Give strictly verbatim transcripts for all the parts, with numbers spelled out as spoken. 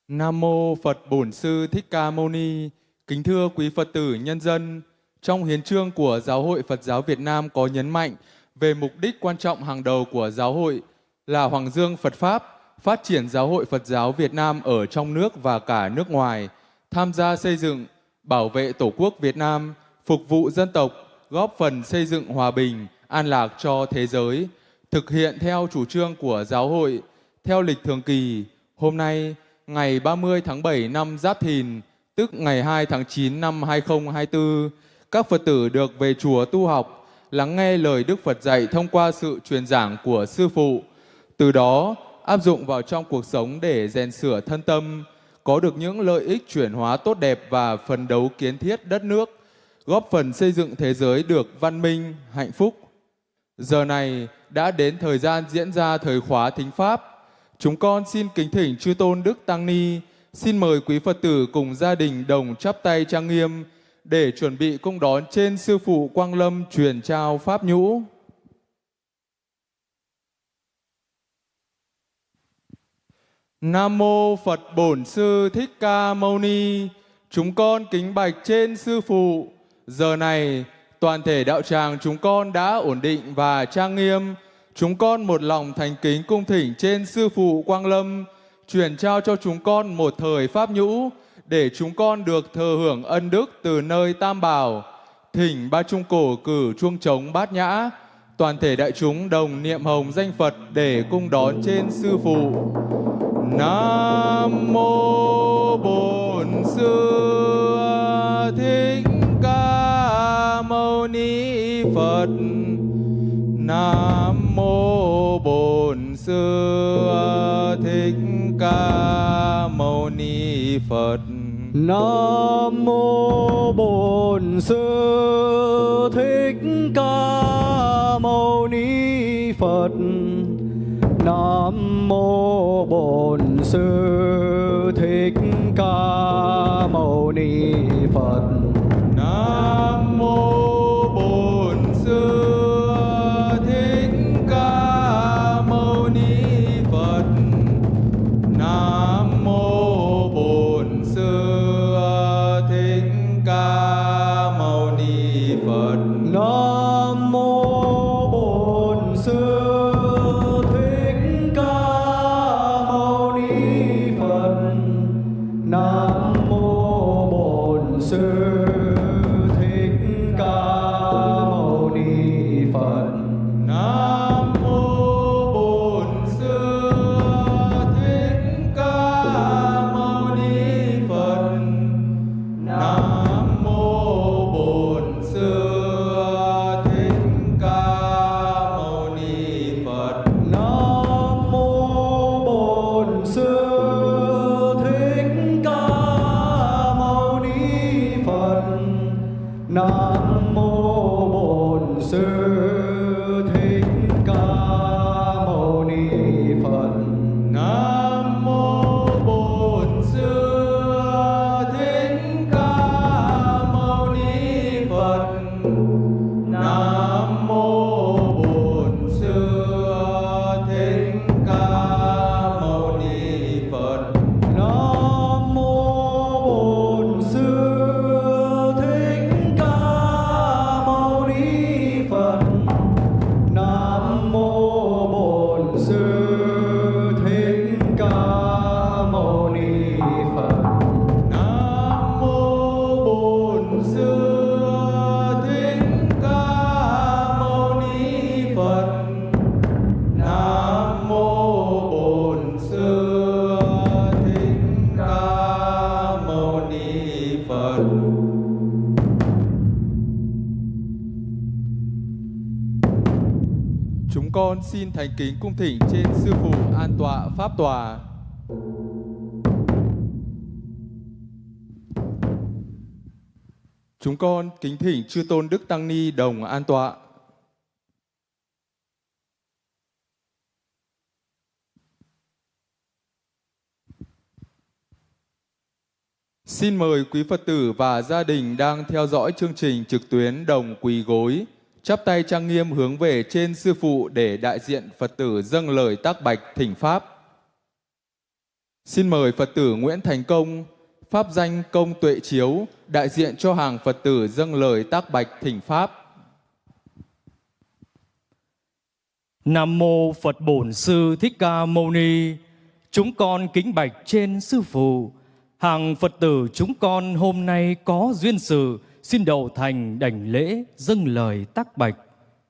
Nam mô Phật Bổn Sư Thích Ca Mâu Ni. Kính thưa quý Phật tử nhân dân, trong hiến chương của Giáo hội Phật giáo Việt Nam có nhấn mạnh về mục đích quan trọng hàng đầu của giáo hội là hoàng dương Phật Pháp, phát triển giáo hội Phật giáo Việt Nam ở trong nước và cả nước ngoài, tham gia xây dựng, bảo vệ Tổ quốc Việt Nam, phục vụ dân tộc, góp phần xây dựng hòa bình, an lạc cho thế giới, thực hiện theo chủ trương của giáo hội. Theo lịch thường kỳ, hôm nay, ngày ba mươi tháng bảy năm Giáp Thìn, tức ngày hai tháng chín năm hai nghìn không trăm hai mươi tư, các Phật tử được về chùa tu học, lắng nghe lời Đức Phật dạy thông qua sự truyền giảng của Sư Phụ. Từ đó, áp dụng vào trong cuộc sống để rèn sửa thân tâm, có được những lợi ích chuyển hóa tốt đẹp và phấn đấu kiến thiết đất nước, góp phần xây dựng thế giới được văn minh, hạnh phúc. Giờ này đã đến thời gian diễn ra thời khóa thính Pháp. Chúng con xin kính thỉnh Chư Tôn Đức Tăng Ni, xin mời quý Phật tử cùng gia đình đồng chắp tay trang nghiêm để chuẩn bị cung đón trên Sư Phụ Quang Lâm truyền trao Pháp nhũ. Nam mô Phật Bổn Sư Thích Ca Mâu Ni. Chúng con kính bạch trên Sư Phụ. Giờ này, toàn thể đạo tràng chúng con đã ổn định và trang nghiêm. Chúng con một lòng thành kính cung thỉnh trên Sư Phụ Quang Lâm truyền trao cho chúng con một thời Pháp nhũ để chúng con được thờ hưởng ân đức từ nơi Tam Bảo. Thỉnh ba trung cổ cử chuông trống bát nhã, toàn thể đại chúng đồng niệm hồng danh Phật để cung đón trên Sư Phụ. Nam mô Bổn Sư Thích Ca Mâu Ni Phật. Nam mô Bổn Sư Thích Ca Mâu Ni Phật. Nam mô Bổn Sư Thích Ca Mâu Ni Phật. Nam mô Bổn Sư Thích Ca Mâu Ni Phật. Nam mô Bổn Sư Thích Ca Mâu Ni Phật. Nam mô Bổn Sư Thích Ca Mâu Ni Phật. Nam mô Bổn Sư Thích Ca Mâu Ni Phật. Nam mô Bổn Sư Thích Ca Mâu Ni Phật. Nam mô Bổn Sư Thích Ca Mâu Ni Phật. Nam mô Bổn Sư Thích Ca Mâu Ni Phật. Nam mô Bổn Sư Thích Ca Mâu Ni Phật. Nam mô Bổn Sư Thích Ca Mâu Ni Phật. Nam mô Bổn Sư Thích Ca Mâu Ni Phật. Nam mô Bổn Sư Thích Ca Mâu Ni Phật. Nam mô Bổn Sư Thích Ca Mâu Ni Phật. Nam mô Bổn Sư Thích Ca Mâu Ni Phật. Nam mô Bổn Sư Thích Ca Mâu Ni Phật. Nam mô Bổn Sư Thích Ca Mâu Ni Phật. Chúng con xin thành kính cung thỉnh trên Sư Phụ an tọa pháp tòa. Chúng con kính thỉnh Chư Tôn Đức Tăng Ni đồng an tọa. Xin mời quý Phật tử và gia đình đang theo dõi chương trình trực tuyến đồng quỳ gối, chắp tay trang nghiêm hướng về trên Sư Phụ để đại diện Phật tử dâng lời tác bạch thỉnh Pháp. Xin mời Phật tử Nguyễn Thành Công, pháp danh Công Tuệ Chiếu, đại diện cho hàng Phật tử dâng lời tác bạch thỉnh pháp. Nam mô Phật Bổn Sư Thích Ca Mâu Ni. Chúng con kính bạch trên Sư Phụ. Hàng Phật tử chúng con hôm nay có duyên sự, xin đầu thành đảnh lễ dâng lời tác bạch.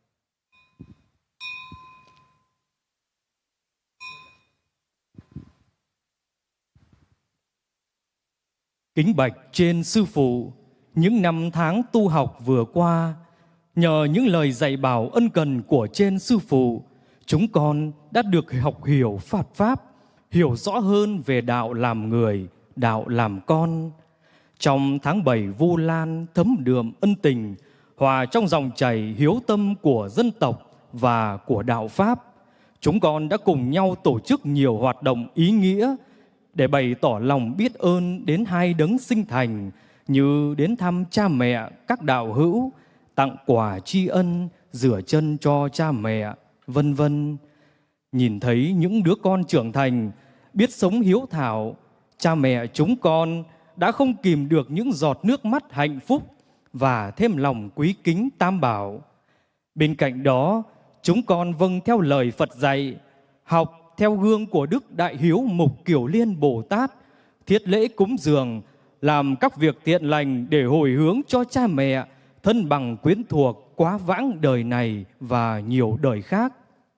Kính bạch trên Sư Phụ, những năm tháng tu học vừa qua, nhờ những lời dạy bảo ân cần của trên Sư Phụ, chúng con đã được học hiểu Phật Pháp, hiểu rõ hơn về đạo làm người, đạo làm con. Trong tháng bảy Vu Lan thấm đượm ân tình, hòa trong dòng chảy hiếu tâm của dân tộc và của đạo Pháp, chúng con đã cùng nhau tổ chức nhiều hoạt động ý nghĩa để bày tỏ lòng biết ơn đến hai đấng sinh thành, như đến thăm cha mẹ các đạo hữu, tặng quà tri ân, rửa chân cho cha mẹ, vân vân. Nhìn thấy những đứa con trưởng thành, biết sống hiếu thảo, cha mẹ chúng con đã không kìm được những giọt nước mắt hạnh phúc và thêm lòng quý kính Tam Bảo. Bên cạnh đó, chúng con vâng theo lời Phật dạy, học theo gương của Đức Đại Hiếu Mục Kiều Liên Bồ Tát, thiết lễ cúng dường, làm các việc thiện lành để hồi hướng cho cha mẹ, thân bằng quyến thuộc quá vãng đời này và nhiều đời khác.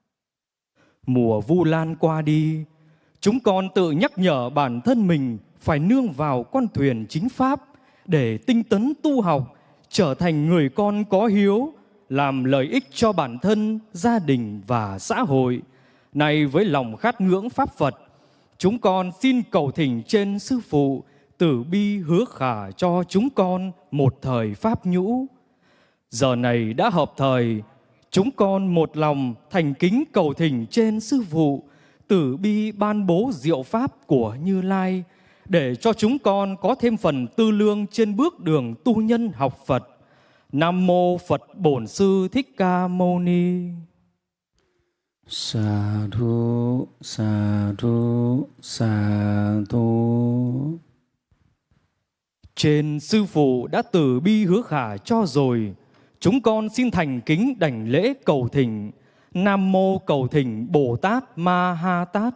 Mùa Vu Lan qua đi, chúng con tự nhắc nhở bản thân mình phải nương vào con thuyền chính Pháp để tinh tấn tu học, trở thành người con có hiếu, làm lợi ích cho bản thân, gia đình và xã hội. Này với lòng khát ngưỡng Pháp Phật, chúng con xin cầu thỉnh trên Sư Phụ từ bi hứa khả cho chúng con một thời Pháp nhũ. Giờ này đã hợp thời, chúng con một lòng thành kính cầu thỉnh trên Sư Phụ từ bi ban bố diệu Pháp của Như Lai, để cho chúng con có thêm phần tư lương trên bước đường tu nhân học Phật. Nam mô Phật Bổn Sư Thích Ca Mâu Ni. Sa thu, sa thu, sa thu. Trên Sư Phụ đã từ bi hứa khả cho rồi, chúng con xin thành kính đảnh lễ cầu thỉnh. Nam mô cầu thỉnh Bồ Tát Ma Ha Tát.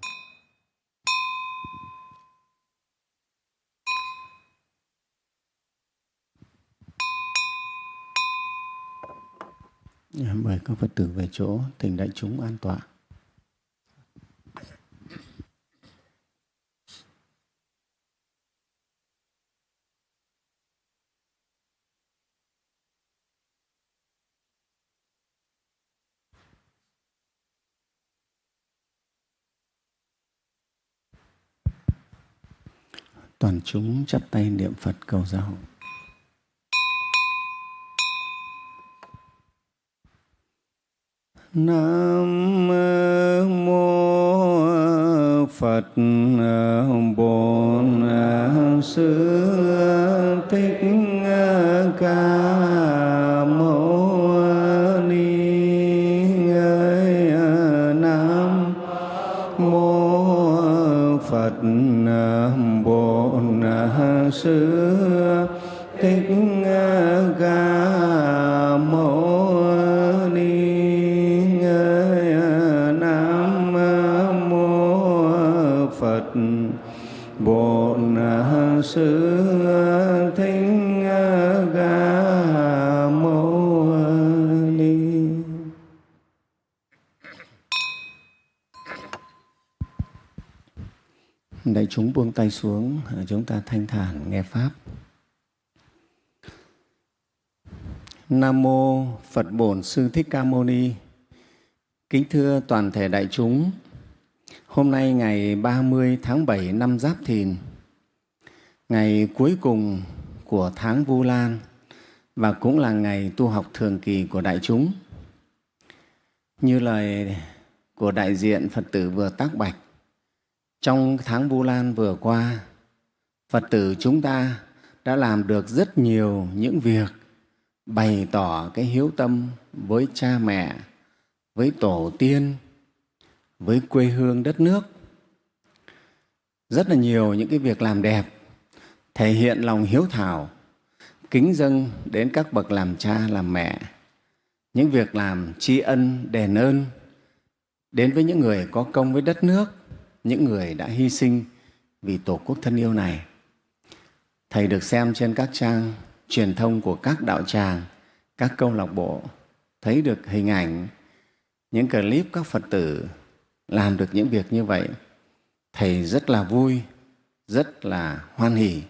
Mời các Phật tử về chỗ, thỉnh đại chúng an tọa. Toàn chúng chắp tay niệm Phật cầu gia hộ. Nam mô Phật Bổn Sư Thích Ca Mâu Ni. Nam mô Phật Bổn Sư Thích Ca Mâu Ni. Nam mô Phật Bổn Sư Thích Ca Mâu Ni. Đại chúng buông tay xuống, chúng ta thanh thản nghe Pháp. Nam mô Phật Bổn Sư Thích Ca Mâu Ni. Kính thưa toàn thể đại chúng, hôm nay ngày ba mươi tháng bảy năm Giáp Thìn, ngày cuối cùng của tháng Vu Lan và cũng là ngày tu học thường kỳ của đại chúng. Như lời của đại diện Phật tử vừa tác bạch, trong tháng Vu Lan vừa qua, Phật tử chúng ta đã làm được rất nhiều những việc bày tỏ cái hiếu tâm với cha mẹ, với tổ tiên, với quê hương đất nước. rất là nhiều những cái việc làm đẹp, thể hiện lòng hiếu thảo, kính dâng đến các bậc làm cha, làm mẹ, những việc làm tri ân, đền ơn đến với những người có công với đất nước, những người đã hy sinh vì Tổ quốc thân yêu này. Thầy được xem trên các trang truyền thông của các đạo tràng, các câu lạc bộ, thấy được hình ảnh, những clip các Phật tử làm được những việc như vậy. Thầy rất là vui, rất là hoan hỉ.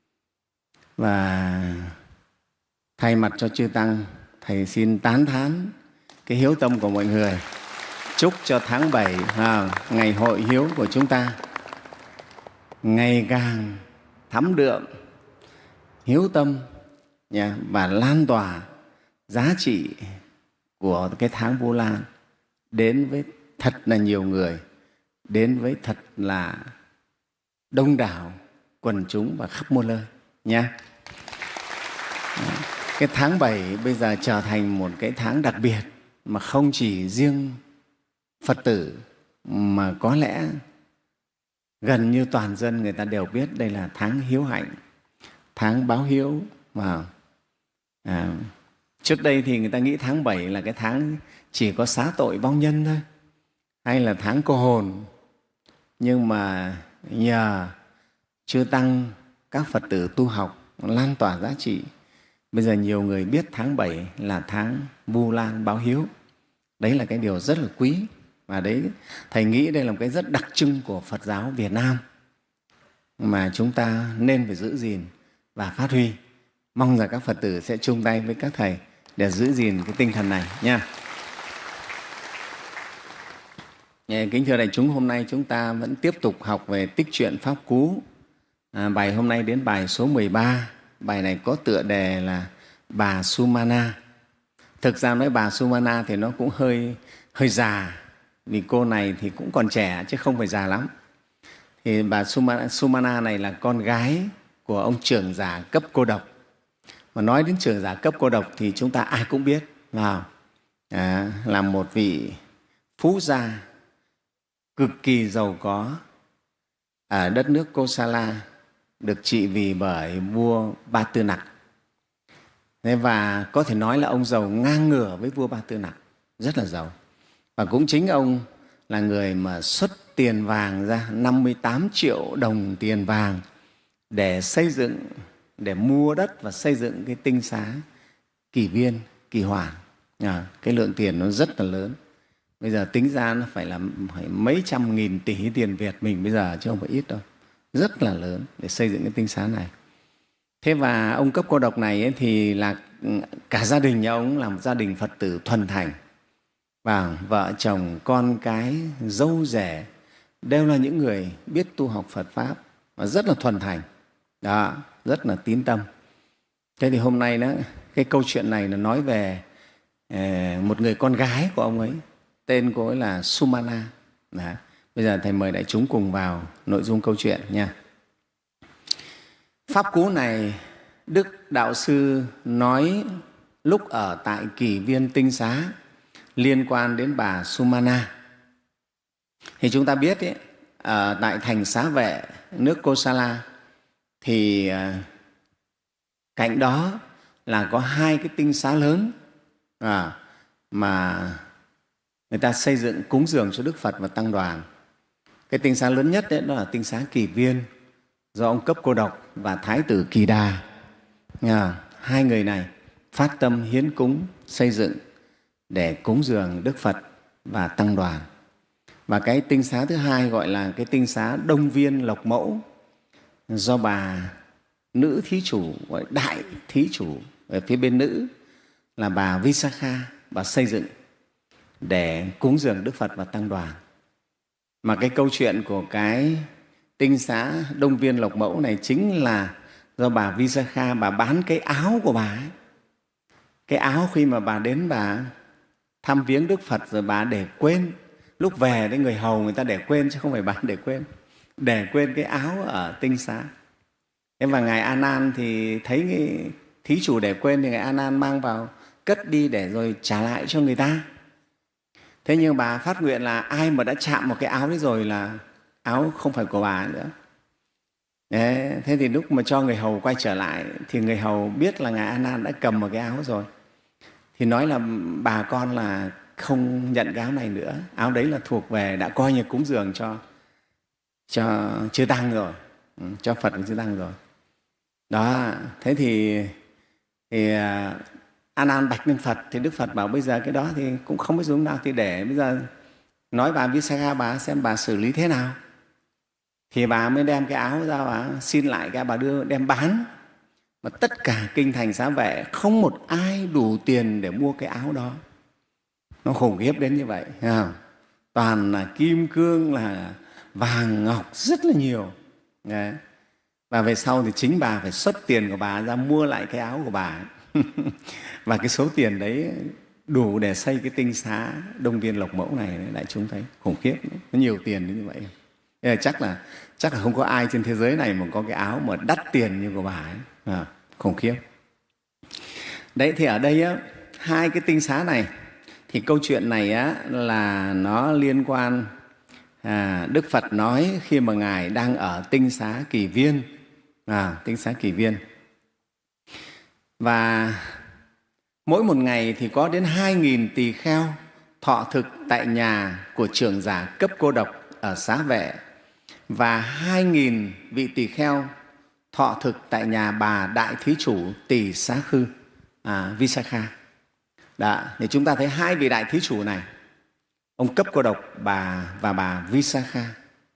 Và thay mặt cho chư Tăng, Thầy xin tán thán cái hiếu tâm của mọi người. Chúc cho tháng bảy, à, ngày hội hiếu của chúng ta ngày càng thắm đượm hiếu tâm nha, và lan tỏa giá trị của cái tháng Vu Lan đến với thật là nhiều người, đến với thật là đông đảo quần chúng và khắp muôn nơi nha. Cái tháng bảy bây giờ trở thành một cái tháng đặc biệt mà không chỉ riêng Phật tử mà có lẽ gần như toàn dân người ta đều biết đây là tháng hiếu hạnh, tháng báo hiếu. Mà à, trước đây thì người ta nghĩ tháng bảy là cái tháng chỉ có xá tội vong nhân thôi, hay là tháng cô hồn. Nhưng mà nhờ chư Tăng, các Phật tử tu học lan tỏa giá trị, bây giờ nhiều người biết tháng bảy là tháng Vu Lan báo hiếu. Đấy là cái điều rất là quý. Và đấy, Thầy nghĩ đây là một cái rất đặc trưng của Phật giáo Việt Nam mà chúng ta nên phải giữ gìn và phát huy. Mong rằng các Phật tử sẽ chung tay với các Thầy để giữ gìn cái tinh thần này nha. Kính thưa đại chúng, hôm nay chúng ta vẫn tiếp tục học về tích truyện Pháp Cú. À, bài hôm nay đến bài số mười ba. Bài này có tựa đề là Bà Sumana. Thực ra nói bà Sumana thì nó cũng hơi, hơi già, vì cô này thì cũng còn trẻ chứ không phải già lắm. Thì bà Sumana, Sumana này là con gái của ông trưởng giả cấp Cô Độc. Mà nói đến trưởng giả cấp Cô Độc thì chúng ta ai cũng biết, vào à, là một vị phú gia cực kỳ giàu có ở đất nước Kosala, được trị vì bởi vua Ba Tư Nặc. Thế và có thể nói là ông giàu ngang ngửa với vua Ba Tư Nặc, rất là giàu. Và cũng chính ông là người mà xuất tiền vàng ra năm mươi tám triệu đồng tiền vàng để xây dựng, để mua đất và xây dựng cái tinh xá Kỳ Viên, Kỳ Hoàn. À, cái lượng tiền nó rất là lớn. Bây giờ tính ra nó phải là phải mấy trăm nghìn tỷ tiền Việt mình bây giờ, chứ không phải ít đâu. Rất là lớn để xây dựng cái tinh xá này. Thế và ông cấp Cô Độc này ấy thì là cả gia đình nhà ông là một gia đình Phật tử thuần thành. Và vợ chồng, con cái, dâu rể đều là những người biết tu học Phật Pháp và rất là thuần thành. Đó, rất là tín tâm. Thế thì hôm nay đó, cái câu chuyện này là nói về một người con gái của ông ấy, tên cô ấy là Sumana. Đó. Bây giờ Thầy mời đại chúng cùng vào nội dung câu chuyện nha. Pháp Cú này Đức Đạo Sư nói lúc ở tại Kỳ Viên Tinh Xá liên quan đến bà Sumana. Thì chúng ta biết ấy, ở tại thành Xá Vệ, nước Kosala, thì cạnh đó là có hai cái tinh xá lớn à, mà người ta xây dựng cúng dường cho Đức Phật và Tăng đoàn. Cái tinh xá lớn nhất đấy, đó là tinh xá Kỳ Viên do ông cấp Cô Độc và Thái tử Kỳ Đà. À, hai người này phát tâm hiến cúng xây dựng để cúng dường Đức Phật và Tăng đoàn. Và cái tinh xá thứ hai gọi là cái tinh xá Đông Viên Lộc Mẫu, do bà nữ thí chủ, gọi đại thí chủ ở phía bên nữ là bà Visakha, bà xây dựng để cúng dường Đức Phật và Tăng đoàn. Mà cái câu chuyện của cái tinh xá Đông Viên Lộc Mẫu này chính là do bà Visakha, bà bán cái áo của bà ấy. Cái áo khi mà bà đến bà thăm viếng Đức Phật rồi bà để quên, lúc về đấy người hầu người ta để quên chứ không phải bà để quên, để quên cái áo ở tinh xá. Thế và Ngài A Nan thì thấy cái thí chủ để quên thì Ngài A Nan mang vào cất đi để rồi trả lại cho người ta. Thế nhưng bà phát nguyện là ai mà đã chạm một cái áo đấy rồi là áo không phải của bà nữa, Đấy, thế thì lúc mà cho người hầu quay trở lại thì người hầu biết là ngài A Nan đã cầm một cái áo rồi, thì nói là bà con là không nhận cái áo này nữa, áo đấy là thuộc về, đã coi như cúng dường cho cho chư tăng rồi, cho Phật và chư tăng rồi. Đó, thế thì, thì A Nan bạch lên Phật, thì Đức Phật bảo bây giờ cái đó thì cũng không biết dùng nào, thì để bây giờ nói bà Visakha bà xem bà xử lý thế nào. Thì bà mới đem cái áo ra, bà xin lại cái, bà đưa đem bán. Mà tất cả kinh thành Xá Vệ không một ai đủ tiền để mua cái áo đó. Nó khủng khiếp đến như vậy, thấy không? Toàn là kim cương, là vàng ngọc rất là nhiều. Đấy. Và về sau thì chính bà phải xuất tiền của bà ra mua lại cái áo của bà. Và cái số tiền đấy đủ để xây cái tinh xá Đông Viên Lộc Mẫu này, đại chúng thấy khủng khiếp, nó nhiều tiền đến như vậy. Thế là chắc là chắc là không có ai trên thế giới này mà có cái áo mà đắt tiền như của bà ấy. À, khủng khiếp. Đấy, thì ở đây á, hai cái tinh xá này thì câu chuyện này á, là nó liên quan, à, Đức Phật nói khi mà Ngài đang ở tinh xá Kỳ Viên, à, tinh xá Kỳ Viên. Và mỗi một ngày thì có đến hai nghìn tỳ kheo thọ thực tại nhà của trưởng giả cấp cô độc ở Xá Vệ, và hai nghìn vị tỳ kheo thọ thực tại nhà bà đại thí chủ Tỳ Xá Khư, à, Visakha. Đó, thì chúng ta thấy hai vị đại thí chủ này, ông cấp cô độc bà và bà Visakha,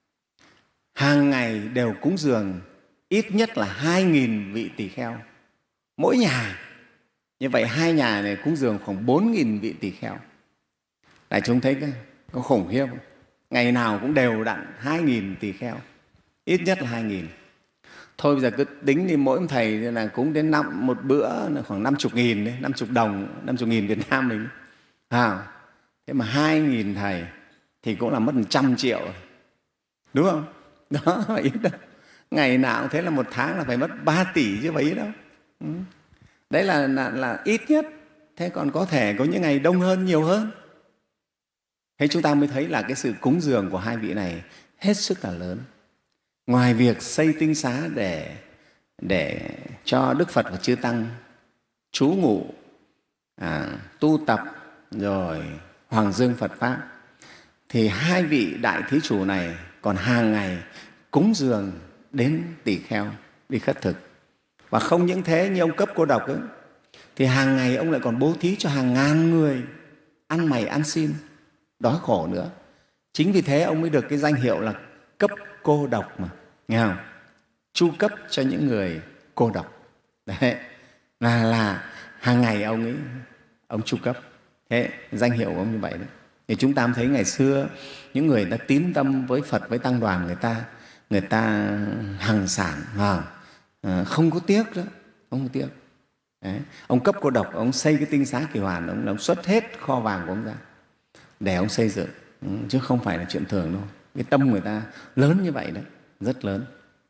hàng ngày đều cúng dường ít nhất là hai nghìn vị tỳ kheo mỗi nhà. Như vậy hai nhà này cúng dường khoảng bốn nghìn vị tỳ kheo. Đại chúng thấy cái, có khủng khiếp không? Ngày nào cũng đều đặn hai nghìn tỳ kheo, ít nhất là hai nghìn. Thôi bây giờ cứ tính đi, mỗi thầy là cúng đến năm một bữa là khoảng năm chục nghìn đấy, năm chục đồng, năm chục nghìn Việt Nam mình. À, thế mà hai nghìn thầy thì cũng là mất một trăm triệu, đúng không? Đó, ít đâu. Ngày nào cũng thế, là một tháng là phải mất ba tỷ chứ vậy đâu. Ừ. Đấy là, là, là ít nhất. Thế còn có thể có những ngày đông hơn, nhiều hơn. Thế chúng ta mới thấy là cái sự cúng dường của hai vị này hết sức là lớn. Ngoài việc xây tinh xá để, để cho Đức Phật và chư Tăng trú ngụ, à, tu tập, rồi hoàng dương Phật Pháp, thì hai vị đại thí chủ này còn hàng ngày cúng dường đến tỳ kheo đi khất thực. Và không những thế, như ông cấp cô độc ấy, thì hàng ngày ông lại còn bố thí cho hàng ngàn người ăn mày ăn xin, đói khổ nữa. Chính vì thế ông mới được cái danh hiệu là cấp cô độc mà, nghe không? Chu cấp cho những người cô độc. Đấy, là, là hàng ngày ông ấy, ông chu cấp. Thế danh hiệu của ông như vậy đấy. Thì chúng ta thấy ngày xưa những người đã tín tâm với Phật, với Tăng đoàn, người ta người ta hằng sản, à, không có tiếc đó, không có tiếc. Đấy. Ông cấp cô độc, ông xây cái tinh xá Kỳ Hoàn, ông, ông xuất hết kho vàng của ông ra để ông xây dựng, chứ không phải là chuyện thường đâu. Cái tâm người ta lớn như vậy đấy, rất lớn.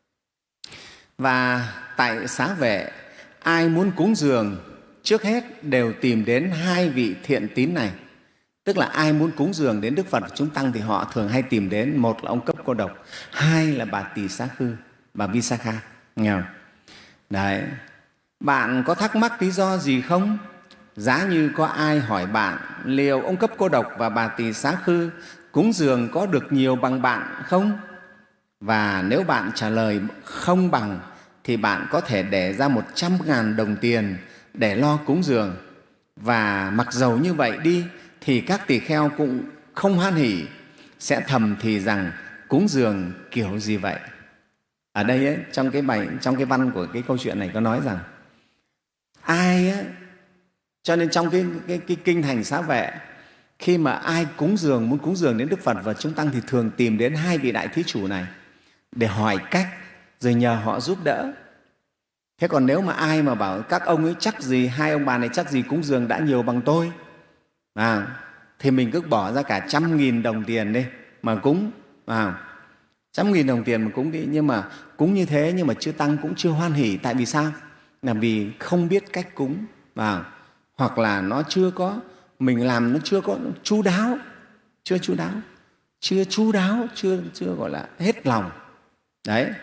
Và tại Xá Vệ, ai muốn cúng dường trước hết đều tìm đến hai vị thiện tín này. Tức là ai muốn cúng dường đến Đức Phật và chúng Tăng thì họ thường hay tìm đến, một là ông cấp cô độc, hai là bà Tỳ Xá Khư, bà Visakha. Nghe không? Đấy. Bạn có thắc mắc lý do gì không? Giá như có ai hỏi bạn liệu ông cấp cô độc và bà Tỳ Xá Khư cúng dường có được nhiều bằng bạn không? Và nếu bạn trả lời không bằng thì bạn có thể để ra một trăm ngàn đồng tiền để lo cúng dường. Và mặc dầu như vậy đi thì các tỳ kheo cũng không hoan hỉ, sẽ thầm thì rằng cúng dường kiểu gì vậy? Ở đây ấy, trong cái bài, trong cái văn của cái câu chuyện này có nói rằng ai ấy, cho nên trong cái, cái, cái kinh thành Xá Vệ, khi mà ai cúng dường, muốn cúng dường đến Đức Phật và chúng Tăng thì thường tìm đến hai vị đại thí chủ này để hỏi cách, rồi nhờ họ giúp đỡ. Thế còn nếu mà ai mà bảo các ông ấy chắc gì, hai ông bà này chắc gì cúng dường đã nhiều bằng tôi, à, thì mình cứ bỏ ra cả trăm nghìn đồng tiền đi mà cúng, à, trăm nghìn đồng tiền mà cúng đi. Nhưng mà cúng như thế nhưng mà chư Tăng cũng chưa hoan hỉ. Tại vì sao? Là vì không biết cách cúng, à, hoặc là nó chưa có, mình làm nó chưa có chu đáo, chưa chu đáo, chưa chu đáo, chưa chưa gọi là hết lòng. Đấy,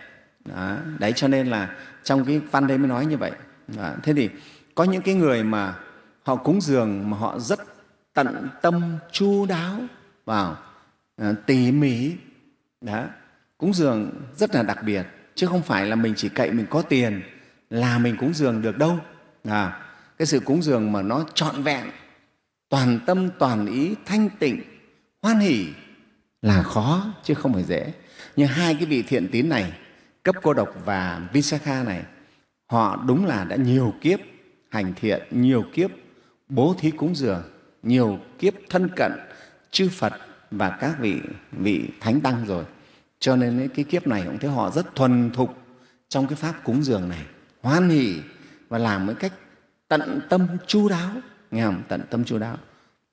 Đó. Đấy, cho nên là trong cái văn đấy mới nói như vậy. Đó. Thế thì có những cái người mà họ cúng dường mà họ rất tận tâm chu đáo vào, à, tỉ mỉ. Đó. Cúng dường rất là đặc biệt, chứ không phải là mình chỉ cậy mình có tiền là mình cúng dường được đâu. À, cái sự cúng dường mà nó trọn vẹn, toàn tâm toàn ý, thanh tịnh, hoan hỷ là khó chứ không phải dễ. Nhưng hai cái vị thiện tín này, Cấp Cô Độc và Visakha này, họ đúng là đã nhiều kiếp hành thiện, nhiều kiếp bố thí cúng dường, nhiều kiếp thân cận chư Phật và các vị vị thánh tăng rồi. Cho nên cái kiếp này cũng thấy họ rất thuần thục trong cái pháp cúng dường này, hoan hỷ và làm một cách tận tâm chu đáo, nghe không? Tận tâm chu đáo.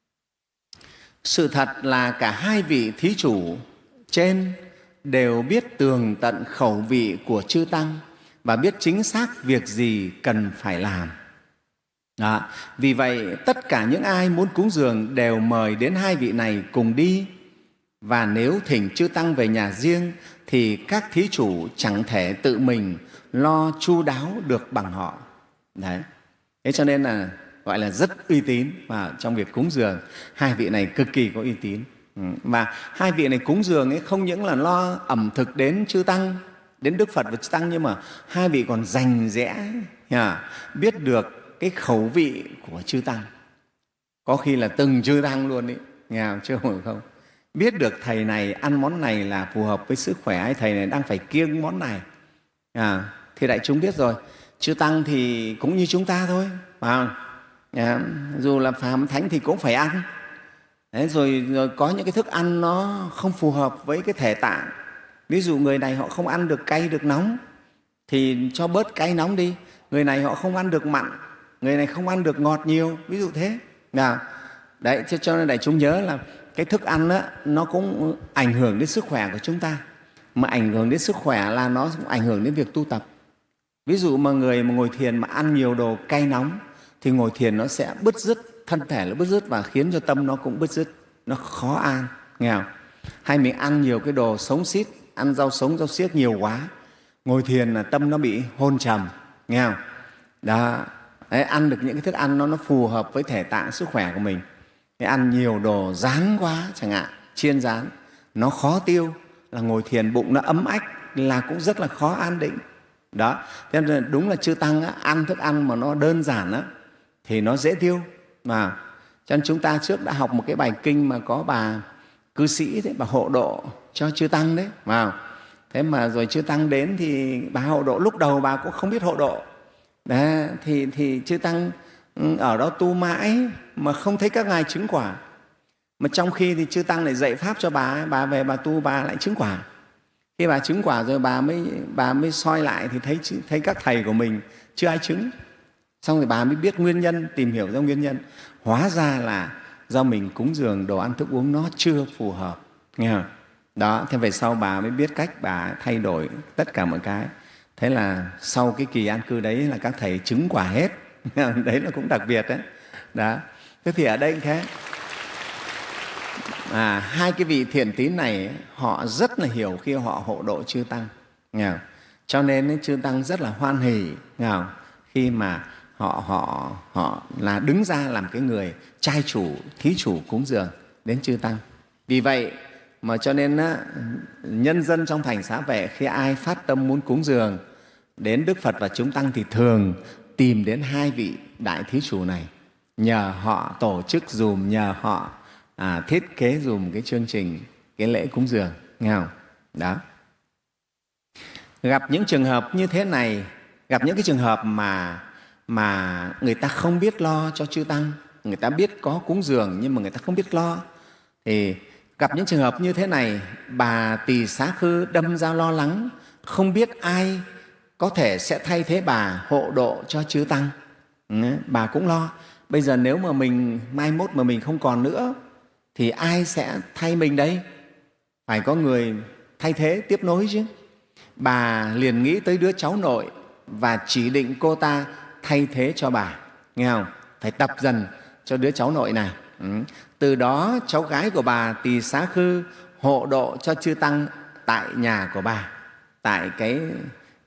Sự thật là cả hai vị thí chủ trên đều biết tường tận khẩu vị của chư tăng và biết chính xác việc gì cần phải làm. Đó. Vì vậy, tất cả những ai muốn cúng dường đều mời đến hai vị này cùng đi. Và nếu thỉnh chư tăng về nhà riêng thì các thí chủ chẳng thể tự mình lo chu đáo được bằng họ. Đấy. Thế cho nên là gọi là rất uy tín và trong việc cúng dường. Hai vị này cực kỳ có uy tín. Và hai vị này cúng dường ấy không những là lo ẩm thực đến chư tăng, đến Đức Phật và chư tăng, nhưng mà hai vị còn rành rẽ, biết được cái khẩu vị của chư tăng. Có khi là từng chư tăng luôn ấy, nghe không? Chứ không phải không. Biết được thầy này ăn món này là phù hợp với sức khỏe, hay thầy này đang phải kiêng món này. À, thì đại chúng biết rồi, chư tăng thì cũng như chúng ta thôi, phải không? À, dù là phàm thánh thì cũng phải ăn. Đấy, rồi, rồi có những cái thức ăn nó không phù hợp với cái thể tạng. Ví dụ người này họ không ăn được cay được nóng thì cho bớt cay nóng đi. Người này họ không ăn được mặn, người này không ăn được ngọt nhiều, ví dụ thế. Nào, đấy, cho nên đại chúng nhớ là cái thức ăn đó, nó cũng ảnh hưởng đến sức khỏe của chúng ta. Mà ảnh hưởng đến sức khỏe là nó cũng ảnh hưởng đến việc tu tập. Ví dụ mà người mà ngồi thiền mà ăn nhiều đồ cay nóng thì ngồi thiền nó sẽ bứt rứt, thân thể nó bứt rứt và khiến cho tâm nó cũng bứt rứt, nó khó an, nghe không? Hay mình ăn nhiều cái đồ sống xít, ăn rau sống, rau xiếc nhiều quá, ngồi thiền là tâm nó bị hôn trầm, nghe không? Đó. Đấy, ăn được những cái thức ăn nó, nó phù hợp với thể tạng sức khỏe của mình. Thế ăn nhiều đồ rán quá chẳng hạn, chiên rán, nó khó tiêu, là ngồi thiền bụng nó ấm ách, là cũng rất là khó an định. Đó, thế nên đúng là chư tăng á, ăn thức ăn mà nó đơn giản á, thì nó dễ tiêu. Mà cho nên chúng ta trước đã học một cái bài kinh mà có bà cư sĩ đấy, bà hộ độ cho chư tăng đấy. Wow. Thế mà rồi chư tăng đến thì bà hộ độ, lúc đầu bà cũng không biết hộ độ. Đấy, thì, thì chư tăng ở đó tu mãi mà không thấy các ngài chứng quả. Mà trong khi thì chư tăng lại dạy pháp cho bà, bà về bà tu bà lại chứng quả. Khi bà chứng quả rồi bà mới, bà mới soi lại thì thấy, thấy các thầy của mình chưa ai chứng. Xong rồi bà mới biết nguyên nhân, tìm hiểu ra nguyên nhân. Hóa ra là do mình cúng dường đồ ăn thức uống nó chưa phù hợp. Nghe không? Đó, thế về sau bà mới biết cách bà thay đổi tất cả mọi cái. Thế là sau cái kỳ an cư đấy là các thầy chứng quả hết. Đấy là cũng đặc biệt đấy. Đó. Thế thì ở đây cũng thế. À, hai cái vị thiện tín này họ rất là hiểu khi họ hộ độ chư tăng. Nghe không? Cho nên chư tăng rất là hoan hỉ, nghe không? Khi mà họ, họ, họ là đứng ra làm cái người trai chủ, thí chủ cúng dường đến chư tăng. Vì vậy mà cho nên á, nhân dân trong thành Xá Vệ khi ai phát tâm muốn cúng dường đến Đức Phật và chúng tăng thì thường tìm đến hai vị đại thí chủ này, nhờ họ tổ chức dùm, nhờ họ à, thiết kế dùm cái chương trình, cái lễ cúng dường, nghe không? Đó. Gặp những trường hợp như thế này, gặp những cái trường hợp mà mà người ta không biết lo cho chư tăng, người ta biết có cúng dường nhưng mà người ta không biết lo, thì gặp những trường hợp như thế này, bà Tỳ Xá Khư đâm ra lo lắng, không biết ai có thể sẽ thay thế bà hộ độ cho chư tăng. Bà cũng lo, bây giờ nếu mà mình mai mốt mà mình không còn nữa thì ai sẽ thay mình đây? Phải có người thay thế, tiếp nối chứ. Bà liền nghĩ tới đứa cháu nội và chỉ định cô ta thay thế cho bà, nghe không? Phải tập dần cho đứa cháu nội này. Ừ. Từ đó cháu gái của bà Tỳ Xá Khư hộ độ cho chư tăng tại nhà của bà, tại cái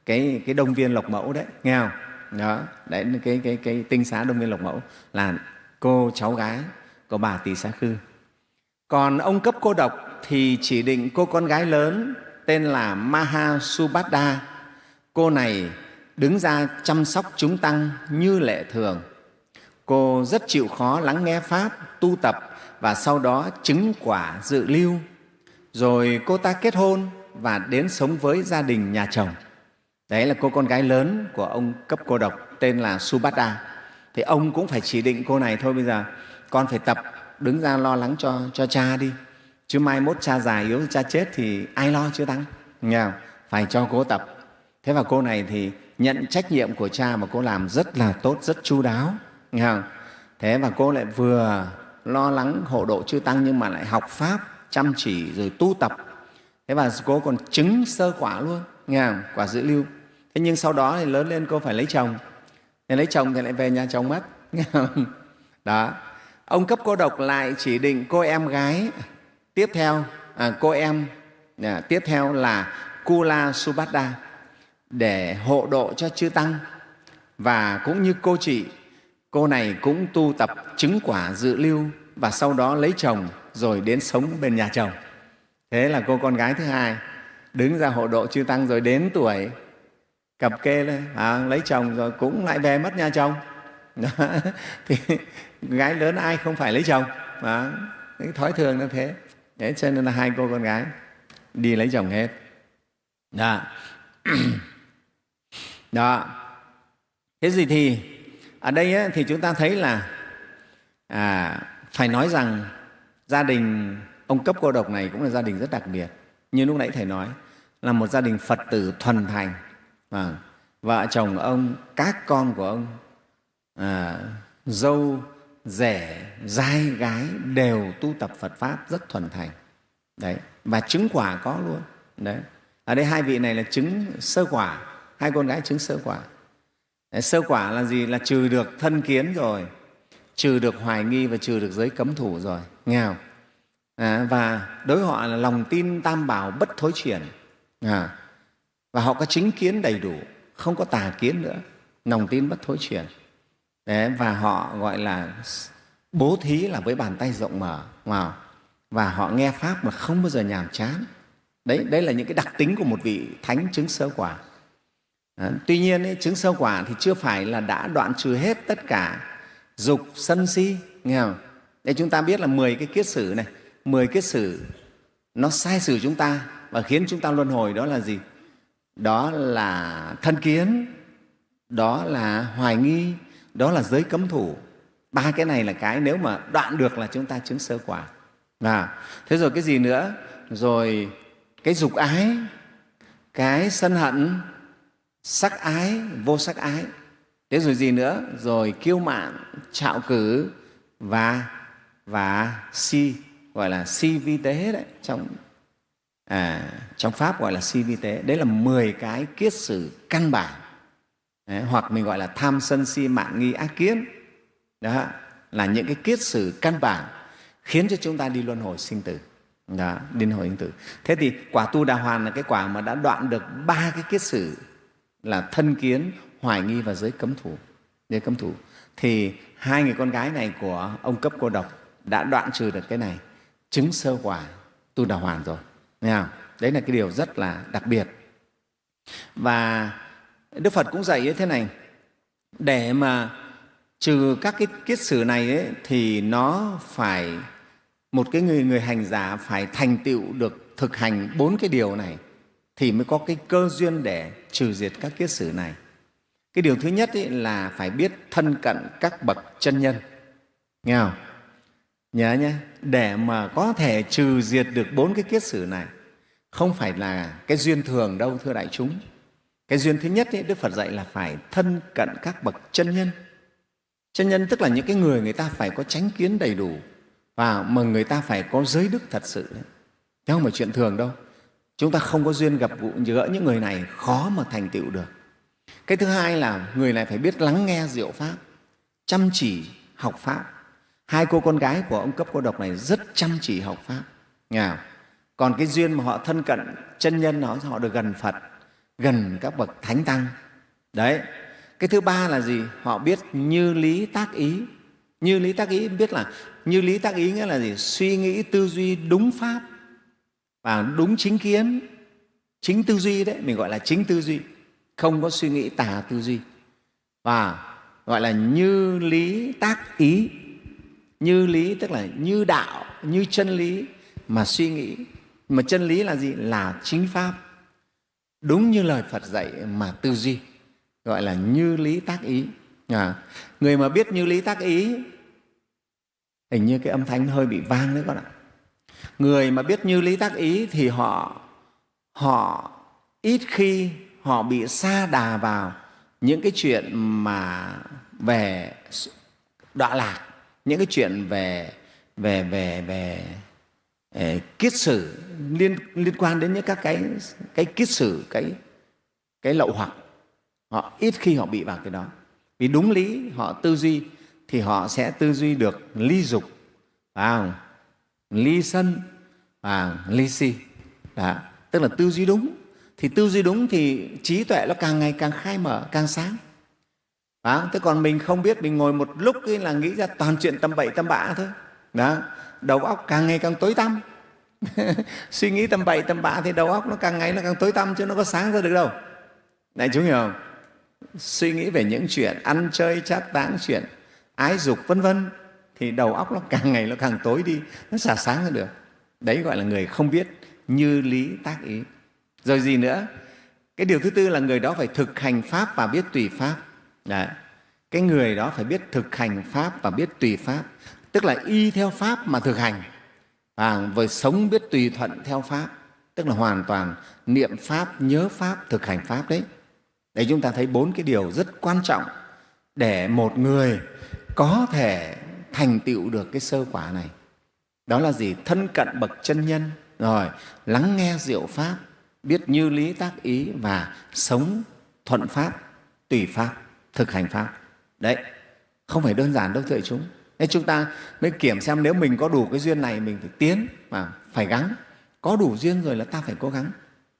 cái cái Đông Viên Lộc Mẫu đấy, nghe không? Đó, đấy cái cái cái tinh xá Đông Viên Lộc Mẫu là cô cháu gái của bà Tỳ Xá Khư. Còn ông Cấp Cô Độc thì chỉ định cô con gái lớn tên là Mahasubhadra. Cô này đứng ra chăm sóc chúng tăng như lệ thường. Cô rất chịu khó lắng nghe Pháp, tu tập và sau đó chứng quả dự lưu. Rồi cô ta kết hôn và đến sống với gia đình nhà chồng. Đấy là cô con gái lớn của ông Cấp Cô Độc tên là Subhadra. Thì ông cũng phải chỉ định cô này thôi, bây giờ con phải tập đứng ra lo lắng cho, cho cha đi. Chứ mai mốt cha già yếu, cha chết thì ai lo chư tăng? Nghe không? Phải cho cô tập. Thế và cô này thì nhận trách nhiệm của cha mà cô làm rất là tốt, rất chu đáo. Nghe không? Thế và cô lại vừa lo lắng hộ độ chư tăng nhưng mà lại học Pháp, chăm chỉ rồi tu tập. Thế và cô còn chứng sơ quả luôn, nghe không? Quả dự lưu. Thế nhưng sau đó thì lớn lên cô phải lấy chồng. Thế lấy chồng thì lại về nhà chồng mất. Nghe không? Đó. Ông Cấp Cô Độc lại chỉ định cô em gái tiếp theo, à, cô em à, tiếp theo là Kula Subhadra để hộ độ cho chư tăng. Và cũng như cô chị, cô này cũng tu tập chứng quả dự lưu và sau đó lấy chồng rồi đến sống bên nhà chồng. Thế là cô con gái thứ hai đứng ra hộ độ chư tăng rồi đến tuổi cập kê lên, à, lấy chồng rồi cũng lại về mất nhà chồng. Đó. Thì gái lớn ai không phải lấy chồng, đó. Cái thói thường nó thế. Đấy, cho nên là hai cô con gái đi lấy chồng hết. Đó. Đó. Thế gì thì ở đây ấy, thì chúng ta thấy là à, phải nói rằng gia đình ông Cấp Cô Độc này cũng là gia đình rất đặc biệt. Như lúc nãy Thầy nói, là một gia đình Phật tử thuần thành. À, vợ chồng ông, các con của ông, à, dâu, rể, trai, gái đều tu tập Phật Pháp rất thuần thành. Đấy, và chứng quả có luôn. Đấy. Ở đây hai vị này là chứng sơ quả, hai con gái chứng sơ quả. Đấy, sơ quả là gì? Là trừ được thân kiến rồi, trừ được hoài nghi và trừ được giới cấm thủ rồi. Nghe không? À, và đối với họ là lòng tin tam bảo bất thối chuyển. À, và họ có chính kiến đầy đủ, không có tà kiến nữa, lòng tin bất thối chuyển. Đấy, và họ gọi là bố thí là với bàn tay rộng mở. Wow. Và họ nghe Pháp mà không bao giờ nhàm chán. Đấy, đấy là những cái đặc tính của một vị thánh chứng sơ quả. À, tuy nhiên ấy, chứng sơ quả thì chưa phải là đã đoạn trừ hết tất cả dục sân si, nghe không? Để chúng ta biết là mười cái kiết sử này, mười kiết sử nó sai sử chúng ta và khiến chúng ta luân hồi. Đó là gì? Đó là thân kiến, đó là hoài nghi, đó là giới cấm thủ. Ba cái này là cái nếu mà đoạn được là chúng ta chứng sơ quả. À, thế rồi cái gì nữa? Rồi cái dục ái, cái sân hận, sắc ái, vô sắc ái. Thế rồi gì nữa? Rồi kiêu mạn, trạo cử và và si, gọi là si vi tế đấy, trong à, trong Pháp gọi là si vi tế. Đấy là mười cái kiết sử căn bản. Đấy, hoặc mình gọi là tham sân si mạn nghi ác kiến. Đó là những cái kiết sử căn bản khiến cho chúng ta đi luân hồi sinh tử. Đó, đi luân hồi sinh tử. Thế thì quả tu đà hoàn là cái quả mà đã đoạn được ba cái kiết sử là thân kiến, hoài nghi và giới cấm thủ. Giới cấm thủ. Thì hai người con gái này của ông Cấp Cô Độc đã đoạn trừ được cái này, chứng sơ quả tu đà hoàn rồi. Nghe không? Đấy là cái điều rất là đặc biệt. Và Đức Phật cũng dạy như thế này, để mà trừ các cái kiết sử này ấy, thì nó phải một cái người người hành giả phải thành tựu được thực hành bốn cái điều này thì mới có cái cơ duyên để trừ diệt các kiết sử này. Cái điều thứ nhất ấy là phải biết thân cận các bậc chân nhân. Nghe không? Nhớ nhé, để mà có thể trừ diệt được bốn cái kiết sử này không phải là cái duyên thường đâu, thưa đại chúng. Cái duyên thứ nhất ấy, Đức Phật dạy là phải thân cận các bậc chân nhân. Chân nhân tức là những cái người người ta phải có chánh kiến đầy đủ và mà người ta phải có giới đức thật sự đấy. Chứ không phải chuyện thường đâu. Chúng ta không có duyên gặp gỡ những người này khó mà thành tựu được. Cái thứ hai là người này phải biết lắng nghe diệu Pháp, chăm chỉ học Pháp. Hai cô con gái của ông Cấp Cô Độc này rất chăm chỉ học Pháp. Nghe không? Còn cái duyên mà họ thân cận chân nhân, họ, họ được gần Phật gần các bậc thánh tăng. Đấy. Cái thứ ba là gì? Họ biết như lý tác ý. Như lý tác ý biết là như lý tác ý nghĩa là gì? Suy nghĩ tư duy đúng pháp và đúng chính kiến, chính tư duy đấy, mình gọi là chính tư duy, không có suy nghĩ tà tư duy, và gọi là như lý tác ý. Như lý tức là như đạo, như chân lý mà suy nghĩ. Mà chân lý là gì? Là chính pháp, đúng như lời Phật dạy mà tư duy, gọi là như lý tác ý. À, người mà biết như lý tác ý, hình như cái âm thanh hơi bị vang đấy con ạ. Người mà biết như lý tác ý thì họ họ ít khi họ bị sa đà vào những cái chuyện mà về đọa lạc, những cái chuyện về về về về, về kiết sử liên liên quan đến những các cái cái kiết sử, cái cái lậu hoặc. Họ ít khi họ bị vào cái đó. Vì đúng lý họ tư duy thì họ sẽ tư duy được ly dục, phải không? Ly sân và ly si. Đó. Tức là tư duy đúng. Thì tư duy đúng thì trí tuệ nó càng ngày càng khai mở, càng sáng. Đó. Thế còn mình không biết, mình ngồi một lúc ấy là nghĩ ra toàn chuyện tầm bậy tầm bạ thôi. Đó. Đầu óc càng ngày càng tối tăm. Suy nghĩ tầm bậy tầm bạ thì đầu óc nó càng ngày nó càng tối tăm, chứ nó có sáng ra được đâu. Này chúng hiểu không? Suy nghĩ về những chuyện ăn chơi trác táng, chuyện ái dục vân vân thì đầu óc nó càng ngày nó càng tối đi, nó xả sáng ra được. Đấy gọi là người không biết như lý tác ý. Rồi gì nữa? Cái điều thứ tư là người đó phải thực hành pháp và biết tùy pháp. Đấy. Cái người đó phải biết thực hành pháp và biết tùy pháp, tức là y theo pháp mà thực hành, và với sống biết tùy thuận theo pháp, tức là hoàn toàn niệm pháp, nhớ pháp, thực hành pháp. Đấy. Đấy, chúng ta thấy bốn cái điều rất quan trọng để một người có thể thành tựu được cái sơ quả này. Đó là gì? Thân cận bậc chân nhân, rồi lắng nghe diệu pháp, biết như lý tác ý và sống thuận pháp, tùy pháp, thực hành pháp. Đấy, không phải đơn giản đâu thưa chúng. Nên chúng ta mới kiểm xem nếu mình có đủ cái duyên này mình phải tiến và phải gắng. Có đủ duyên rồi là ta phải cố gắng.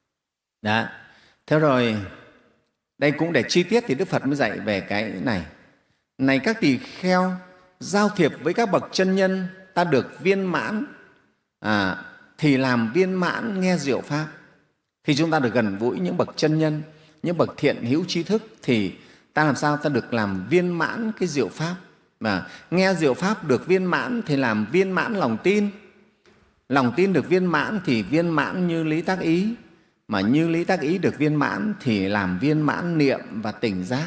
Đó. Thế rồi đây cũng để chi tiết thì Đức Phật mới dạy về cái này. Này các tỳ kheo, giao thiệp với các bậc chân nhân ta được viên mãn, à, thì làm viên mãn nghe diệu pháp. Thì chúng ta được gần gũi những bậc chân nhân, những bậc thiện hữu trí thức thì ta làm sao ta được làm viên mãn cái diệu pháp. Mà nghe diệu pháp được viên mãn thì làm viên mãn lòng tin. Lòng tin được viên mãn thì viên mãn như lý tác ý. Mà như lý tác ý được viên mãn thì làm viên mãn niệm và tỉnh giác.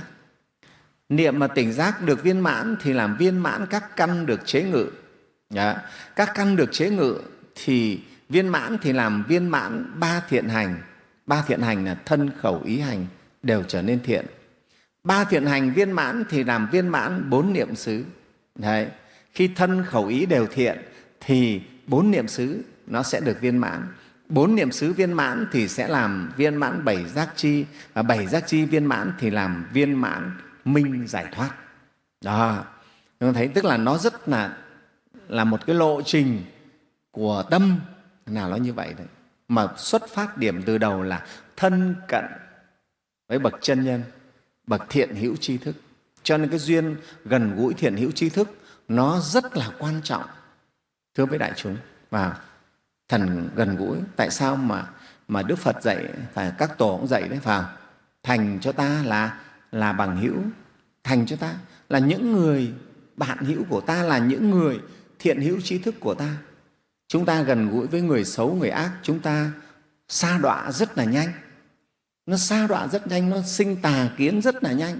Niệm và tỉnh giác được viên mãn thì làm viên mãn các căn được chế ngự. Đó. Các căn được chế ngự thì viên mãn thì làm viên mãn ba thiện hành. Ba thiện hành là thân, khẩu, ý, hành đều trở nên thiện. Ba thiện hành viên mãn thì làm viên mãn bốn niệm xứ. Đấy. Khi thân, khẩu, ý đều thiện thì bốn niệm xứ nó sẽ được viên mãn. Bốn niệm xứ viên mãn thì sẽ làm viên mãn bảy giác chi, và bảy giác chi viên mãn thì làm viên mãn minh giải thoát. Đó, chúng ta thấy tức là nó rất là là một cái lộ trình của tâm nào nó như vậy đấy. Mà xuất phát điểm từ đầu là thân cận với bậc chân nhân, bậc thiện hữu tri thức. Cho nên cái duyên gần gũi thiện hữu tri thức nó rất là quan trọng thưa với đại chúng. Và thần gần gũi, tại sao mà mà Đức Phật dạy, phải các tổ cũng dạy đấy, phải không? Thành cho ta là là bằng hữu, thành cho ta là những người bạn hữu của ta, là những người thiện hữu trí thức của ta. Chúng ta gần gũi với người xấu, người ác, chúng ta sa đọa rất là nhanh. Nó sa đọa rất nhanh, nó sinh tà kiến rất là nhanh.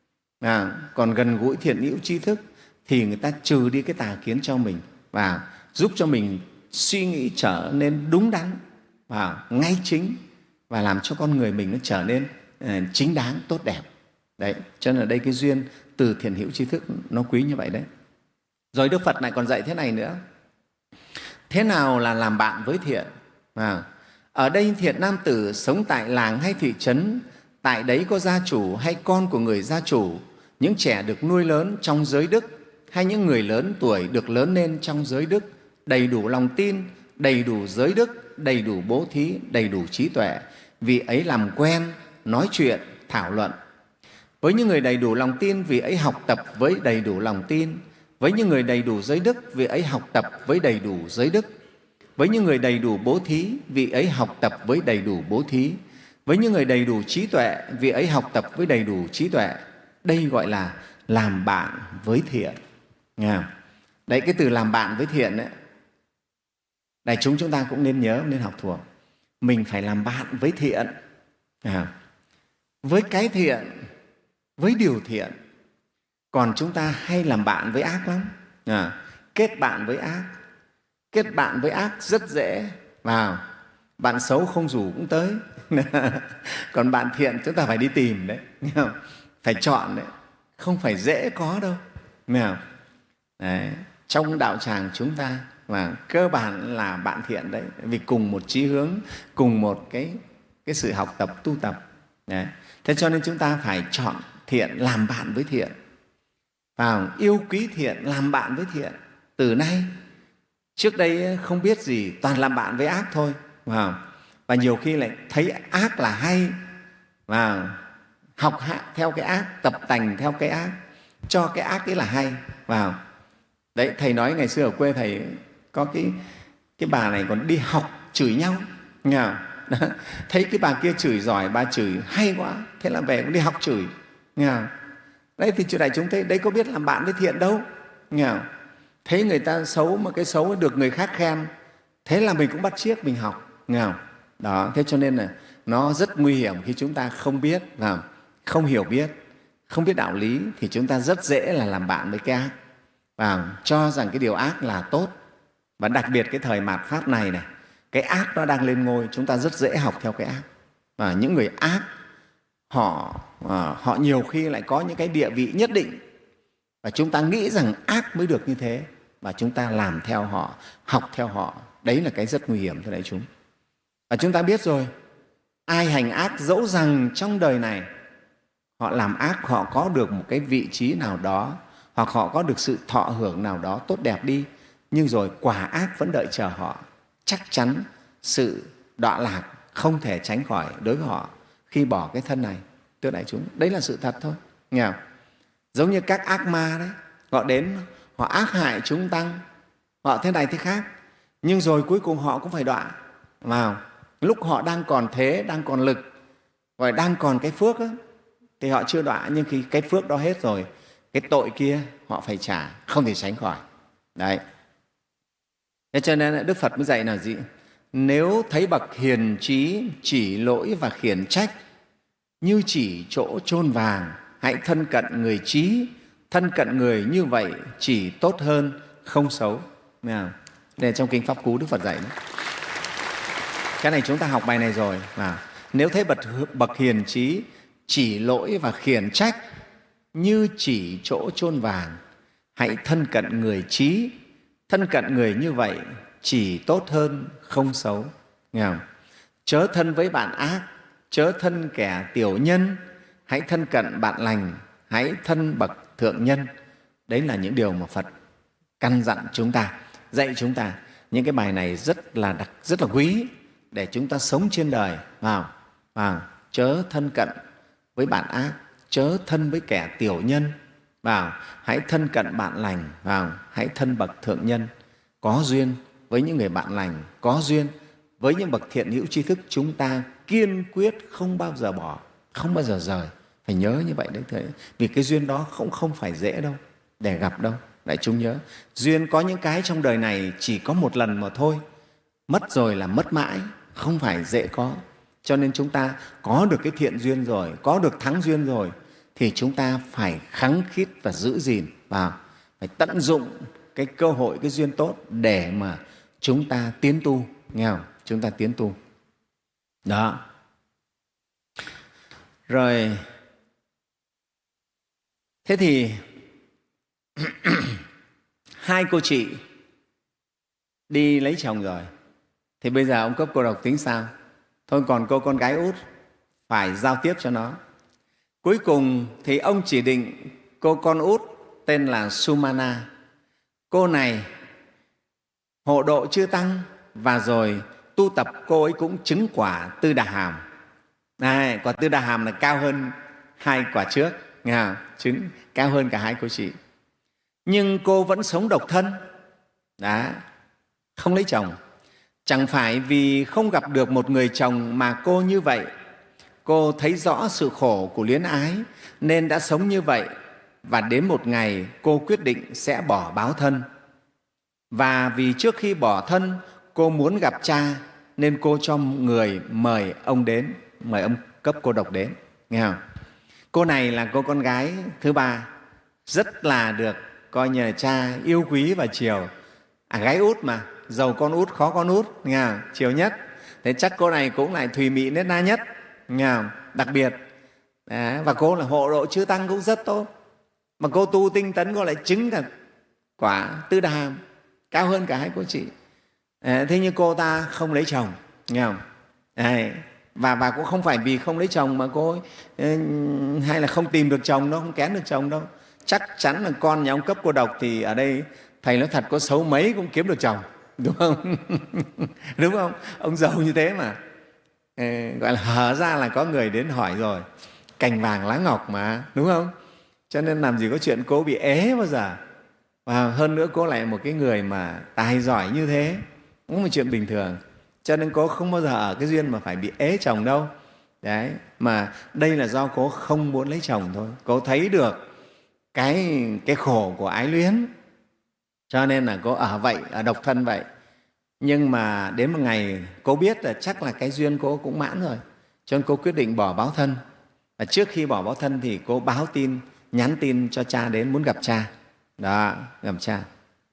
À, còn gần gũi thiện hữu trí thức thì người ta trừ đi cái tà kiến cho mình và giúp cho mình suy nghĩ trở nên đúng đắn và ngay chính, và làm cho con người mình nó trở nên uh, chính đáng, tốt đẹp. Đấy, cho nên ở đây cái duyên từ thiện hữu tri thức nó quý như vậy đấy. Rồi Đức Phật lại còn dạy thế này nữa. Thế nào là làm bạn với thiện? À, ở đây thiện nam tử sống tại làng hay thị trấn, tại đấy có gia chủ hay con của người gia chủ, những trẻ được nuôi lớn trong giới đức, hay những người lớn tuổi được lớn lên trong giới đức, đầy đủ lòng tin, đầy đủ giới đức, đầy đủ bố thí, đầy đủ trí tuệ. Vì ấy làm quen nói chuyện, thảo luận. Với những người đầy đủ lòng tin, vì ấy học tập với đầy đủ lòng tin. Với những người đầy đủ giới đức, vì ấy học tập với đầy đủ giới đức. Với những người đầy đủ bố thí, vì ấy học tập với đầy đủ bố thí. Với những người đầy đủ trí tuệ, vì ấy học tập với đầy đủ trí tuệ. Đây gọi là làm bạn với thiện. Nghe? Đấy, cái từ làm bạn với thiện đấy, đại chúng chúng ta cũng nên nhớ, nên học thuộc. Mình phải làm bạn với thiện, à, với cái thiện, với điều thiện. Còn chúng ta hay làm bạn với ác lắm, à, kết bạn với ác. Kết bạn với ác rất dễ vào. Bạn xấu không rủ cũng tới. Còn bạn thiện chúng ta phải đi tìm đấy, nghe không? Phải chọn đấy, không phải dễ có đâu. Nghe không? Đấy. Trong đạo tràng chúng ta và cơ bản là bạn thiện đấy, vì cùng một chí hướng, cùng một cái, cái sự học tập, tu tập. Đấy. Thế cho nên chúng ta phải chọn thiện, làm bạn với thiện. Và yêu quý thiện, làm bạn với thiện. Từ nay, trước đây không biết gì, toàn làm bạn với ác thôi. Và nhiều khi lại thấy ác là hay, và học hạ theo cái ác, tập tành theo cái ác, cho cái ác ấy là hay. Vào đấy, thầy nói ngày xưa ở quê thầy có cái, cái bà này còn đi học chửi nhau. Nghe không? Đó. Thấy cái bà kia chửi giỏi, bà chửi hay quá, thế là về cũng đi học chửi. Nghe không? Đấy thì đại chúng thấy đấy có biết làm bạn với thiện đâu. Nghe không? Thấy người ta xấu mà cái xấu được người khác khen, thế là mình cũng bắt chước mình học. Nghe không? Đó, thế cho nên là nó rất nguy hiểm khi chúng ta không biết, không hiểu biết, không biết đạo lý thì chúng ta rất dễ là làm bạn với cái ác và cho rằng cái điều ác là tốt. Và đặc biệt cái thời mạt Pháp này này, cái ác nó đang lên ngôi, chúng ta rất dễ học theo cái ác. Và những người ác họ, họ nhiều khi lại có những cái địa vị nhất định và chúng ta nghĩ rằng ác mới được như thế và chúng ta làm theo họ, học theo họ. Đấy là cái rất nguy hiểm thưa đại chúng. Và chúng ta biết rồi, ai hành ác dẫu rằng trong đời này họ làm ác, họ có được một cái vị trí nào đó hoặc họ có được sự thọ hưởng nào đó tốt đẹp đi, nhưng rồi quả ác vẫn đợi chờ họ. Chắc chắn sự đọa lạc không thể tránh khỏi đối với họ khi bỏ cái thân này. Thưa đại chúng, đấy là sự thật thôi. Nghe không? Giống như các ác ma đấy, họ đến, họ ác hại chúng tăng, họ thế này thế khác, nhưng rồi cuối cùng họ cũng phải đọa vào. Lúc họ đang còn thế, đang còn lực, và đang còn cái phước đó, thì họ chưa đọa, nhưng khi cái phước đó hết rồi, cái tội kia họ phải trả, không thể tránh khỏi. Đấy. Thế cho nên Đức Phật mới dạy là gì? Nếu thấy bậc hiền trí chỉ lỗi và khiển trách như chỉ chỗ chôn vàng, hãy thân cận người trí. Thân cận người như vậy chỉ tốt hơn, không xấu. Đây là trong Kinh Pháp Cú Đức Phật dạy đó. Cái này chúng ta học bài này rồi. À, nếu thấy bậc, bậc hiền trí chỉ lỗi và khiển trách như chỉ chỗ chôn vàng, hãy thân cận người trí. Thân cận người như vậy chỉ tốt hơn, không xấu. Nghe không? Chớ thân với bạn ác, chớ thân kẻ tiểu nhân, hãy thân cận bạn lành, hãy thân bậc thượng nhân. Đấy là những điều mà Phật căn dặn chúng ta, dạy chúng ta. Những cái bài này rất là đặc, rất là quý để chúng ta sống trên đời. Vào, vào, chớ thân cận với bạn ác, chớ thân với kẻ tiểu nhân. Vào, hãy thân cận bạn lành. Vào, hãy thân bậc thượng nhân. Có duyên với những người bạn lành, có duyên với những bậc thiện hữu tri thức, chúng ta kiên quyết không bao giờ bỏ, không bao giờ rời. Phải nhớ như vậy đấy. Thưa. Vì cái duyên đó không, không phải dễ đâu để gặp đâu. Đại chúng nhớ, duyên có những cái trong đời này chỉ có một lần mà thôi, mất rồi là mất mãi, không phải dễ có. Cho nên chúng ta có được cái thiện duyên rồi, có được thắng duyên rồi, thì chúng ta phải khăng khít và giữ gìn vào, phải tận dụng cái cơ hội, cái duyên tốt để mà chúng ta tiến tu. Nghe không? Chúng ta tiến tu. Đó. Rồi, thế thì hai cô chị đi lấy chồng rồi, thì bây giờ ông cấp cô độc tính sao? Thôi còn cô con gái út phải giao tiếp cho nó. Cuối cùng thì ông chỉ định cô con út tên là Sumana. Cô này hộ độ chư tăng và rồi tu tập cô ấy cũng chứng quả Tư Đà Hàm. Này, quả Tư Đà Hàm là cao hơn hai quả trước, nghe không? Trứng cao hơn cả hai cô chị. Nhưng cô vẫn sống độc thân, đó, không lấy chồng. Chẳng phải vì không gặp được một người chồng mà cô như vậy. Cô thấy rõ sự khổ của luyến ái nên đã sống như vậy, và đến một ngày cô quyết định sẽ bỏ báo thân. Và vì trước khi bỏ thân cô muốn gặp cha nên cô cho người mời ông đến, mời ông cấp cô độc đến, nghe không? Cô này là cô con gái thứ ba, rất là được coi như là cha yêu quý và chiều. À, gái út mà, giàu con út khó con út, nghe không? Chiều nhất. Thế chắc cô này cũng lại thùy mị nết na nhất, nghe không? Đặc biệt. Đấy, và cô là hộ độ chư tăng cũng rất tốt. Mà cô tu tinh tấn, cô lại chứng cả quả Tư Đà Hàm, cao hơn cả hai cô chị. Đấy, thế nhưng cô ta không lấy chồng, nghe không? Đấy, và, và cũng không phải vì không lấy chồng mà cô ấy, hay là không tìm được chồng đâu, không kén được chồng đâu. Chắc chắn là con nhà ông cấp cô độc thì ở đây thầy nói thật, có xấu mấy cũng kiếm được chồng, đúng không? Đúng không? Ông giàu như thế mà. Ê, gọi là hở ra là có người đến hỏi rồi, cành vàng lá ngọc mà, đúng không? Cho nên làm gì có chuyện cô bị ế bao giờ. Và hơn nữa cô lại một cái người mà tài giỏi như thế, cũng là chuyện bình thường. Cho nên cô không bao giờ ở cái duyên mà phải bị ế chồng đâu. Đấy, mà đây là do cô không muốn lấy chồng thôi. Cô thấy được cái, cái khổ của ái luyến, cho nên là cô ở vậy, ở độc thân vậy. Nhưng mà đến một ngày cô biết là chắc là cái duyên cô cũng mãn rồi, cho nên cô quyết định bỏ báo thân. Và trước khi bỏ báo thân thì cô báo tin, nhắn tin cho cha đến, muốn gặp cha. Đó, gặp cha.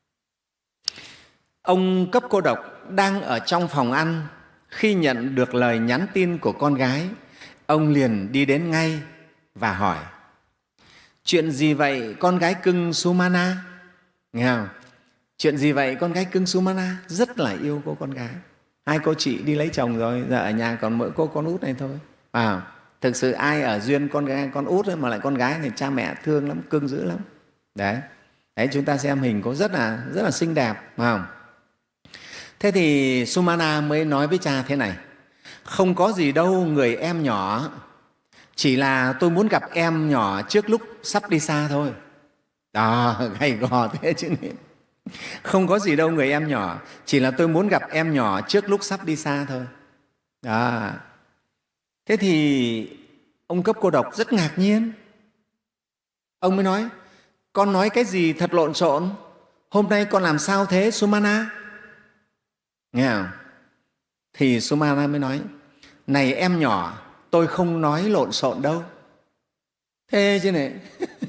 Ông cấp cô độc đang ở trong phòng ăn, khi nhận được lời nhắn tin của con gái, ông liền đi đến ngay và hỏi: chuyện gì vậy con gái cưng Sumana? Nghe không? Chuyện gì vậy con gái cưng Sumana? Rất là yêu cô con gái. Hai cô chị đi lấy chồng rồi, giờ ở nhà còn mỗi cô con út này thôi. À, thực sự ai ở duyên con gái, con út ấy mà lại con gái thì cha mẹ thương lắm, cưng dữ lắm. Đấy, đấy chúng ta xem hình cô rất là rất là xinh đẹp, phải không? Thế thì Sumana mới nói với cha thế này: không có gì đâu người em nhỏ, chỉ là tôi muốn gặp em nhỏ trước lúc sắp đi xa thôi. Đó, gay gò thế chứ. Không có gì đâu người em nhỏ, chỉ là tôi muốn gặp em nhỏ trước lúc sắp đi xa thôi. Đó. Thế thì ông cấp cô độc rất ngạc nhiên. Ông mới nói: con nói cái gì thật lộn xộn, hôm nay con làm sao thế Sumana? Nghe không? Thì Sumana mới nói: này em nhỏ, tôi không nói lộn xộn đâu. Thế chứ này.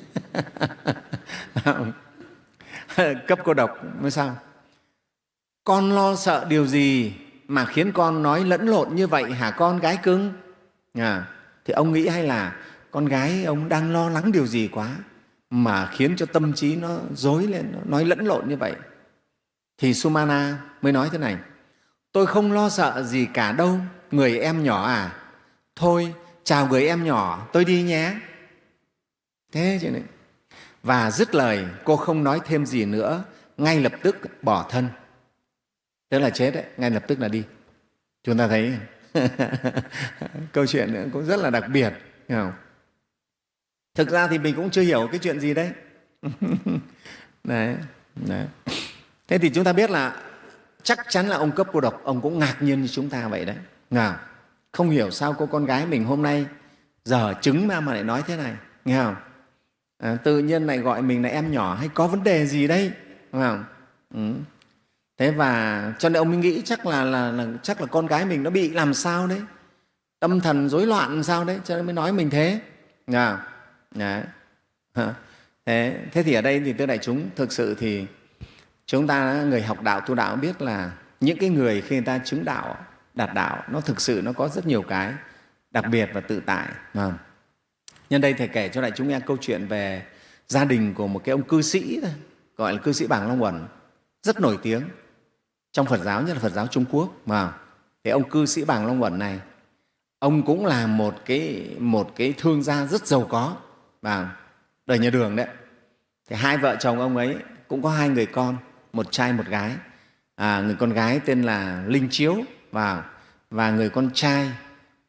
Cấp cô độc mới sao? Con lo sợ điều gì mà khiến con nói lẫn lộn như vậy hả con gái cưng? À, thì ông nghĩ hay là con gái ông đang lo lắng điều gì quá mà khiến cho tâm trí nó rối lên, nó nói lẫn lộn như vậy. Thì Sumana mới nói thế này: tôi không lo sợ gì cả đâu người em nhỏ à. Thôi chào người em nhỏ, tôi đi nhé. Thế chứ này. Và dứt lời cô không nói thêm gì nữa, ngay lập tức bỏ thân. Tức là chết đấy, ngay lập tức là đi. Chúng ta thấy câu chuyện nữa cũng rất là đặc biệt, hiểu không? Thực ra thì mình cũng chưa hiểu cái chuyện gì đấy. Đấy, đấy. Thế thì chúng ta biết là chắc chắn là ông cấp cô độc, ông cũng ngạc nhiên như chúng ta vậy đấy. Nào, không hiểu sao cô con gái mình hôm nay giờ trứng mà mà lại nói thế này, nghe không? À, tự nhiên lại gọi mình là em nhỏ, hay có vấn đề gì đây, đúng không? Ừ. Thế và cho nên ông mới nghĩ chắc là, là, là chắc là con gái mình nó bị làm sao đấy, tâm thần rối loạn làm sao đấy, cho nên mới nói mình thế. À, đấy. Thế, thế thì ở đây thì thưa đại chúng, thực sự thì chúng ta người học đạo tu đạo biết là những cái người khi người ta chứng đạo, đạt đạo, nó thực sự nó có rất nhiều cái đặc biệt và tự tại. À. Nhân đây Thầy kể cho đại chúng nghe câu chuyện về gia đình của một cái ông cư sĩ, gọi là cư sĩ Bàng Long Uẩn, rất nổi tiếng trong Phật giáo, nhất là Phật giáo Trung Quốc. Mà thì ông cư sĩ Bàng Long Uẩn này, ông cũng là một cái, một cái thương gia rất giàu có, và đời nhà Đường đấy. Thì hai vợ chồng ông ấy cũng có hai người con, một trai một gái. À, người con gái tên là Linh Chiếu và, và người con trai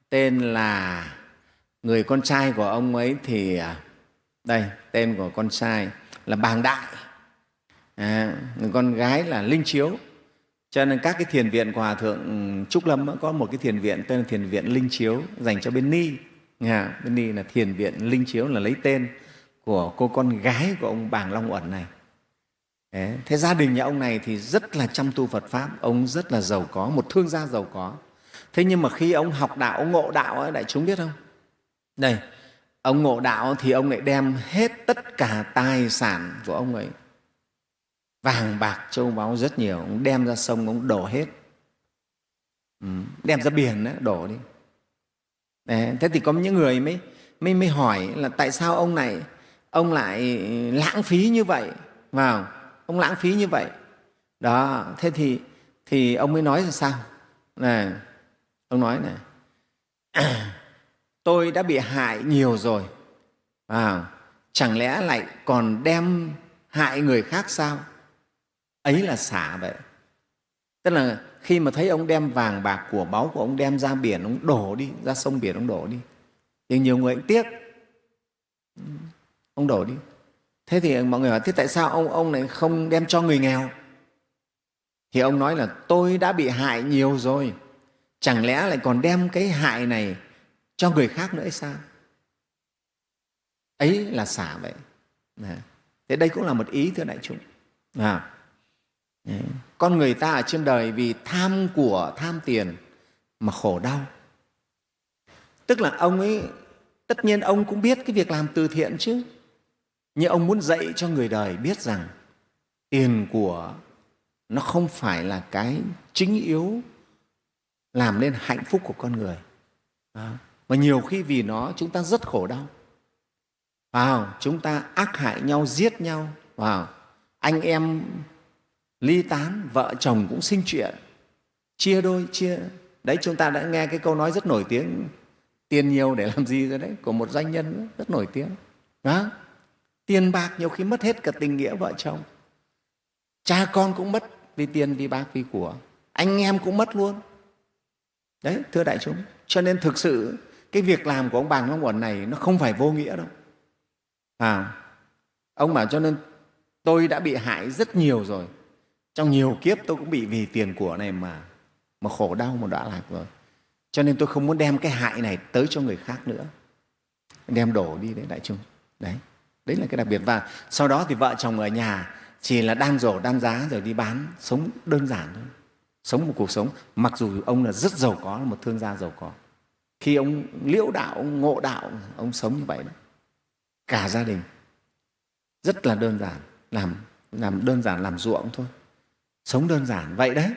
tên là người con trai của ông ấy thì đây, tên của con trai là Bàng Đại, à, người con gái là Linh Chiếu. Cho nên các cái thiền viện của Hòa Thượng Trúc Lâm có một cái thiền viện tên là thiền viện Linh Chiếu dành cho bên Ni. À, bên Ni là thiền viện Linh Chiếu, là lấy tên của cô con gái của ông Bàng Long Uẩn này. Thế, thế gia đình nhà ông này thì rất là chăm tu Phật Pháp, ông rất là giàu có, một thương gia giàu có. Thế nhưng mà khi ông học đạo, ông ngộ đạo ấy, đại chúng biết không? Đây, ông ngộ đạo thì ông lại đem hết tất cả tài sản của ông ấy, vàng bạc châu báu rất nhiều, ông đem ra sông, ông đổ hết. Ừ, đem ra biển đó, đổ đi. Đấy, thế thì có những người mới, mới, mới hỏi là tại sao ông này ông lại lãng phí như vậy, vào ông lãng phí như vậy đó. Thế thì thì ông mới nói là sao này, ông nói này à, tôi đã bị hại nhiều rồi, à, chẳng lẽ lại còn đem hại người khác sao? Ấy là xả vậy. Tức là khi mà thấy ông đem vàng bạc của báu của ông đem ra biển, ông đổ đi, ra sông biển ông đổ đi, thì nhiều người cũng tiếc, ông đổ đi. Thế thì mọi người hỏi, thế tại sao ông ông này không đem cho người nghèo? Thì ông nói là tôi đã bị hại nhiều rồi, chẳng lẽ lại còn đem cái hại này cho người khác nữa hay sao? Ấy là xả vậy. Thế đây cũng là một ý, thưa đại chúng. À, con người ta ở trên đời vì tham của, tham tiền mà khổ đau. Tức là ông ấy, tất nhiên ông cũng biết cái việc làm từ thiện chứ, nhưng ông muốn dạy cho người đời biết rằng tiền của nó không phải là cái chính yếu làm nên hạnh phúc của con người. À, và nhiều khi vì nó chúng ta rất khổ đau. À, chúng ta ác hại nhau, giết nhau, à, anh em ly tán, vợ chồng cũng sinh chuyện, chia đôi, chia. Đấy, chúng ta đã nghe cái câu nói rất nổi tiếng, tiền nhiều để làm gì rồi đấy, của một doanh nhân rất nổi tiếng. Đó. Tiền bạc nhiều khi mất hết cả tình nghĩa vợ chồng. Cha con cũng mất vì tiền, vì bạc, vì của. Anh em cũng mất luôn. Đấy, thưa đại chúng. Cho nên thực sự cái việc làm của ông Bàng Long Uẩn này nó không phải vô nghĩa đâu. À, ông bảo cho nên tôi đã bị hại rất nhiều rồi. Trong nhiều kiếp tôi cũng bị vì tiền của này mà, mà khổ đau, mà đọa lạc rồi. Cho nên tôi không muốn đem cái hại này tới cho người khác nữa. Đem đổ đi đấy đại chúng. Đấy, đấy là cái đặc biệt. Và sau đó thì vợ chồng ở nhà chỉ là đan rổ, đan giá rồi đi bán, sống đơn giản thôi. Sống một cuộc sống, mặc dù ông là rất giàu có, là một thương gia giàu có. Khi ông liễu đạo, ông ngộ đạo, ông sống như vậy đó. Cả gia đình rất là đơn giản, làm, làm đơn giản, làm ruộng thôi. Sống đơn giản vậy đấy.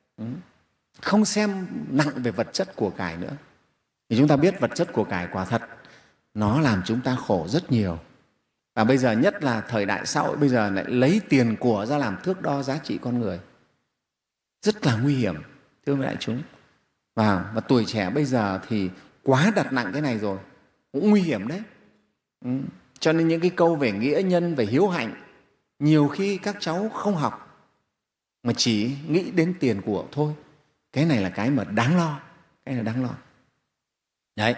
Không xem nặng về vật chất của cải nữa. Thì chúng ta biết vật chất của cải quả thật nó làm chúng ta khổ rất nhiều. Và bây giờ nhất là thời đại xã hội bây giờ lại lấy tiền của ra làm thước đo giá trị con người. Rất là nguy hiểm, thưa đại chúng. Và, và tuổi trẻ bây giờ thì quá đặt nặng cái này rồi, cũng nguy hiểm đấy. Ừ. Cho nên những cái câu về nghĩa nhân, về hiếu hạnh, nhiều khi các cháu không học mà chỉ nghĩ đến tiền của thôi. Cái này là cái mà đáng lo, cái này đáng lo. Đấy.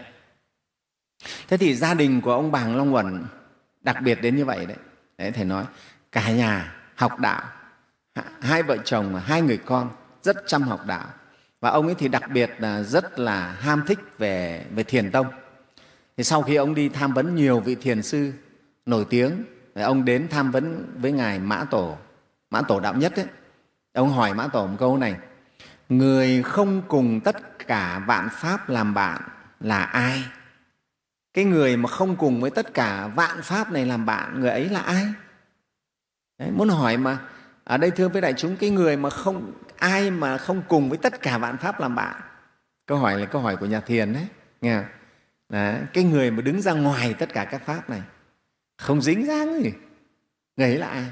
Thế thì gia đình của ông Bàng Long Uẩn đặc biệt đến như vậy đấy. Đấy, thầy nói cả nhà học đạo, hai vợ chồng, hai người con rất chăm học đạo. Và ông ấy thì đặc biệt là rất là ham thích về, về thiền tông. Thì sau khi ông đi tham vấn nhiều vị thiền sư nổi tiếng, ông đến tham vấn với Ngài Mã Tổ, Mã Tổ Đạo Nhất ấy. Ông hỏi Mã Tổ một câu này: người không cùng tất cả vạn pháp làm bạn là ai? Cái người mà không cùng với tất cả vạn pháp này làm bạn, người ấy là ai? Đấy, muốn hỏi mà. Ở đây thưa với đại chúng, cái người mà không, ai mà không cùng với tất cả vạn pháp làm bạn? Câu hỏi là câu hỏi của nhà thiền đấy, nghe không? Đấy, cái người mà đứng ra ngoài tất cả các pháp này, không dính dáng gì, người ấy là ai?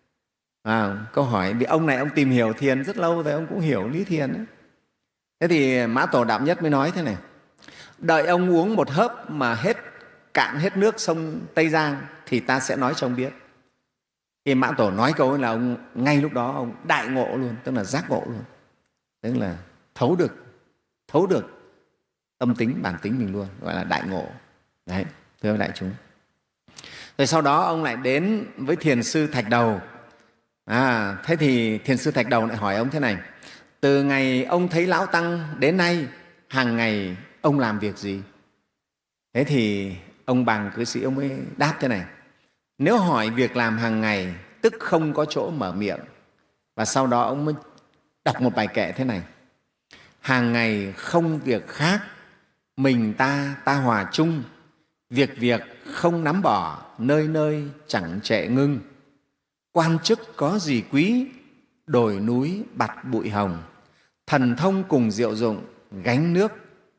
À, câu hỏi vì ông này ông tìm hiểu thiền rất lâu rồi, ông cũng hiểu lý thiền đấy. Thế thì Mã Tổ Đạo Nhất mới nói thế này: đợi ông uống một hớp mà hết cạn hết nước sông Tây Giang thì ta sẽ nói cho ông biết. Khi Mã Tổ nói câu ấy là ông ngay lúc đó ông đại ngộ luôn, tức là giác ngộ luôn, tức là thấu được, thấu được tâm tính, bản tính mình luôn, gọi là đại ngộ. Đấy, thưa đại chúng. Rồi sau đó ông lại đến với thiền sư Thạch Đầu. À, thế thì thiền sư Thạch Đầu lại hỏi ông thế này: từ ngày ông thấy Lão Tăng đến nay, hàng ngày ông làm việc gì? Thế thì ông Bàng Cư Sĩ ông mới đáp thế này: nếu hỏi việc làm hàng ngày tức không có chỗ mở miệng. Và sau đó ông mới đọc một bài kệ thế này: hàng ngày không việc khác, mình ta ta hòa chung, việc việc không nắm bỏ, nơi nơi chẳng trệ ngưng. Quan chức có gì quý, đồi núi bặt bụi hồng, thần thông cùng diệu dụng, gánh nước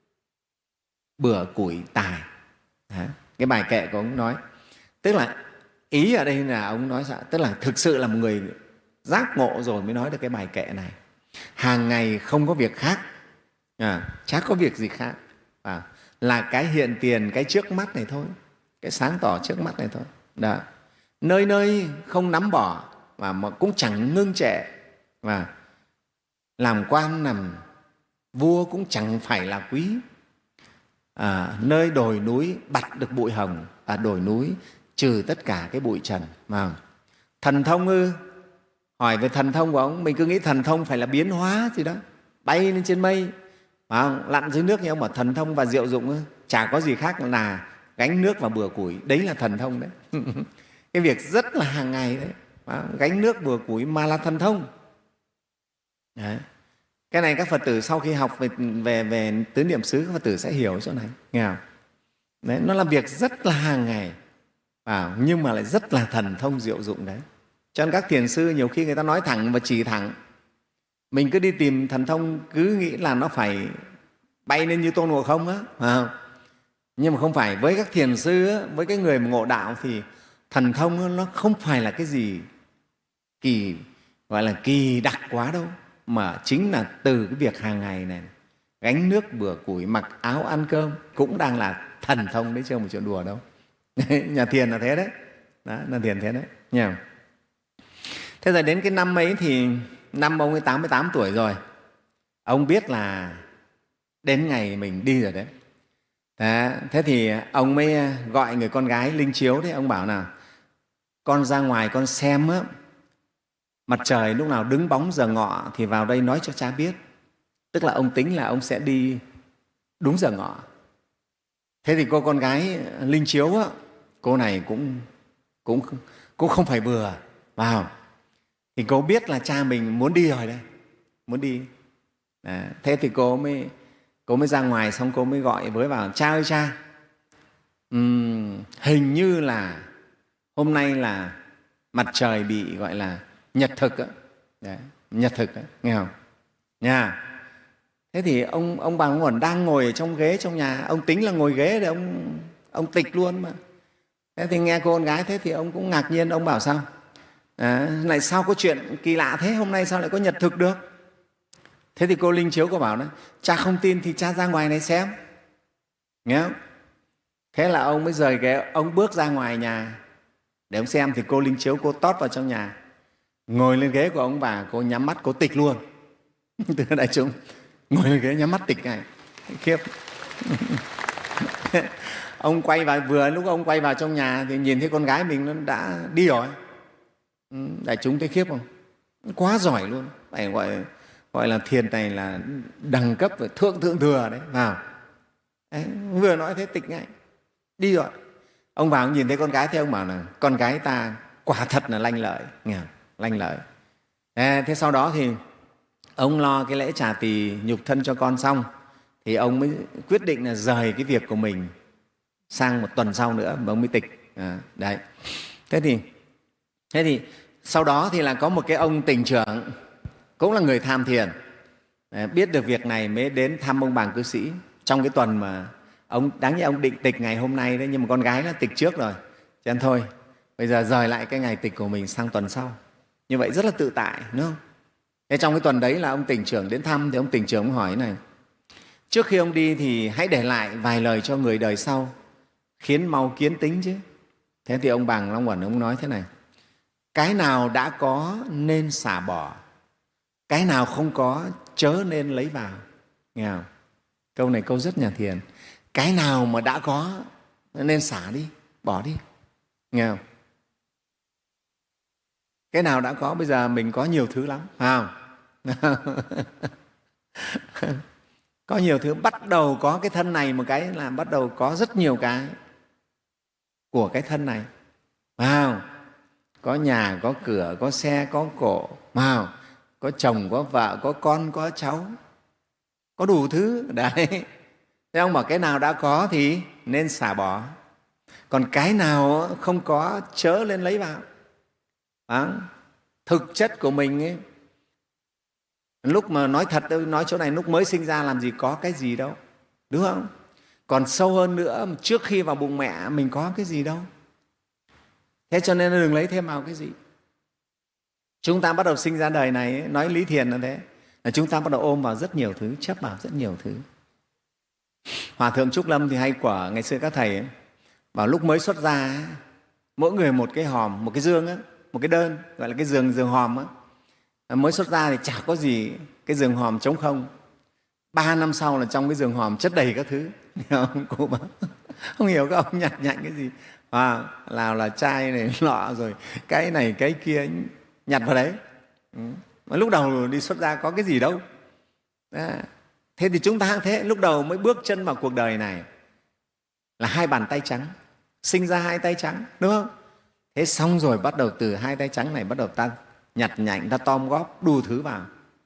bừa củi tài. Đó, cái bài kệ của ông nói. Tức là ý ở đây là ông nói sao? Tức là thực sự là một người giác ngộ rồi mới nói được cái bài kệ này. Hàng ngày không có việc khác, à, chả có việc gì khác, à, là cái hiện tiền, cái trước mắt này thôi, cái sáng tỏ trước mắt này thôi. Đó. Nơi nơi không nắm bỏ và mà cũng chẳng ngưng trệ, và làm quan làm vua cũng chẳng phải là quý. À, nơi đồi núi bặt được bụi hồng, à, đồi núi trừ tất cả cái bụi trần. Mà thần thông ư? Hỏi về thần thông của ông, mình cứ nghĩ thần thông phải là biến hóa gì đó, bay lên trên mây, phải không? Lặn dưới nước, như ông bảo thần thông và diệu dụng ư? Chả có gì khác là gánh nước và bừa củi, đấy là thần thông đấy. Cái việc rất là hàng ngày đấy, phải không? Gánh nước bừa củi mà là thần thông. Đấy. Cái này các Phật tử sau khi học về, về, về tứ niệm xứ, các Phật tử sẽ hiểu chỗ này, nghe không? Đấy, nó là việc rất là hàng ngày, à, nhưng mà lại rất là thần thông diệu dụng đấy. Cho nên các thiền sư nhiều khi người ta nói thẳng và chỉ thẳng, mình cứ đi tìm thần thông cứ nghĩ là nó phải bay lên như Tôn Ngộ Không á, phải không? Nhưng mà không phải. Với các thiền sư á, với cái người mà ngộ đạo thì thần thông á, nó không phải là cái gì kỳ, gọi là kỳ đặc quá đâu, mà chính là từ cái việc hàng ngày này, gánh nước bừa củi, mặc áo ăn cơm cũng đang là thần thông đấy, chứ không phải chuyện đùa đâu. Nhà thiền là thế đấy, đó, nhà thiền thế đấy nha. Thế rồi đến cái năm ấy thì năm ông ấy tám mươi tám tuổi rồi, ông biết là đến ngày mình đi rồi đấy. Đó, thế thì ông mới gọi người con gái Linh Chiếu đấy, ông bảo là con ra ngoài con xem á, mặt trời lúc nào đứng bóng giờ ngọ thì vào đây nói cho cha biết. Tức là ông tính là ông sẽ đi đúng giờ ngọ. Thế thì cô con gái Linh Chiếu á, cô này cũng, cũng, cũng không phải vừa vào. Thì cô biết là cha mình muốn đi rồi đây, muốn đi. Đó. Thế thì cô mới, cô mới ra ngoài, xong cô mới gọi với vào: cha ơi cha, uhm, hình như là hôm nay là mặt trời bị gọi là nhật thực á. Đấy, nhật thực á, nghe không? Nha. Thế thì ông ông bà Nguồn đang ngồi ở trong ghế trong nhà, ông tính là ngồi ghế để ông ông tịch luôn mà. Thế thì nghe cô con gái thế thì ông cũng ngạc nhiên, ông bảo sao? À, lại sao có chuyện kỳ lạ thế, hôm nay sao lại có nhật thực được? Thế thì cô Linh Chiếu cô bảo đó: cha không tin thì cha ra ngoài này xem, nghe không? Thế là ông mới rời ghế, ông bước ra ngoài nhà để ông xem. Thì cô Linh Chiếu cô tót vào trong nhà, ngồi lên ghế của ông bà, cô nhắm mắt cô tịch luôn. Thưa đại chúng, ngồi lên ghế nhắm mắt tịch này, khiếp. Ông quay vào, vừa lúc ông quay vào trong nhà thì nhìn thấy con gái mình nó đã đi rồi. Đại chúng thấy khiếp không? Quá giỏi luôn, phải gọi gọi là thiền này là đẳng cấp và thượng thượng thừa đấy, vào. Đấy, vừa nói thế tịch ngay, đi rồi. Ông vào nhìn thấy con gái, thế ông bảo là con gái ta quả thật là lanh lợi, nghe không? Lanh lợi. Thế, thế sau đó thì ông lo cái lễ trà tỳ nhục thân cho con xong thì ông mới quyết định là rời cái việc của mình sang một tuần sau nữa mà ông mới tịch. À, đấy. Thế thì, thế thì sau đó thì là có một cái ông tỉnh trưởng cũng là người tham thiền, biết được việc này mới đến thăm ông Bàng Cư Sĩ trong cái tuần mà ông, đáng nhẽ ông định tịch ngày hôm nay đấy, nhưng mà con gái nó tịch trước rồi, cho nên thôi bây giờ rời lại cái ngày tịch của mình sang tuần sau. Như vậy rất là tự tại, đúng không? Thế trong cái tuần đấy là ông tỉnh trưởng đến thăm, thì ông tỉnh trưởng ông hỏi này: trước khi ông đi thì hãy để lại vài lời cho người đời sau, khiến mau kiến tính chứ. Thế thì ông Bàng Long Uẩn ông nói thế này: cái nào đã có nên xả bỏ, cái nào không có chớ nên lấy vào, nghe không? Câu này câu rất nhà thiền. Cái nào mà đã có nên xả đi, bỏ đi, nghe không? Cái nào đã có, bây giờ mình có nhiều thứ lắm, phải không? Có nhiều thứ, bắt đầu có cái thân này một cái là bắt đầu có rất nhiều cái của cái thân này, phải không? Có nhà, có cửa, có xe, có cổ, phải không? Có chồng, có vợ, có con, có cháu, có đủ thứ đấy. Thế ông bảo cái nào đã có thì nên xả bỏ, còn cái nào không có chớ lên lấy vào. Đó. Thực chất của mình ấy, lúc mà nói thật, nói chỗ này, lúc mới sinh ra làm gì có cái gì đâu, đúng không? Còn sâu hơn nữa, trước khi vào bụng mẹ mình có cái gì đâu. Thế cho nên đừng lấy thêm vào cái gì. Chúng ta bắt đầu sinh ra đời này, nói lý thiền là thế, là chúng ta bắt đầu ôm vào rất nhiều thứ, chấp vào rất nhiều thứ. Hòa thượng Trúc Lâm thì hay quả, ngày xưa các thầy ấy, bảo lúc mới xuất ra, mỗi người một cái hòm, một cái dương, ấy, một cái đơn, gọi là cái giường giường hòm ấy. Mới xuất ra thì chả có gì, cái giường hòm trống không. Ba năm sau là trong cái giường hòm chất đầy các thứ. Cô bảo, không hiểu các ông nhặt nhạnh cái gì. À, nào là chai này, lọ, rồi cái này, cái kia, nhặt vào đấy. Mà lúc đầu đi xuất ra có cái gì đâu. Đó. Thế thì chúng ta thế, lúc đầu mới bước chân vào cuộc đời này là hai bàn tay trắng, sinh ra hai tay trắng, đúng không? Thế xong rồi bắt đầu từ hai tay trắng này bắt đầu ta nhặt nhạnh, ta tom góp đủ thứ vào.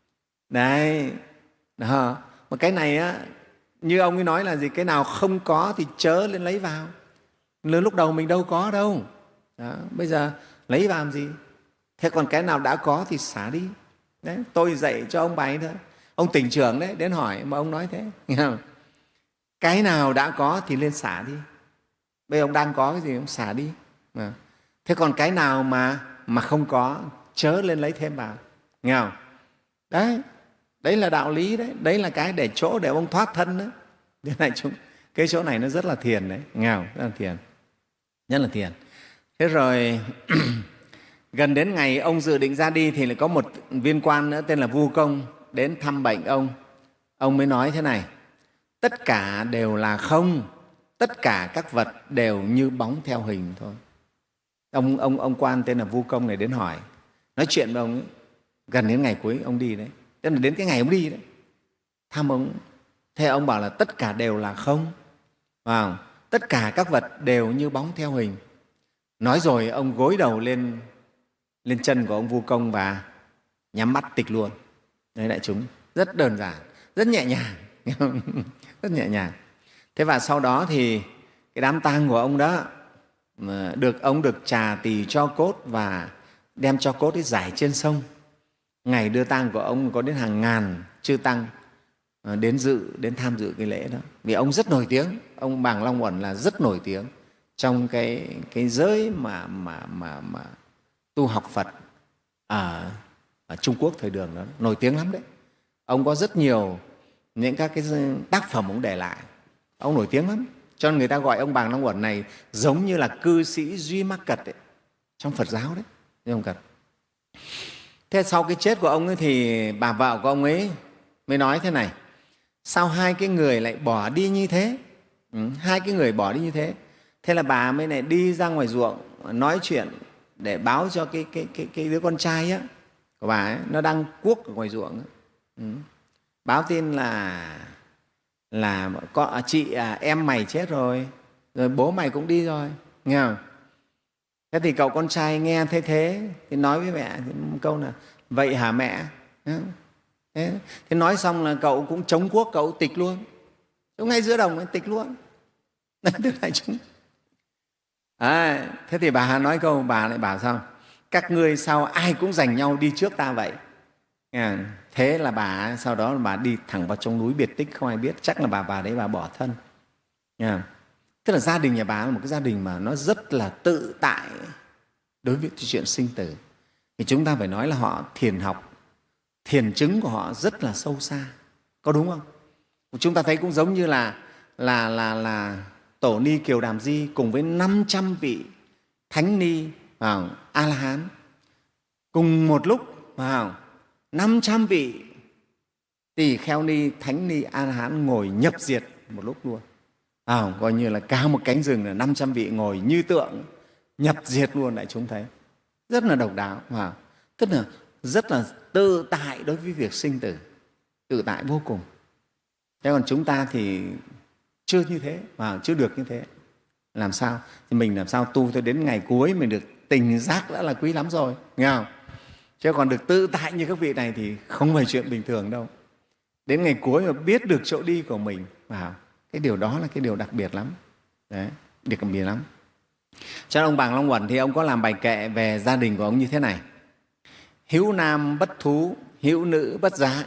Đấy, đó. Mà cái này á, như ông ấy nói là gì? Cái nào không có thì chớ lên lấy vào. Lúc đầu mình đâu có đâu. Đó. Bây giờ lấy vào làm gì? Thế còn cái nào đã có thì xả đi. Đấy, tôi dạy cho ông bài thôi. Ông tỉnh trưởng đấy, đến hỏi mà ông nói thế. Nghe không? Cái nào đã có thì lên xả đi. Bây giờ ông đang có cái gì, ông xả đi. À. Thế còn cái nào mà, mà không có, chớ lên lấy thêm vào. Nghe không? Đấy, đấy là đạo lý đấy. Đấy là cái để chỗ để ông thoát thân đấy. Thế này chúng, cái chỗ này nó rất là thiền đấy. Nghe không? Rất là thiền. Rất là thiền. Thế rồi gần đến ngày ông dự định ra đi thì lại có một viên quan nữa tên là Vu Công đến thăm bệnh ông. Ông mới nói thế này: tất cả đều là không, tất cả các vật đều như bóng theo hình thôi. Ông, ông, ông quan tên là Vu Công này đến hỏi, nói chuyện với ông ấy, gần đến ngày cuối ông đi đấy, tức là đến cái ngày ông đi đấy, thăm ông. Thế ông bảo là tất cả đều là không, vào tất cả các vật đều như bóng theo hình. Nói rồi ông gối đầu lên lên chân của ông Vu Công và nhắm mắt tịch luôn. Đấy, đại chúng, rất đơn giản, rất nhẹ nhàng, rất nhẹ nhàng. Thế và sau đó thì cái đám tang của ông đó được ông được trà tỳ cho cốt và đem cho cốt ấy rải trên sông. Ngày đưa tang của ông có đến hàng ngàn chư tăng đến dự, đến tham dự cái lễ đó. Vì ông rất nổi tiếng, ông Bàng Long Uẩn là rất nổi tiếng trong cái, cái giới mà, mà, mà, mà tu học Phật ở, ở Trung Quốc thời đường đó, nổi tiếng lắm đấy. Ông có rất nhiều những các cái tác phẩm ông để lại, ông nổi tiếng lắm. Cho nên người ta gọi ông Bàng Long Uẩn này giống như là cư sĩ Duy Mắc Cật ấy, trong Phật giáo đấy. Ông Cật. Thế sau cái chết của ông ấy thì bà vợ của ông ấy mới nói thế này: sao hai cái người lại bỏ đi như thế? Ừ, hai cái người bỏ đi như thế. Thế là bà mới này đi ra ngoài ruộng nói chuyện để báo cho cái, cái, cái, cái đứa con trai á, của bà ấy, nó đang cuốc ở ngoài ruộng. Ừ. Báo tin là là có, chị à, em mày chết rồi, rồi bố mày cũng đi rồi, nghe không? Thế thì cậu con trai nghe thấy thế thì nói với mẹ một câu là vậy hả mẹ? Thế, thế nói xong là cậu cũng chống cuốc, cậu tịch luôn, chống ngay giữa đồng ấy, tịch luôn. Tức là chúng. À, thế thì bà nói câu, bà lại bảo sao? Các ngươi sao ai cũng giành nhau đi trước ta vậy? À, thế là bà sau đó là bà đi thẳng vào trong núi biệt tích, không ai biết, chắc là bà bà đấy bà bỏ thân. À, tức là gia đình nhà bà là một cái gia đình mà nó rất là tự tại đối với chuyện sinh tử. Thì chúng ta phải nói là họ thiền học, thiền chứng của họ rất là sâu xa, có đúng không? Chúng ta thấy cũng giống như là là là là Tổ Ni Kiều Đàm Di cùng với năm trăm vị thánh ni vào A La Hán cùng một lúc vào năm trăm vị tỳ kheo ni, thánh ni, a la hán ngồi nhập diệt một lúc luôn. À, coi như là cả một cánh rừng là năm trăm vị ngồi như tượng nhập diệt luôn. Đại chúng thấy rất là độc đáo, à, tức là rất là tự tại đối với việc sinh tử, tự tại vô cùng. Thế còn chúng ta thì chưa như thế, và chưa được như thế. Làm sao? Thì mình làm sao tu cho đến ngày cuối mình được tỉnh giác đã là quý lắm rồi, nghe không? Chứ còn được tự tại như các vị này thì không phải chuyện bình thường đâu. Đến ngày cuối mà biết được chỗ đi của mình, và cái điều đó là cái điều đặc biệt lắm. Đấy, đặc biệt lắm. Cho nên ông Bàng Long Uẩn thì ông có làm bài kệ về gia đình của ông như thế này: hữu nam bất thú, hữu nữ bất giá,